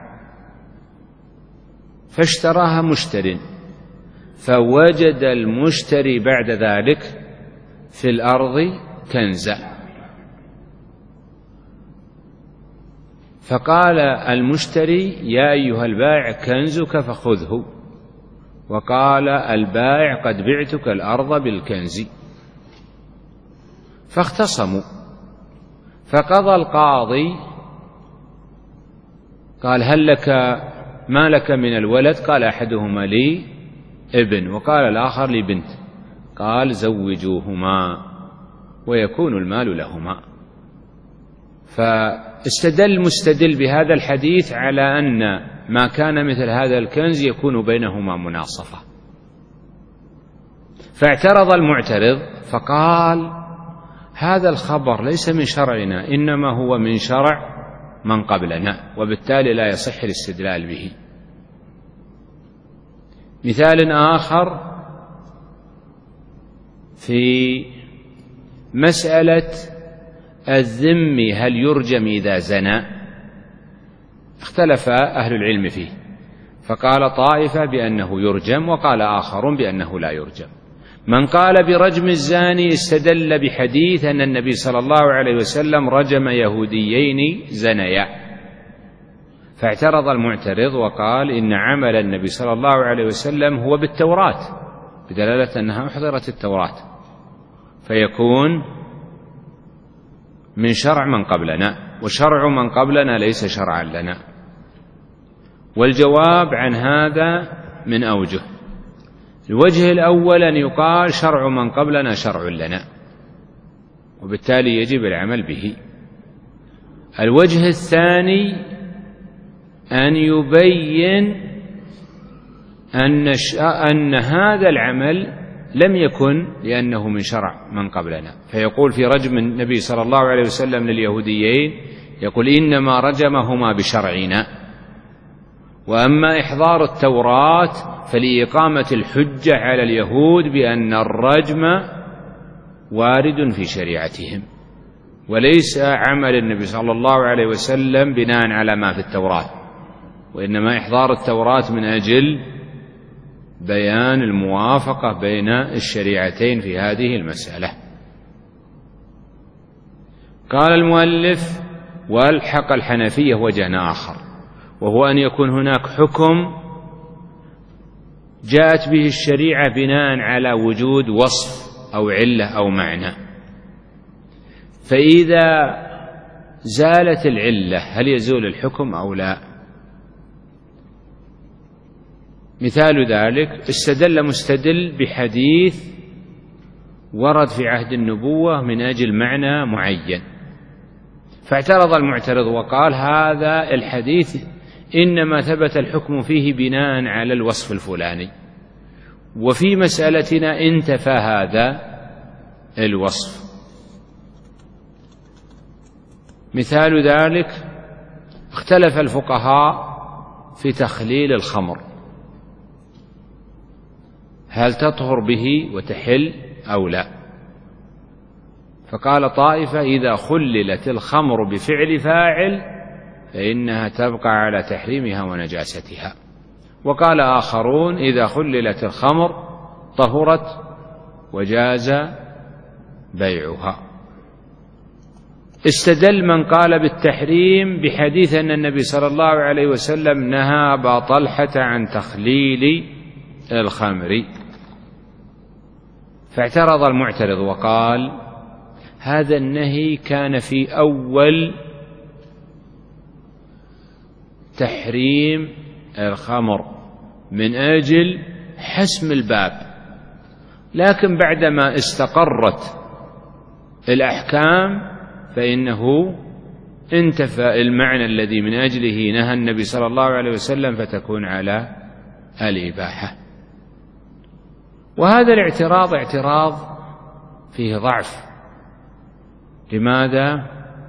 فاشتراها مشتر، فوجد المشتري بعد ذلك في الأرض كنزا، فقال المشتري يا أيها البائع كنزك فخذه، وقال البائع قد بعتك الأرض بالكنز، فاختصموا، فقضى القاضي قال هل لك ما لك من الولد؟ قال أحدهما لي ابن وقال الآخر لي بنت، قال زوجوهما ويكون المال لهما. فاستدل المستدل بهذا الحديث على أن ما كان مثل هذا الكنز يكون بينهما مناصفة، فاعترض المعترض فقال هذا الخبر ليس من شرعنا، إنما هو من شرع من قبلنا، وبالتالي لا يصح الاستدلال به. مثال آخر في مسألة الذم هل يرجم إذا زنى، اختلف أهل العلم فيه، فقال طائفة بأنه يرجم وقال آخرون بأنه لا يرجم. من قال برجم الزاني استدل بحديث أن النبي صلى الله عليه وسلم رجم يهوديين زنيا، فاعترض المعترض وقال إن عمل النبي صلى الله عليه وسلم هو بالتوراة، بدلالة أنها أحضرت التوراة، فيكون من شرع من قبلنا، وشرع من قبلنا ليس شرعا لنا. والجواب عن هذا من أوجه: الوجه الأول أن يقال شرع من قبلنا شرع لنا، وبالتالي يجب العمل به. الوجه الثاني أن يبين أن, أن هذا العمل لم يكن لأنه من شرع من قبلنا، فيقول في رجم النبي صلى الله عليه وسلم لليهوديين يقول إنما رجمهما بشرعنا، وأما إحضار التوراة فلإقامة الحجة على اليهود بأن الرجم وارد في شريعتهم، وليس عمل النبي صلى الله عليه وسلم بناء على ما في التوراة، وإنما إحضار التوراة من أجل بيان الموافقة بين الشريعتين في هذه المسألة. قال المؤلف: والحق الحنفية وجه آخر، وهو أن يكون هناك حكم جاءت به الشريعة بناء على وجود وصف أو علة أو معنى، فإذا زالت العلة هل يزول الحكم أو لا؟ مثال ذلك استدل مستدل بحديث ورد في عهد النبوة من أجل معنى معين، فاعترض المعترض وقال هذا الحديث إنما ثبت الحكم فيه بناء على الوصف الفلاني، وفي مسألتنا انتفى هذا الوصف. مثال ذلك اختلف الفقهاء في تخليل الخمر، هل تطهر به وتحل أو لا؟ فقال طائفة إذا خللت الخمر بفعل فاعل فإنها تبقى على تحريمها ونجاستها، وقال آخرون إذا خللت الخمر طهرت وجاز بيعها. استدل من قال بالتحريم بحديث أن النبي صلى الله عليه وسلم نهى أبا طلحة عن تخليل الخمر، فاعترض المعترض وقال هذا النهي كان في أول تحريم الخمر من أجل حسم الباب، لكن بعدما استقرت الأحكام فإنه انتفى المعنى الذي من أجله نهى النبي صلى الله عليه وسلم، فتكون على الإباحة. وهذا الاعتراض اعتراض فيه ضعف. لماذا؟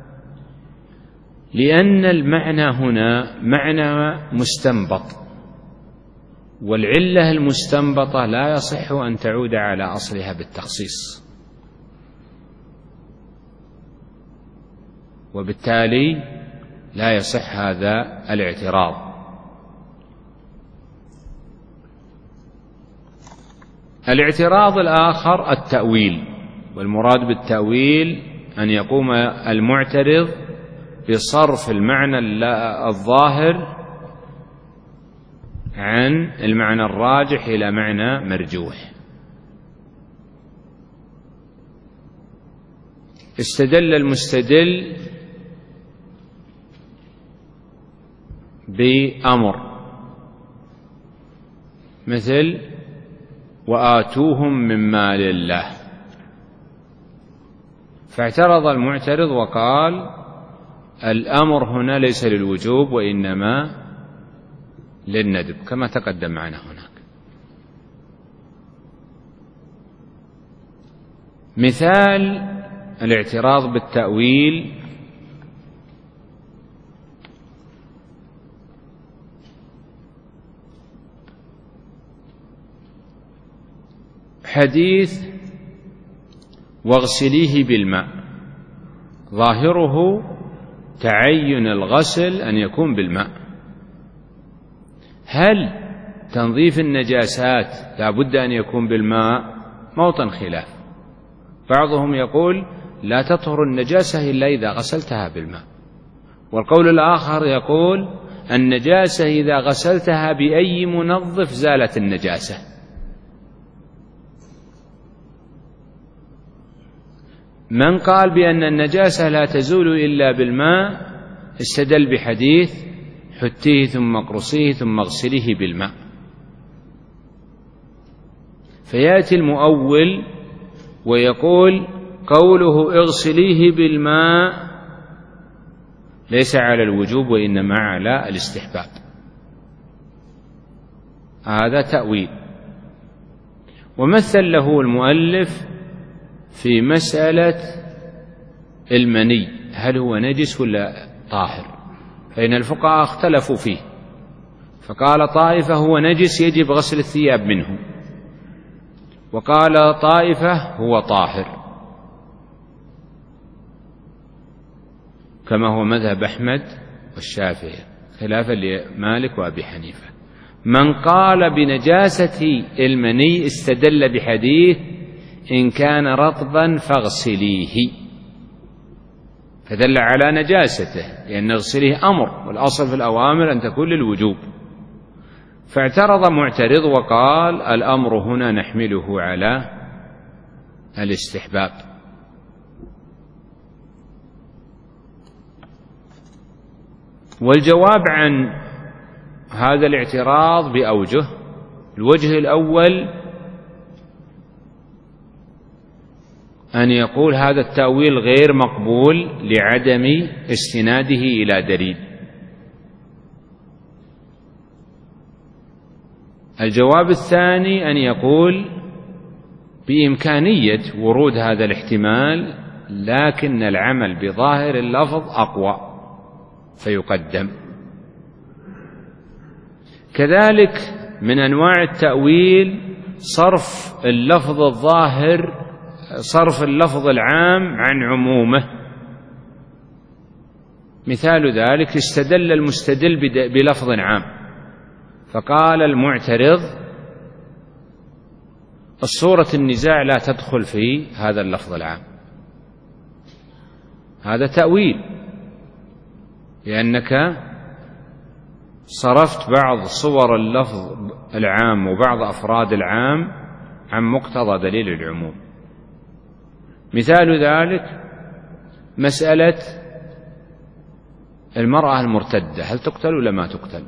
لأن المعنى هنا معنى مستنبط، والعلة المستنبطة لا يصح أن تعود على أصلها بالتخصيص، وبالتالي لا يصح هذا الاعتراض. الاعتراض الآخر التأويل، والمراد بالتأويل أن يقوم المعترض بصرف المعنى الظاهر عن المعنى الراجح إلى معنى مرجوح. استدل المستدل بأمر مثل وآتوهم من مال الله، فاعترض المعترض وقال الأمر هنا ليس للوجوب وإنما للندب كما تقدم معنا هناك. مثال الاعتراض بالتأويل حديث واغسليه بالماء، ظاهره تعين الغسل أن يكون بالماء. هل تنظيف النجاسات لا بد أن يكون بالماء؟ موطن خلاف. بعضهم يقول لا تطهر النجاسة إلا إذا غسلتها بالماء، والقول الآخر يقول النجاسة إذا غسلتها بأي منظف زالت النجاسة. من قال بأن النجاسة لا تزول إلا بالماء استدل بحديث حتيه ثم اقرصيه ثم اغسليه بالماء. فيأتي المؤول ويقول قوله اغسليه بالماء ليس على الوجوب وإنما على الاستحباب. هذا تأويل. ومثل له المؤلف في مسألة المني هل هو نجس ولا طاهر، فإن الفقهاء اختلفوا فيه، فقال طائفة هو نجس يجب غسل الثياب منه، وقال طائفة هو طاهر، كما هو مذهب أحمد والشافعي خلافا لمالك وأبي حنيفة. من قال بنجاسة المني استدل بحديث إن كان رطبا فاغسليه، فدل على نجاسته، لأن اغسليه أمر، والأصل في الأوامر أن تكون للوجوب. فاعترض معترض وقال الأمر هنا نحمله على الاستحباب. والجواب عن هذا الاعتراض بأوجه. الوجه الأول أن يقول هذا التأويل غير مقبول لعدم استناده إلى دليل. الجواب الثاني أن يقول بإمكانية ورود هذا الاحتمال، لكن العمل بظاهر اللفظ أقوى فيقدم. كذلك من أنواع التأويل صرف اللفظ الظاهر، صرف اللفظ العام عن عمومه. مثال ذلك استدل المستدل بلفظ عام، فقال المعترض الصورة النزاع لا تدخل في هذا اللفظ العام. هذا تأويل، لأنك صرفت بعض صور اللفظ العام وبعض أفراد العام عن مقتضى دليل العموم. مثال ذلك مسألة المرأة المرتدة، هل تقتل ولا ما تقتل؟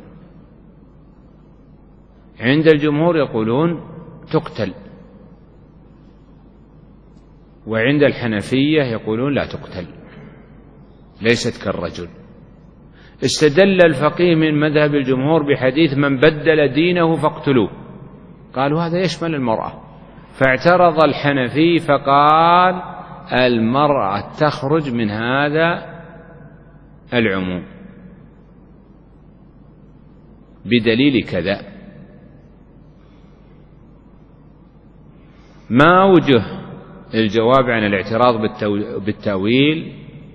عند الجمهور يقولون تقتل، وعند الحنفية يقولون لا تقتل، ليست كالرجل. استدل الفقيه من مذهب الجمهور بحديث من بدل دينه فاقتلوه، قالوا هذا يشمل المرأة، فاعترض الحنفي فقال المرأة تخرج من هذا العموم بدليل كذا. ما وجه الجواب عن الاعتراض بالتأويل؟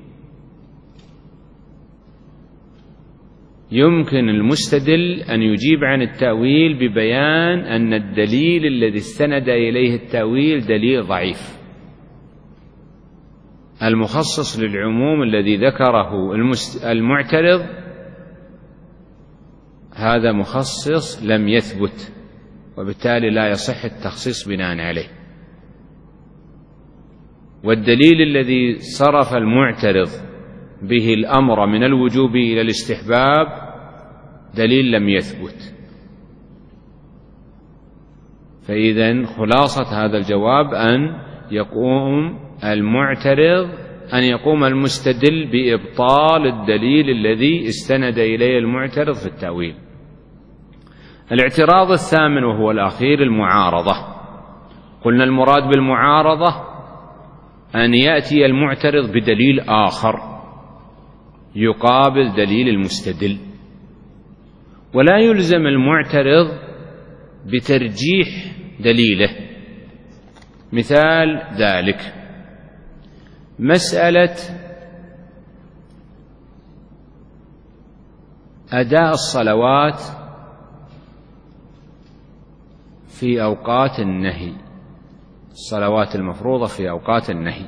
يمكن المستدل أن يجيب عن التأويل ببيان أن الدليل الذي استند إليه التأويل دليل ضعيف. المخصص للعموم الذي ذكره المعترض هذا مخصص لم يثبت، وبالتالي لا يصح التخصيص بناء عليه. والدليل الذي صرف المعترض به الأمر من الوجوب إلى الاستحباب دليل لم يثبت. فإذن خلاصة هذا الجواب أن يقوم المعترض أن يقوم المستدل بإبطال الدليل الذي استند إليه المعترض في التأويل. الاعتراض الثامن وهو الأخير المعارضة. قلنا المراد بالمعارضة أن يأتي المعترض بدليل آخر يقابل دليل المستدل، ولا يلزم المعترض بترجيح دليله. مثال ذلك مسألة أداء الصلوات في أوقات النهي، الصلوات المفروضة في أوقات النهي.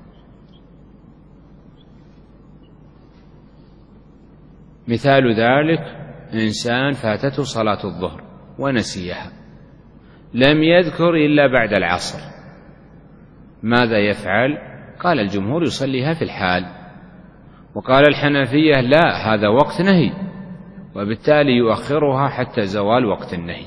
مثال ذلك إنسان فاتته صلاة الظهر ونسيها، لم يذكر إلا بعد العصر، ماذا يفعل؟ قال الجمهور يصليها في الحال، وقال الحنفية لا، هذا وقت نهي، وبالتالي يؤخرها حتى زوال وقت النهي.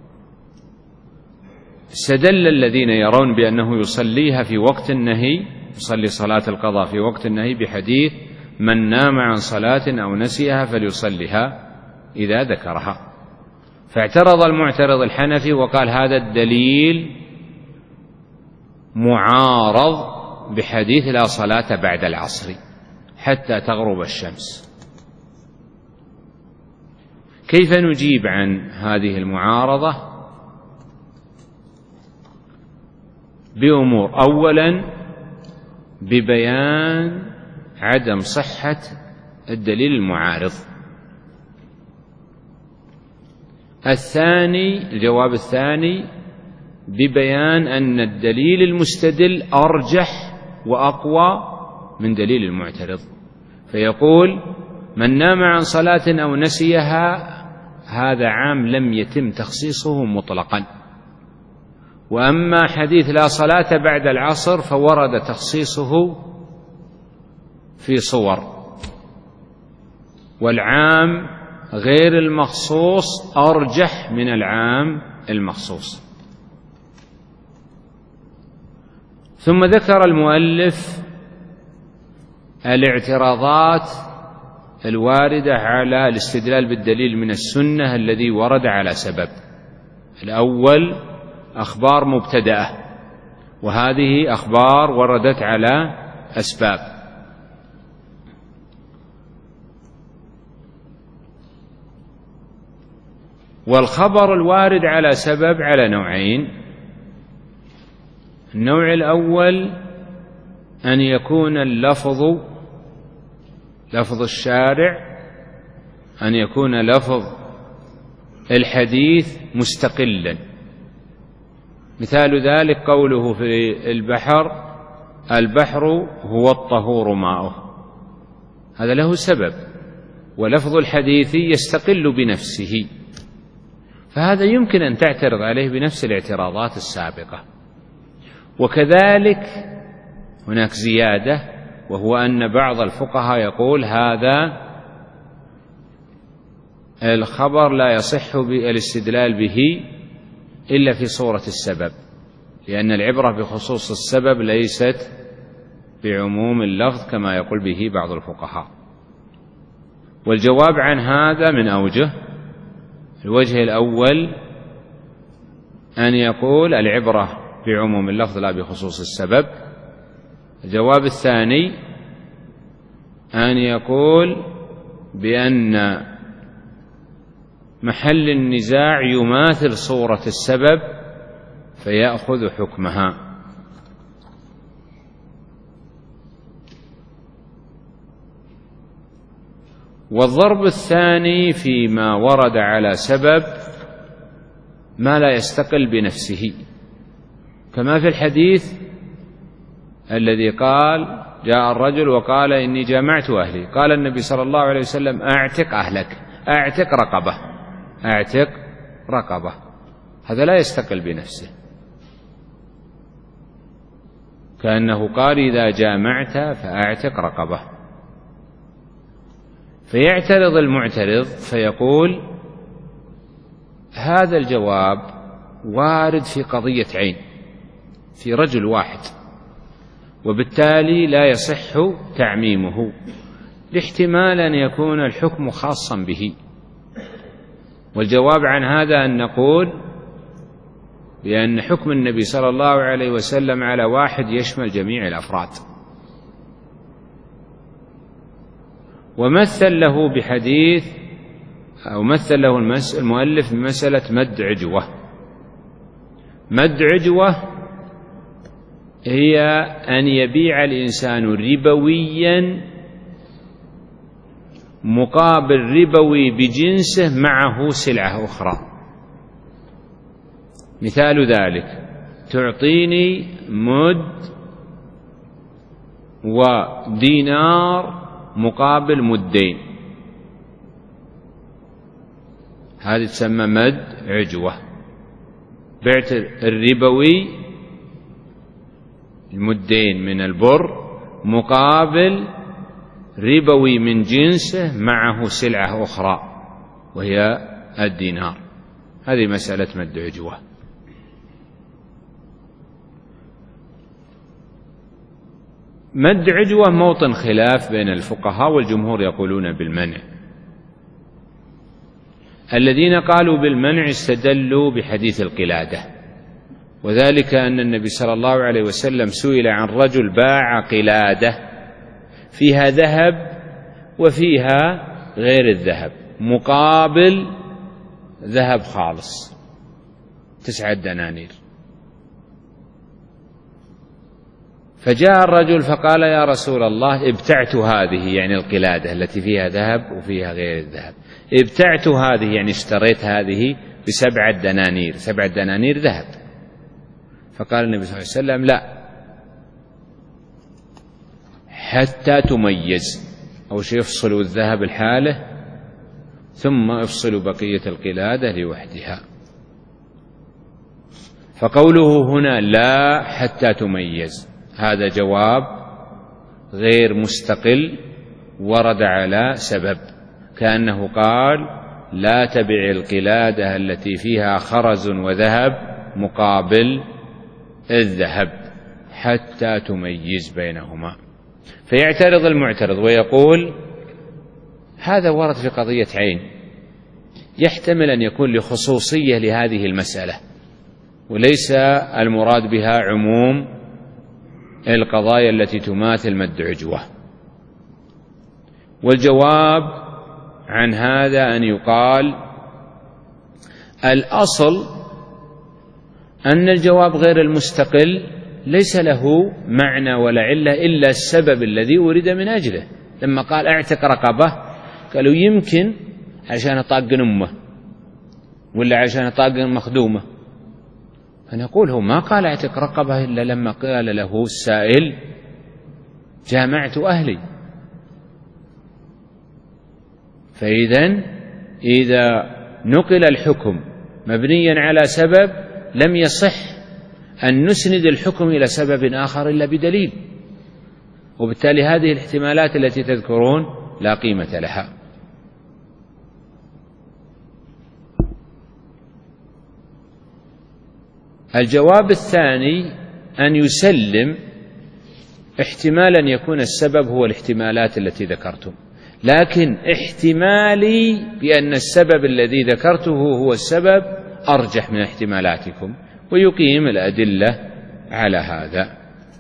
استدل الذين يرون بأنه يصليها في وقت النهي، يصلي صلاة القضاء في وقت النهي، بحديث من نام عن صلاة أو نسيها فليصليها إذا ذكرها. فاعترض المعترض الحنفي وقال هذا الدليل معارض بحديث لا صلاة بعد العصر حتى تغرب الشمس. كيف نجيب عن هذه المعارضة؟ بأمور. أولا ببيان عدم صحة الدليل المعارض. الثاني الجواب الثاني ببيان أن الدليل المستدل أرجح وأقوى من دليل المعترض، فيقول من نام عن صلاة أو نسيها هذا عام لم يتم تخصيصه مطلقا، وأما حديث لا صلاة بعد العصر فورد تخصيصه في صور، والعام غير المخصوص أرجح من العام المخصوص. ثم ذكر المؤلف الاعتراضات الواردة على الاستدلال بالدليل من السنة الذي ورد على سبب. الأول أخبار مبتدأة، وهذه أخبار وردت على أسباب. والخبر الوارد على سبب على نوعين. النوع الأول أن يكون اللفظ لفظ الشارع، أن يكون لفظ الحديث مستقلا. مثال ذلك قوله في البحر البحر هو الطهور ماؤه، هذا له سبب، ولفظ الحديث يستقل بنفسه، فهذا يمكن أن تعترض عليه بنفس الاعتراضات السابقة. وكذلك هناك زيادة، وهو أن بعض الفقهاء يقول هذا الخبر لا يصح الاستدلال به إلا في صورة السبب، لأن العبرة بخصوص السبب ليست بعموم اللفظ كما يقول به بعض الفقهاء. والجواب عن هذا من أوجه: الوجه الأول أن يقول العبرة بعموم اللفظ لا بخصوص السبب. الجواب الثاني أن يقول بأن محل النزاع يماثل صورة السبب فيأخذ حكمها. والضرب الثاني فيما ورد على سبب ما لا يستقل بنفسه، كما في الحديث الذي قال جاء الرجل وقال إني جامعت أهلي، قال النبي صلى الله عليه وسلم أعتق أهلك، أعتق رقبة، أعتق رقبة، هذا لا يستقل بنفسه، كأنه قال إذا جامعت فأعتق رقبة. فيعترض المعترض فيقول هذا الجواب وارد في قضية عين في رجل واحد، وبالتالي لا يصح تعميمه، لاحتمال أن يكون الحكم خاصا به. والجواب عن هذا أن نقول بأن حكم النبي صلى الله عليه وسلم على واحد يشمل جميع الأفراد. ومثل له بحديث أو مثل له المؤلف بمسألة مد عجوة. مد عجوة هي أن يبيع الإنسان ربويا مقابل ربوي بجنسه معه سلعة أخرى. مثال ذلك تعطيني مد ودينار مقابل مدين، هذه تسمى مد عجوة. بعت الربوي المدين من البر مقابل ربوي من جنسه معه سلعة أخرى وهي الدينار، هذه مسألة مد عجوة. مد عجوة موطن خلاف بين الفقهاء، والجمهور يقولون بالمنع. الذين قالوا بالمنع استدلوا بحديث القلادة، وذلك أن النبي صلى الله عليه وسلم سئل عن رجل باع قلادة فيها ذهب وفيها غير الذهب مقابل ذهب خالص تسعة دنانير، فجاء الرجل فقال يا رسول الله ابتعت هذه، يعني القلادة التي فيها ذهب وفيها غير الذهب، ابتعت هذه يعني اشتريت هذه بسبعة دنانير، سبعة دنانير ذهب. فقال النبي صلى الله عليه وسلم لا، حتى تميز، أو شيء افصلوا الذهب الحالة ثم افصلوا بقية القلادة لوحدها. فقوله هنا لا حتى تميز هذا جواب غير مستقل ورد على سبب، كأنه قال لا تبع القلادة التي فيها خرز وذهب مقابل الذهب حتى تميز بينهما. فيعترض المعترض ويقول هذا ورد في قضية عين، يحتمل أن يكون لخصوصية لهذه المسألة، وليس المراد بها عموم القضايا التي تماثل مد عجوة. والجواب عن هذا أن يقال الأصل أن الجواب غير المستقل ليس له معنى ولا علة إلا السبب الذي أريد من أجله. لما قال اعتق رقبة قالوا يمكن عشان طاق أمه ولا عشان طاق مخدومة، فنقول هو ما قال اعتق رقبة إلا لما قال له السائل جامعت أهلي، فإذن إذا نقل الحكم مبنيا على سبب لم يصح أن نسند الحكم إلى سبب آخر إلا بدليل، وبالتالي هذه الاحتمالات التي تذكرون لا قيمة لها. الجواب الثاني أن يسلم احتمال أن يكون السبب هو الاحتمالات التي ذكرتم، لكن احتمالي بأن السبب الذي ذكرته هو السبب أرجح من احتمالاتكم، ويقيم الأدلة على هذا.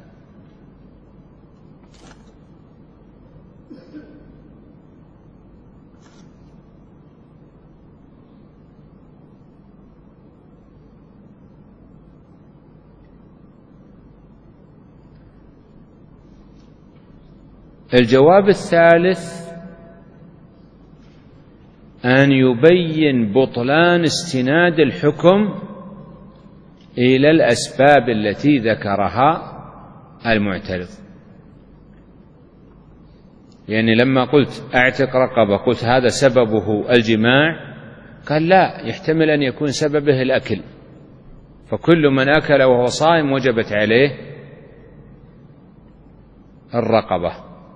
الجواب الثالث أن يبين بطلان استناد الحكم إلى الأسباب التي ذكرها المعترض. يعني لما قلت أعتق رقبة قلت هذا سببه الجماع، قال لا، يحتمل أن يكون سببه الأكل، فكل من أكل وهو صائم وجبت عليه الرقبة.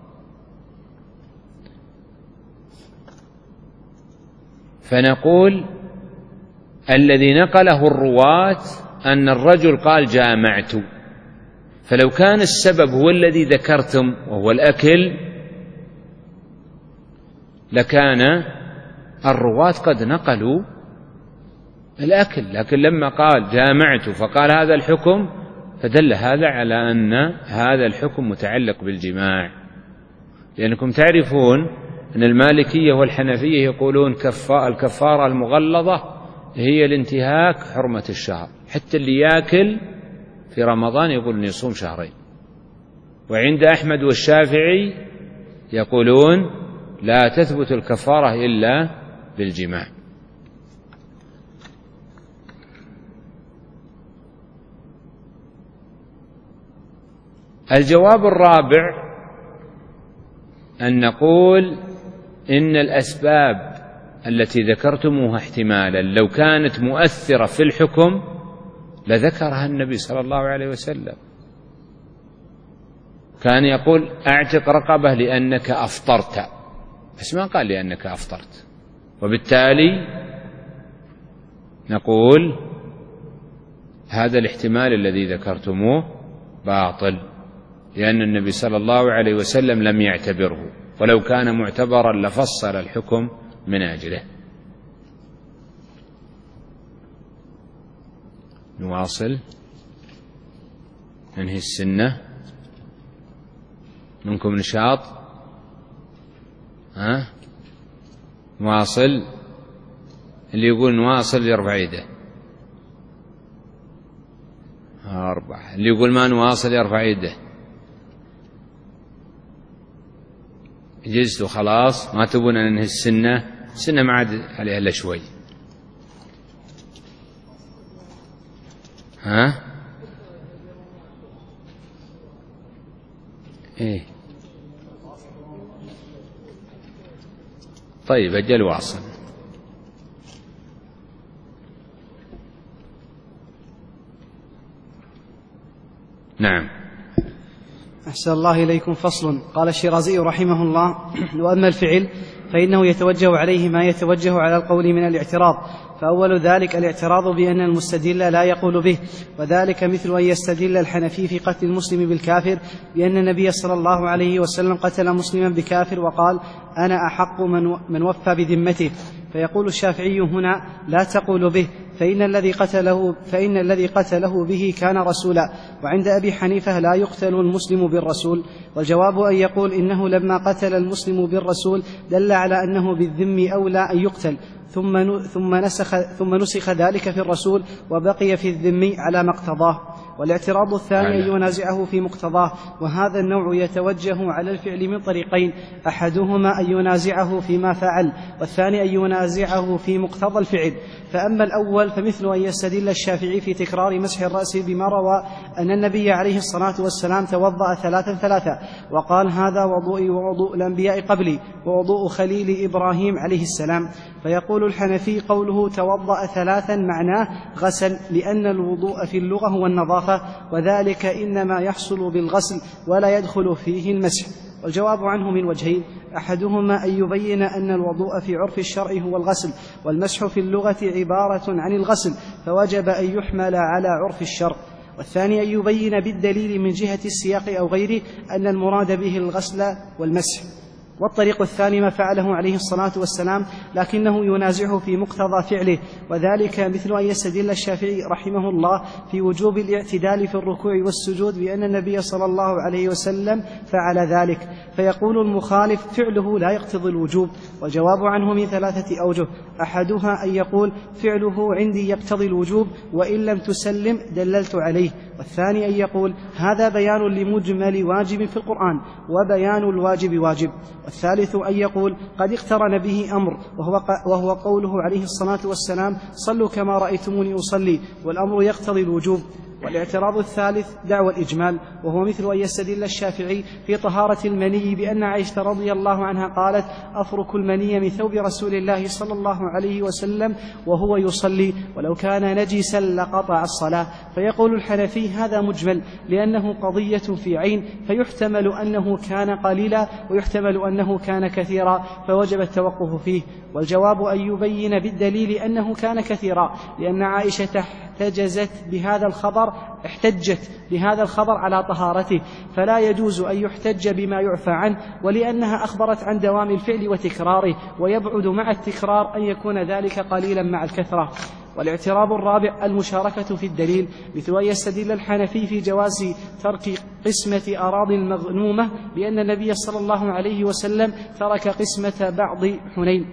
فنقول الذي نقله الرواة أن الرجل قال جامعت، فلو كان السبب هو الذي ذكرتم وهو الأكل لكان الرواة قد نقلوا الأكل، لكن لما قال جامعت فقال هذا الحكم فدل هذا على أن هذا الحكم متعلق بالجماع. لأنكم تعرفون أن المالكية والحنفية يقولون الكفارة المغلظة هي الانتهاك حرمة الشهر، حتى اللي يأكل في رمضان يقول أن يصوم شهرين. وعند أحمد والشافعي يقولون لا تثبت الكفارة إلا بالجماع. الجواب الرابع أن نقول إن الأسباب التي ذكرتموها احتمالا لو كانت مؤثرة في الحكم لذكرها النبي صلى الله عليه وسلم. كان يقول أعتق رقبة لأنك أفطرت، بس ما قال لأنك أفطرت، وبالتالي نقول هذا الاحتمال الذي ذكرتموه باطل، لأن النبي صلى الله عليه وسلم لم يعتبره، ولو كان معتبرا لفصل الحكم من أجله. نواصل، ننهي السنة. منكم نشاط؟ ها؟ نواصل. اللي يقول نواصل يرفع يده. أربعة. اللي يقول ما نواصل يرفع يده. جزتوا خلاص، ما تبون ننهي السنة؟ السنة ما عاد عليها إلا شوي. ها؟ إيه. طيب أجل واصل. نعم. أحسن الله إليكم. فصل. قال الشيرازي رحمه الله: وأما الفعل فإنه يتوجه عليه ما يتوجه على القول من الاعتراض، فأول ذلك الاعتراض بأن المستدل لا يقول به، وذلك مثل أن يستدل الحنفي في قتل المسلم بالكافر بأن النبي صلى الله عليه وسلم قتل مسلما بكافر وقال: أنا أحق من وفى بذمته، فيقول الشافعي هنا: لا تقول به، فإن الذي قتله فإن الذي قتله به كان رسولا. وعند أبي حنيفة لا يقتل المسلم بالرسول. والجواب أن يقول إنه لما قتل المسلم بالرسول دل على أنه بالذم أولى أن يقتل، ثم ثم نسخ ثم نسخ ذلك في الرسول وبقي في الذم على ما اقتضاه. والاعتراض الثاني أن ينازعه في مقتضاه، وهذا النوع يتوجه على الفعل من طريقين: أحدهما أن ينازعه فيما فعل، والثاني أن ينازعه في مقتضى الفعل. فأما الأول فمثل أن يستدل الشافعي في تكرار مسح الرأس بما روى أن النبي عليه الصلاة والسلام توضأ ثلاثا ثلاثا وقال: هذا وضوئي ووضوء الأنبياء قبلي ووضوء خليل إبراهيم عليه السلام. فيقول الحنفي: قوله توضأ ثلاثا معناه غسل، لأن الوضوء في اللغة هو النظافة، وذلك إنما يحصل بالغسل ولا يدخل فيه المسح. والجواب عنه من وجهين: أحدهما أن يبين أن الوضوء في عرف الشرع هو الغسل، والمسح في اللغة عبارة عن الغسل، فوجب أن يحمل على عرف الشرع. والثاني أن يبين بالدليل من جهة السياق أو غيره أن المراد به الغسل والمسح. والطريق الثاني ما فعله عليه الصلاة والسلام لكنه ينازعه في مقتضى فعله، وذلك مثل أن يستدل الشافعي رحمه الله في وجوب الاعتدال في الركوع والسجود بأن النبي صلى الله عليه وسلم فعل ذلك، فيقول المخالف: فعله لا يقتضي الوجوب. والجواب عنه من ثلاثة أوجه: أحدها أن يقول: فعله عندي يقتضي الوجوب، وإن لم تسلم دللت عليه. والثاني أن يقول: هذا بيان لمجمل واجب في القرآن، وبيان الواجب واجب. والثالث أن يقول: قد اقترن به أمر، وهو, وهو قوله عليه الصلاة والسلام: صلوا كما رأيتموني أصلي، والأمر يقتضي الوجوب. والاعتراض الثالث دعوى الإجمال، وهو مثل أن يستدل الشافعي في طهارة المني بأن عائشة رضي الله عنها قالت: أفرك المني من ثوب رسول الله صلى الله عليه وسلم وهو يصلي، ولو كان نجسا لقطع الصلاة. فيقول الحنفي: هذا مجمل، لأنه قضية في عين، فيحتمل أنه كان قليلا ويحتمل أنه كان كثيرا، فوجب التوقف فيه. والجواب أن يبين بالدليل أنه كان كثيرا، لأن عائشة احتجزت بهذا الخبر احتجت بهذا الخبر على طهارته، فلا يجوز أن يحتج بما يعفى عنه، ولأنها أخبرت عن دوام الفعل وتكراره، ويبعد مع التكرار أن يكون ذلك قليلا مع الكثرة. والاعتراض الرابع المشاركة في الدليل، مثل أن يستدل الحنفي في جواز ترك قسمة أراضي المغنومة بأن النبي صلى الله عليه وسلم ترك قسمة بعض حنين،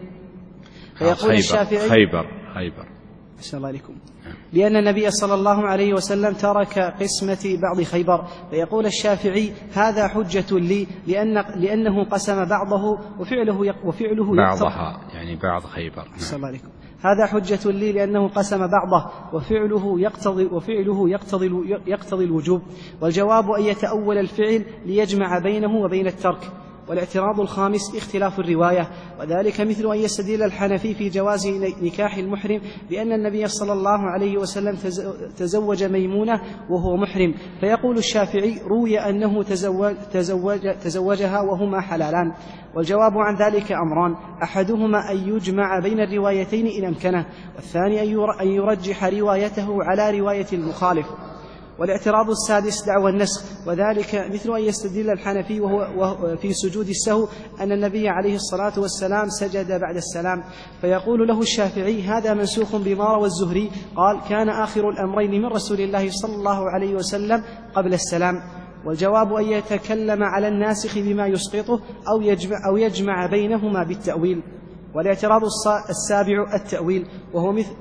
فيقول الشافعي: خيبر خيبر أحسن الله عليكم، لأن النبي صلى الله عليه وسلم ترك قسمة بعض خيبر. فيقول الشافعي: هذا حجة لي، لأن لأنه قسم بعضه وفعله وفعله بعضها يعني بعض خيبر. أحسن الله عليكم. هذا حجة لي لأنه قسم بعضه وفعله يقتضي وفعله يقتضي يقتضي الوجوب. والجواب أن يتأول الفعل ليجمع بينه وبين الترك. والاعتراض الخامس اختلاف الرواية، وذلك مثل أن يستدل الحنفي في جواز نكاح المحرم بأن النبي صلى الله عليه وسلم تزوج ميمونة وهو محرم، فيقول الشافعي: روي أنه تزوج تزوج تزوجها وهما حلالان. والجواب عن ذلك أمران: أحدهما أن يجمع بين الروايتين إن أمكنه، والثاني أن يرجح روايته على رواية المخالف. والاعتراض السادس دعوى النسخ، وذلك مثل أن يستدل الحنفي وهو في سجود السهو أن النبي عليه الصلاة والسلام سجد بعد السلام، فيقول له الشافعي: هذا منسوخ بما روى الزهري قال: كان آخر الأمرين من رسول الله صلى الله عليه وسلم قبل السلام. والجواب أن يتكلم على الناسخ بما يسقطه أو يجمع, أو يجمع بينهما بالتأويل. والاعتراض السابع التأويل، وهو مثل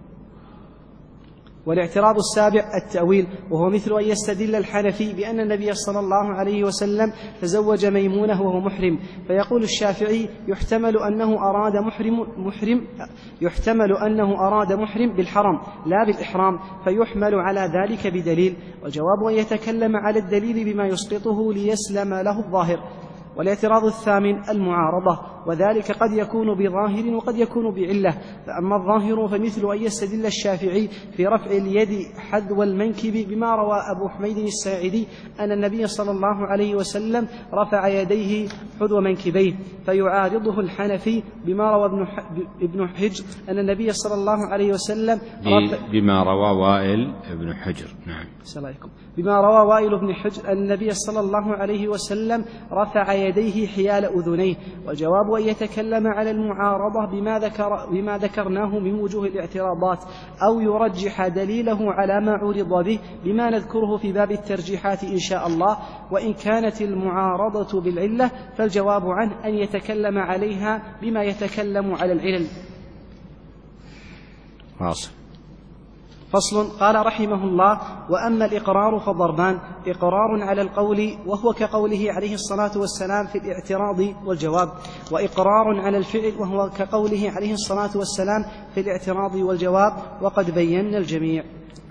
والاعتراض السابع التأويل وهو مثل أن يستدل الحنفي بأن النبي صلى الله عليه وسلم تزوج ميمونة وهو محرم، فيقول الشافعي: يحتمل أنه أراد محرم محرم يحتمل أنه أراد محرم بالحرم لا بالإحرام، فيحمل على ذلك بدليل. والجواب أن يتكلم على الدليل بما يسقطه ليسلم له الظاهر. والاعتراض الثامن المعارضة، وذلك قد يكون بظاهر وقد يكون بعلة. فأما الظاهر فمثل أن يستدل الشافعي في رفع اليد حذو المنكب بما روى أبو حميد الساعدي أن النبي صلى الله عليه وسلم رفع يديه حذو منكبيه، فيعارضه الحنفي بما روى ابن حجر أن النبي صلى الله عليه وسلم بما روى وائل ابن حجر نعم بما روى وائل بن حجر أن النبي صلى الله عليه وسلم رفع يديه حيال أذنيه. والجواب أن يتكلم على المعارضة بما, ذكر بما ذكرناه من وجوه الاعتراضات، أو يرجح دليله على ما عرض به بما نذكره في باب الترجيحات إن شاء الله. وإن كانت المعارضة بالعلة فالجواب عنه أن يتكلم عليها بما يتكلم على العلل. واصل. فصل. قال رحمه الله: وأما الإقرار فضربان: إقرار على القول وهو كقوله عليه الصلاة والسلام في الاعتراض والجواب، وإقرار على الفعل وهو كقوله عليه الصلاة والسلام في الاعتراض والجواب، وقد بينا الجميع.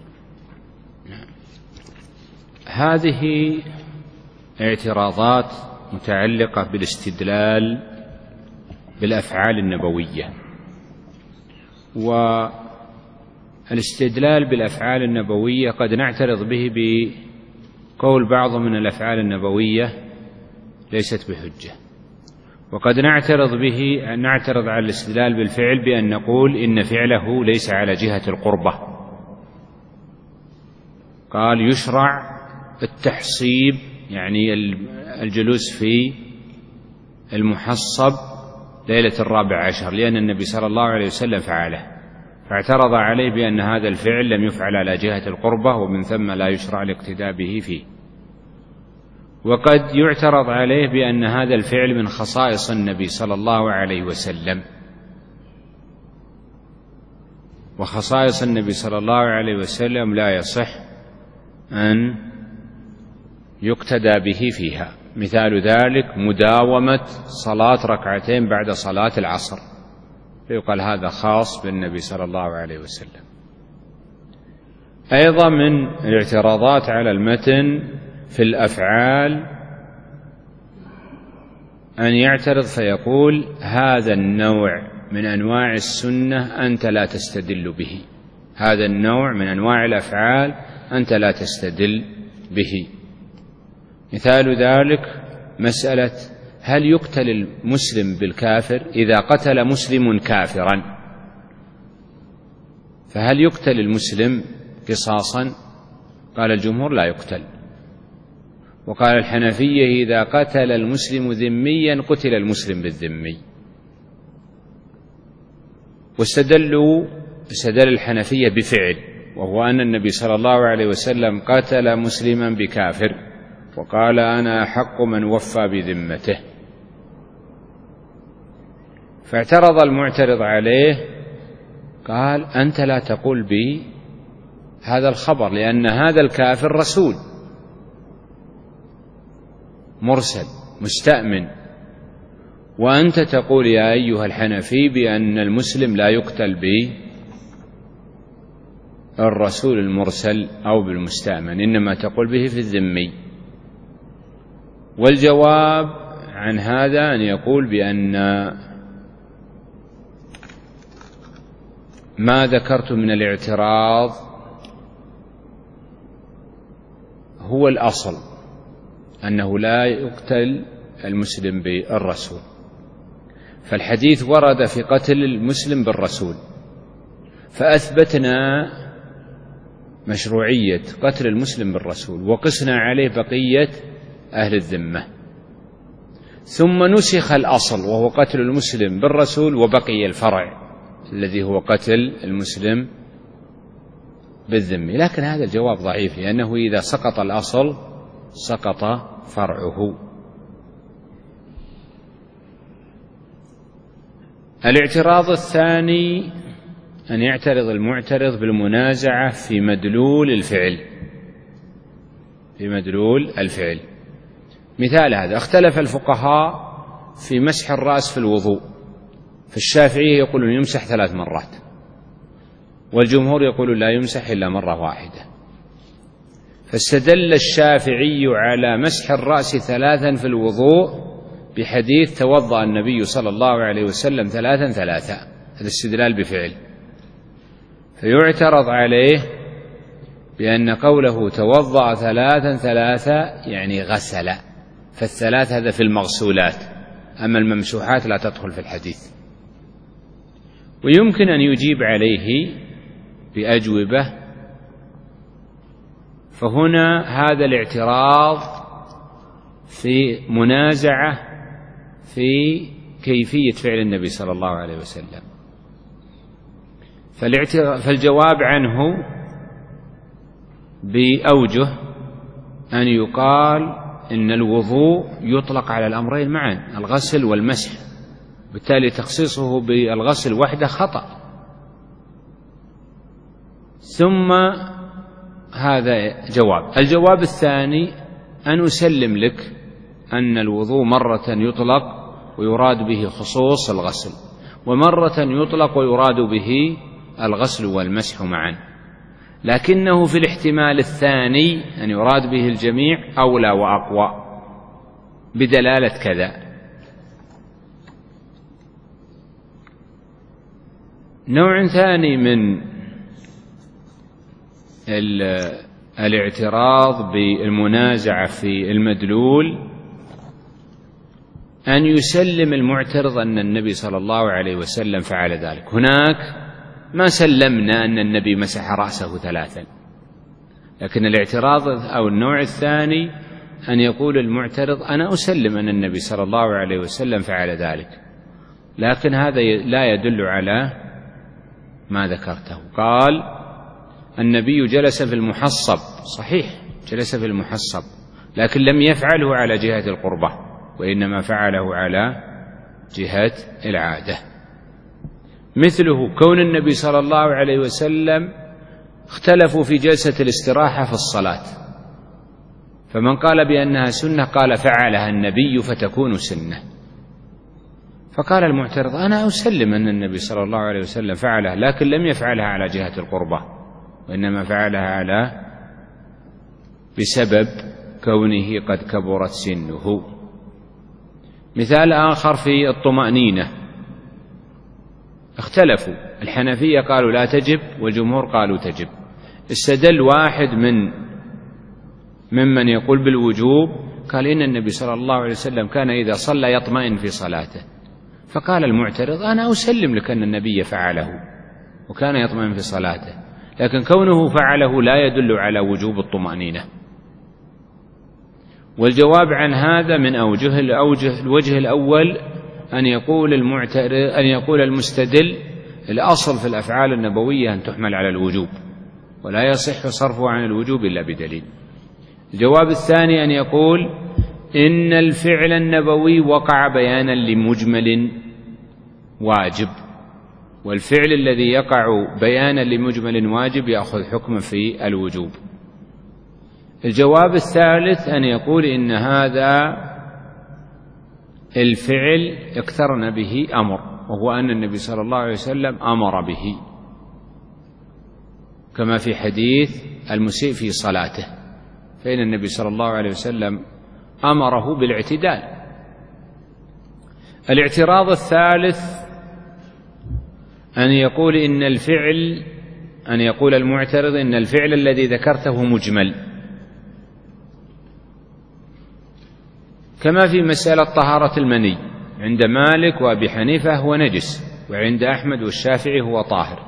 هذه اعتراضات متعلقة بالاستدلال بالأفعال النبوية، والاستدلال بالأفعال النبوية قد نعترض به بقول بعض من الأفعال النبوية ليست بحجة، وقد نعترض به نعترض على الاستدلال بالفعل بأن نقول إن فعله ليس على جهة القربة. قال يشرع التحصيب، يعني الجلوس في المحصب ليلة الرابع عشر، لأن النبي صلى الله عليه وسلم فعله، فاعترض عليه بأن هذا الفعل لم يفعل على جهة القربة، ومن ثم لا يشرع الاقتداء به فيه. وقد يعترض عليه بأن هذا الفعل من خصائص النبي صلى الله عليه وسلم، وخصائص النبي صلى الله عليه وسلم لا يصح أن يقتدى به فيها. مثال ذلك مداومة صلاة ركعتين بعد صلاة العصر، فيقال هذا خاص بالنبي صلى الله عليه وسلم. أيضا من الاعتراضات على المتن في الأفعال أن يعترض فيقول هذا النوع من أنواع السنة أنت لا تستدل به، هذا النوع من أنواع الأفعال أنت لا تستدل به. مثال ذلك مسألة هل يقتل المسلم بالكافر؟ إذا قتل مسلم كافرا فهل يقتل المسلم قصاصا؟ قال الجمهور لا يقتل. وقال الحنفية إذا قتل المسلم ذميا قتل المسلم بالذمي. واستدلوا استدل الحنفية بفعل، وهو أن النبي صلى الله عليه وسلم قتل مسلما بكافر وقال أنا أحق من وفى بذمته. فاعترض المعترض عليه قال أنت لا تقول بي هذا الخبر، لأن هذا الكافر رسول مرسل مستأمن، وأنت تقول يا أيها الحنفي بأن المسلم لا يقتل بالرسول المرسل أو بالمستأمن، إنما تقول به في الذمي. والجواب عن هذا أن يقول بأن ما ذكرت من الاعتراض هو الأصل، أنه لا يقتل المسلم بالرسول، فالحديث ورد في قتل المسلم بالرسول، فأثبتنا مشروعية قتل المسلم بالرسول وقسنا عليه بقية أهل الذمة، ثم نسخ الأصل وهو قتل المسلم بالرسول وبقي الفرع الذي هو قتل المسلم بالذمي. لكن هذا الجواب ضعيف، لأنه إذا سقط الأصل سقط فرعه. الاعتراض الثاني أن يعترض المعترض بالمنازعة في مدلول الفعل في مدلول الفعل. مثال هذا اختلف الفقهاء في مسح الرأس في الوضوء، فالشافعية يقولون يمسح ثلاث مرات، والجمهور يقولون لا يمسح إلا مرة واحدة. فاستدل الشافعي على مسح الرأس ثلاثا في الوضوء بحديث توضأ النبي صلى الله عليه وسلم ثلاثا ثلاثا، هذا استدلال بفعل. فيعترض عليه بأن قوله توضأ ثلاثا ثلاثا يعني غسل، فالثلاث هذا في المغسولات، أما الممسوحات لا تدخل في الحديث. ويمكن أن يجيب عليه بأجوبة. فهنا هذا الاعتراض في منازعة في كيفية فعل النبي صلى الله عليه وسلم، فالجواب عنه بأوجه أن يقال إن الوضوء يطلق على الأمرين معا، الغسل والمسح، بالتالي تخصيصه بالغسل وحده خطأ، ثم هذا جواب. الجواب الثاني أن أسلم لك أن الوضوء مرة يطلق ويراد به خصوص الغسل، ومرة يطلق ويراد به الغسل والمسح معا، لكنه في الاحتمال الثاني أن يراد به الجميع أولى وأقوى بدلالة كذا. نوع ثاني من الاعتراض بالمنازعة في المدلول أن يسلم المعترض أن النبي صلى الله عليه وسلم فعل ذلك. هناك ما سلمنا أن النبي مسح رأسه ثلاثا، لكن الاعتراض أو النوع الثاني أن يقول المعترض أنا أسلم أن النبي صلى الله عليه وسلم فعل ذلك، لكن هذا لا يدل على ما ذكرته. قال النبي جلس في المحصب، صحيح جلس في المحصب، لكن لم يفعله على جهة القربة، وإنما فعله على جهة العادة. مثله كون النبي صلى الله عليه وسلم اختلفوا في جلسة الاستراحة في الصلاة، فمن قال بأنها سنة قال فعلها النبي فتكون سنة، فقال المعترض أنا أسلم أن النبي صلى الله عليه وسلم فعلها، لكن لم يفعلها على جهة القربة، وإنما فعلها على بسبب كونه قد كبرت سنه. مثال آخر في الطمأنينة، اختلفوا، الحنفية قالوا لا تجب والجمهور قالوا تجب. استدل واحد من ممن يقول بالوجوب قال إن النبي صلى الله عليه وسلم كان إذا صلى يطمئن في صلاته، فقال المعترض أنا أسلم لك أن النبي فعله وكان يطمئن في صلاته، لكن كونه فعله لا يدل على وجوب الطمأنينة. والجواب عن هذا من أوجه الأوجه الوجه الأول أن يقول المعترض أن يقول المستدل الأصل في الأفعال النبوية أن تحمل على الوجوب، ولا يصح صرفه عن الوجوب إلا بدليل. الجواب الثاني أن يقول إن الفعل النبوي وقع بيانا لمجمل واجب، والفعل الذي يقع بيانا لمجمل واجب يأخذ حكما في الوجوب. الجواب الثالث أن يقول إن هذا الفعل اقترن به أمر، وهو أن النبي صلى الله عليه وسلم أمر به، كما في حديث المسيء في صلاته، فإن النبي صلى الله عليه وسلم أمره بالاعتدال. الاعتراض الثالث أن يقول إن الفعل أن يقول المعترض إن الفعل الذي ذكرته مجمل، كما في مسألة طهارة المني، عند مالك وأبي حنيفة هو نجس، وعند أحمد والشافعي هو طاهر.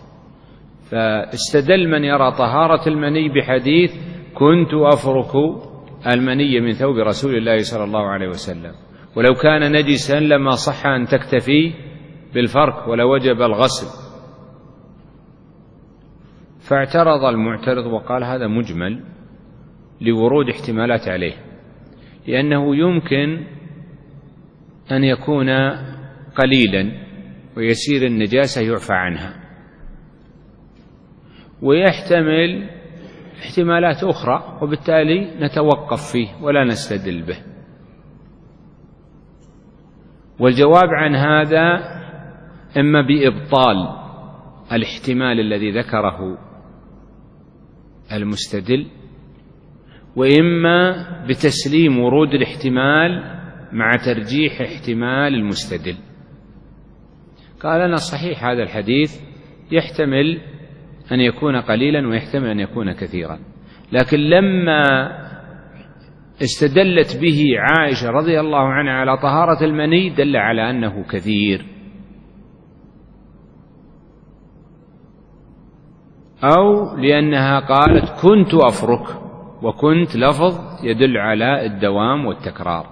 فاستدل من يرى طهارة المني بحديث كنت أفرك المني من ثوب رسول الله صلى الله عليه وسلم، ولو كان نجسا لما صح أن تكتفي بالفرك ولا وجب الغسل. فاعترض المعترض وقال هذا مجمل لورود احتمالات عليه، لأنه يمكن أن يكون قليلا ويسير النجاسة يعفى عنها، ويحتمل احتمالات أخرى، وبالتالي نتوقف فيه ولا نستدل به. والجواب عن هذا إما بإبطال الاحتمال الذي ذكره المستدل، وإما بتسليم ورود الاحتمال مع ترجيح احتمال المستدل. قال لنا صحيح هذا الحديث يحتمل أن يكون قليلا ويحتمل أن يكون كثيرا، لكن لما استدلت به عائشة رضي الله عنها على طهارة المني دل على أنه كثير، أو لأنها قالت كنت أفرك، وكنت لفظ يدل على الدوام والتكرار.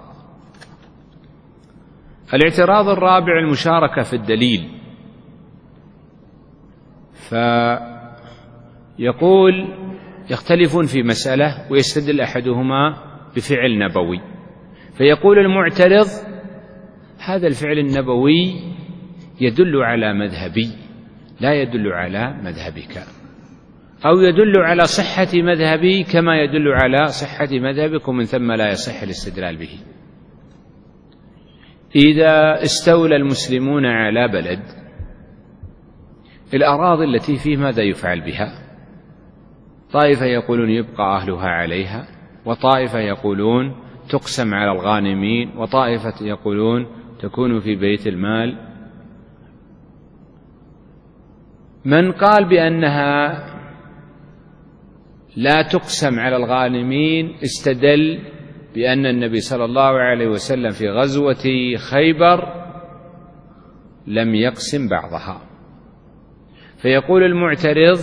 الاعتراض الرابع المشاركة في الدليل، فيقول يختلفون في مسألة ويستدل أحدهما بفعل نبوي، فيقول المعترض هذا الفعل النبوي يدل على مذهبي لا يدل على مذهبك، أو يدل على صحة مذهبي كما يدل على صحة مذهبك، ومن ثم لا يصح الاستدلال به. إذا استولى المسلمون على بلد، الأراضي التي فيه ماذا يفعل بها؟ طائفة يقولون يبقى أهلها عليها، وطائفة يقولون تقسم على الغانمين، وطائفة يقولون تكون في بيت المال. من قال بأنها لا تقسم على الغانمين استدل بأن النبي صلى الله عليه وسلم في غزوة خيبر لم يقسم بعضها، فيقول المعترض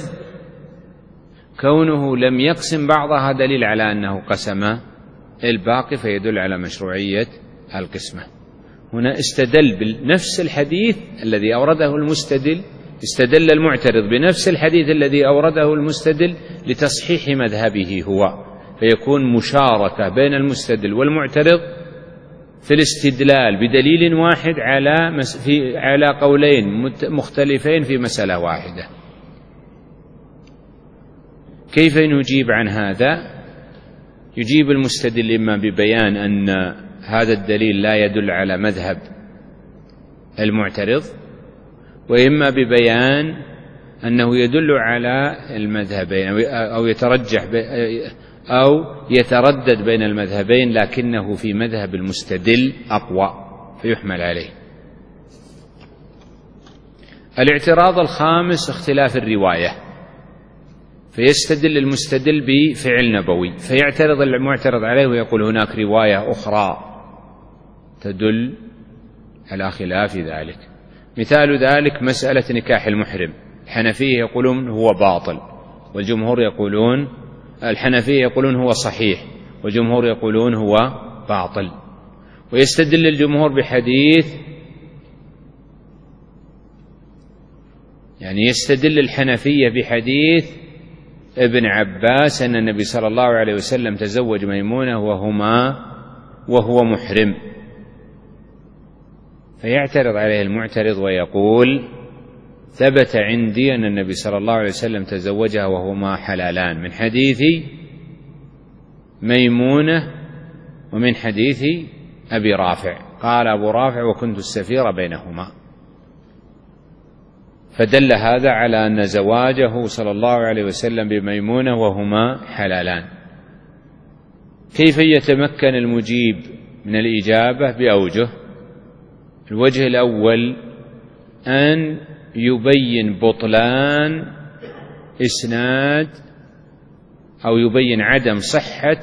كونه لم يقسم بعضها دليل على أنه قسم الباقي، فيدل على مشروعية القسمة. هنا استدل بنفس الحديث الذي أورده المستدل، استدل المعترض بنفس الحديث الذي أورده المستدل لتصحيح مذهبه هو، فيكون مشاركة بين المستدل والمعترض في الاستدلال بدليل واحد على في على قولين مختلفين في مسألة واحدة. كيف نجيب عن هذا؟ يجيب المستدل إما ببيان أن هذا الدليل لا يدل على مذهب المعترض، وإما ببيان أنه يدل على المذهبين أو يترجح أو يتردد بين المذهبين، لكنه في مذهب المستدل أقوى فيحمل عليه. الاعتراض الخامس اختلاف الرواية، فيستدل المستدل بفعل نبوي، فيعترض المعترض عليه ويقول هناك رواية أخرى تدل على خلاف ذلك. مثال ذلك مسألة نكاح المحرم، الحنفية يقولون هو باطل، والجمهور يقولون الحنفية يقولون هو صحيح، والجمهور يقولون هو باطل. ويستدل الجمهور بحديث، يعني يستدل الحنفية بحديث ابن عباس أن النبي صلى الله عليه وسلم تزوج ميمونة وهما وهو محرم، فيعترض عليه المعترض ويقول ثبت عندي أن النبي صلى الله عليه وسلم تزوجها وهما حلالان، من حديث ميمونة ومن حديث أبي رافع. قال أبو رافع وكنت السفير بينهما، فدل هذا على أن زواجه صلى الله عليه وسلم بميمونة وهما حلالان. كيف يتمكن المجيب من الإجابة؟ بأوجه. الوجه الأول أن يبين بطلان إسناد أو يبين عدم صحة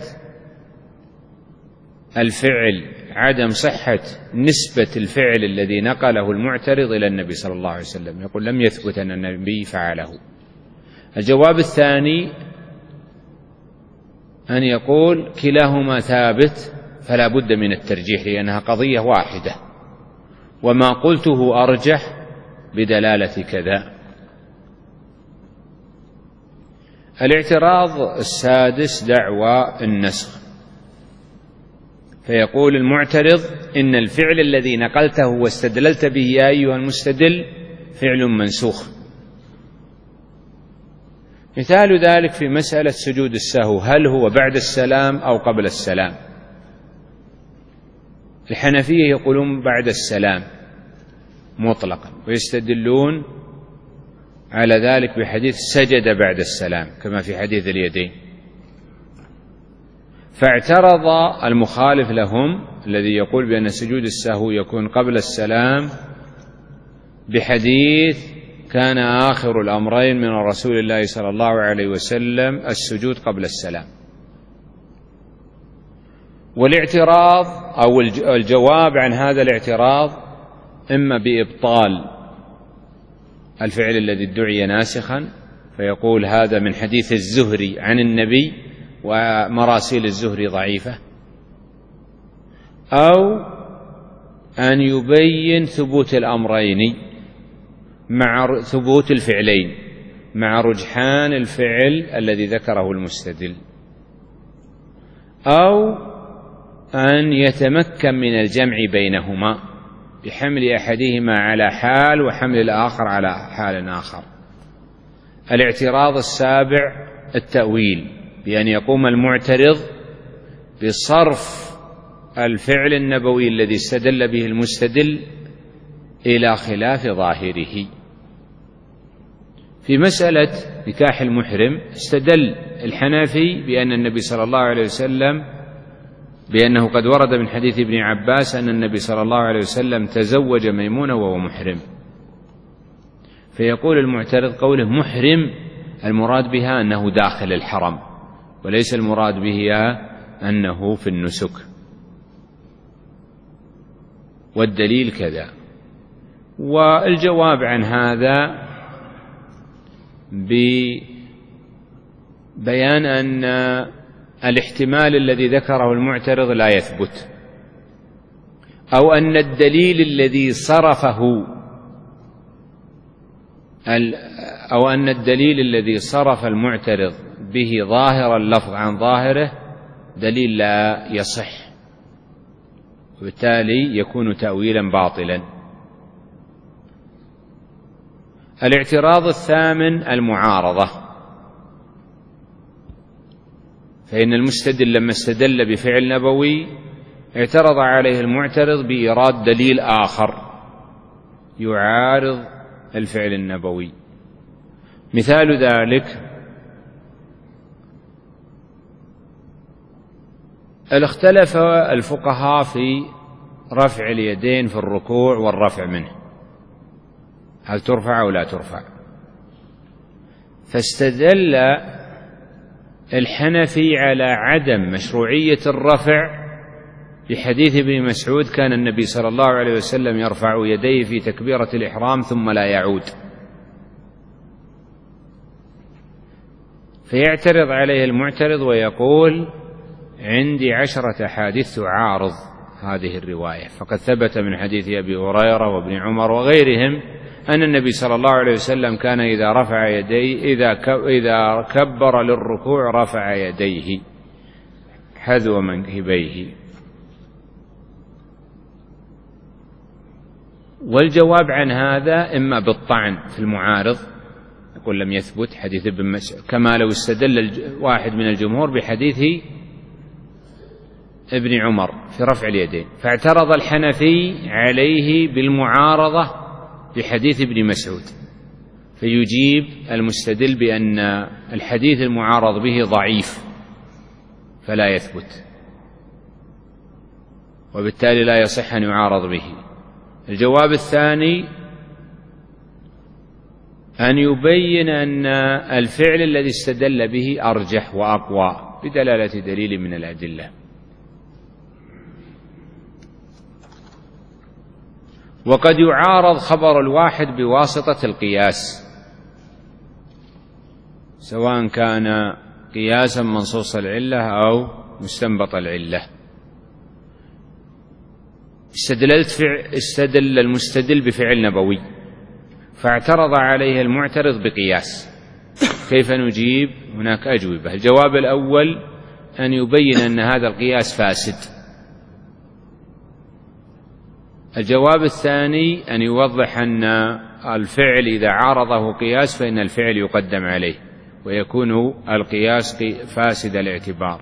الفعل، عدم صحة نسبة الفعل الذي نقله المعترض إلى النبي صلى الله عليه وسلم، يقول لم يثبت أن النبي فعله. الجواب الثاني أن يقول كلاهما ثابت فلا بد من الترجيح لأنها قضية واحدة، وما قلته أرجح بدلالة كذا. الاعتراض السادس دعوى النسخ، فيقول المعترض إن الفعل الذي نقلته واستدللت به يا أيها المستدل فعل منسوخ. مثال ذلك في مسألة سجود السهو، هل هو بعد السلام أو قبل السلام؟ الحنفية يقولون بعد السلام مطلقا، ويستدلون على ذلك بحديث سجد بعد السلام كما في حديث اليدين. فاعترض المخالف لهم الذي يقول بأن سجود السهو يكون قبل السلام بحديث كان آخر الأمرين من رسول الله صلى الله عليه وسلم السجود قبل السلام. والاعتراض أو الجواب عن هذا الاعتراض إما بإبطال الفعل الذي ادعي ناسخا، فيقول هذا من حديث الزهري عن النبي ومراسيل الزهري ضعيفة، أو أن يبين ثبوت الأمرين مع ثبوت الفعلين مع رجحان الفعل الذي ذكره المستدل، أو أن يتمكن من الجمع بينهما بحمل أحدهما على حال وحمل الآخر على حال آخر. الاعتراض السابع التأويل، بأن يقوم المعترض بصرف الفعل النبوي الذي استدل به المستدل إلى خلاف ظاهره. في مسألة نكاح المحرم استدل الحنفي بأن النبي صلى الله عليه وسلم بأنه قد ورد من حديث ابن عباس أن النبي صلى الله عليه وسلم تزوج ميمونة وهو محرم، فيقول المعترض قوله محرم المراد بها أنه داخل الحرم، وليس المراد بها أنه في النسك، والدليل كذا. والجواب عن هذا ببيان أن الاحتمال الذي ذكره المعترض لا يثبت، أو أن الدليل الذي صرفه أو أن الدليل الذي صرف المعترض به ظاهر اللفظ عن ظاهره دليل لا يصح، وبالتالي يكون تأويلا باطلا. الاعتراض الثامن المعارضة، فإن المستدل لما استدل بفعل نبوي اعترض عليه المعترض بإيراد دليل آخر يعارض الفعل النبوي. مثال ذلك اختلف الفقهاء في رفع اليدين في الركوع والرفع منه، هل ترفع أو لا ترفع؟ فاستدل الحنفي على عدم مشروعية الرفع بحديث ابن مسعود كان النبي صلى الله عليه وسلم يرفع يديه في تكبيرة الإحرام ثم لا يعود، فيعترض عليه المعترض ويقول عندي عشرة أحاديث تعارض هذه الرواية، فقد ثبت من حديث أبي هريرة وابن عمر وغيرهم أن النبي صلى الله عليه وسلم كان إذا رفع يديه إذا إذا كبر للركوع رفع يديه حذو منكبيه. والجواب عن هذا إما بالطعن في المعارض، يقول لم يثبت حديث ابن مسعود، كما لو استدل واحد من الجمهور بحديث ابن عمر في رفع اليدين، فاعترض الحنفي عليه بالمعارضة بحديث ابن مسعود، فيجيب المستدل بأن الحديث المعارض به ضعيف فلا يثبت، وبالتالي لا يصح أن يعارض به. الجواب الثاني أن يبين أن الفعل الذي استدل به أرجح وأقوى بدلالة دليل من الأدلة. وقد يعارض خبر الواحد بواسطة القياس، سواء كان قياسا منصوص العلة أو مستنبط العلة. استدللت استدل المستدل بفعل نبوي فاعترض عليه المعترض بقياس، كيف نجيب؟ هناك أجوبة. الجواب الأول أن يبين أن هذا القياس فاسد. الجواب الثاني أن يوضح أن الفعل إذا عارضه قياس فإن الفعل يقدم عليه ويكون القياس فاسد الاعتبار،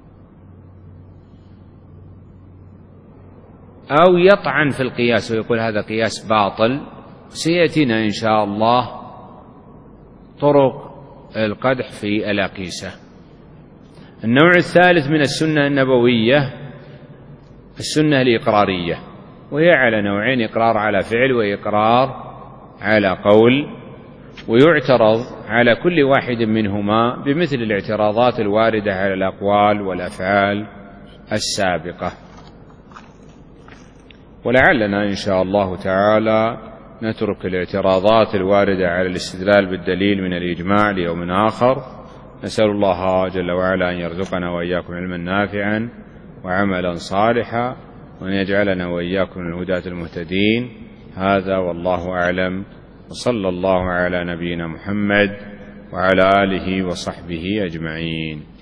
أو يطعن في القياس ويقول هذا قياس باطل. سيأتينا إن شاء الله طرق القدح في الأقيسة. النوع الثالث من السنة النبوية السنة الإقرارية، وهي على نوعين: إقرار على فعل وإقرار على قول، ويعترض على كل واحد منهما بمثل الاعتراضات الواردة على الأقوال والأفعال السابقة. ولعلنا إن شاء الله تعالى نترك الاعتراضات الواردة على الاستدلال بالدليل من الإجماع ليوم آخر. نسأل الله جل وعلا أن يرزقنا وإياكم علما نافعا وعملا صالحا، وأن يجعلنا وإياكم من الهداة المهتدين. هذا والله أعلم، وصلى الله على نبينا محمد وعلى آله وصحبه أجمعين.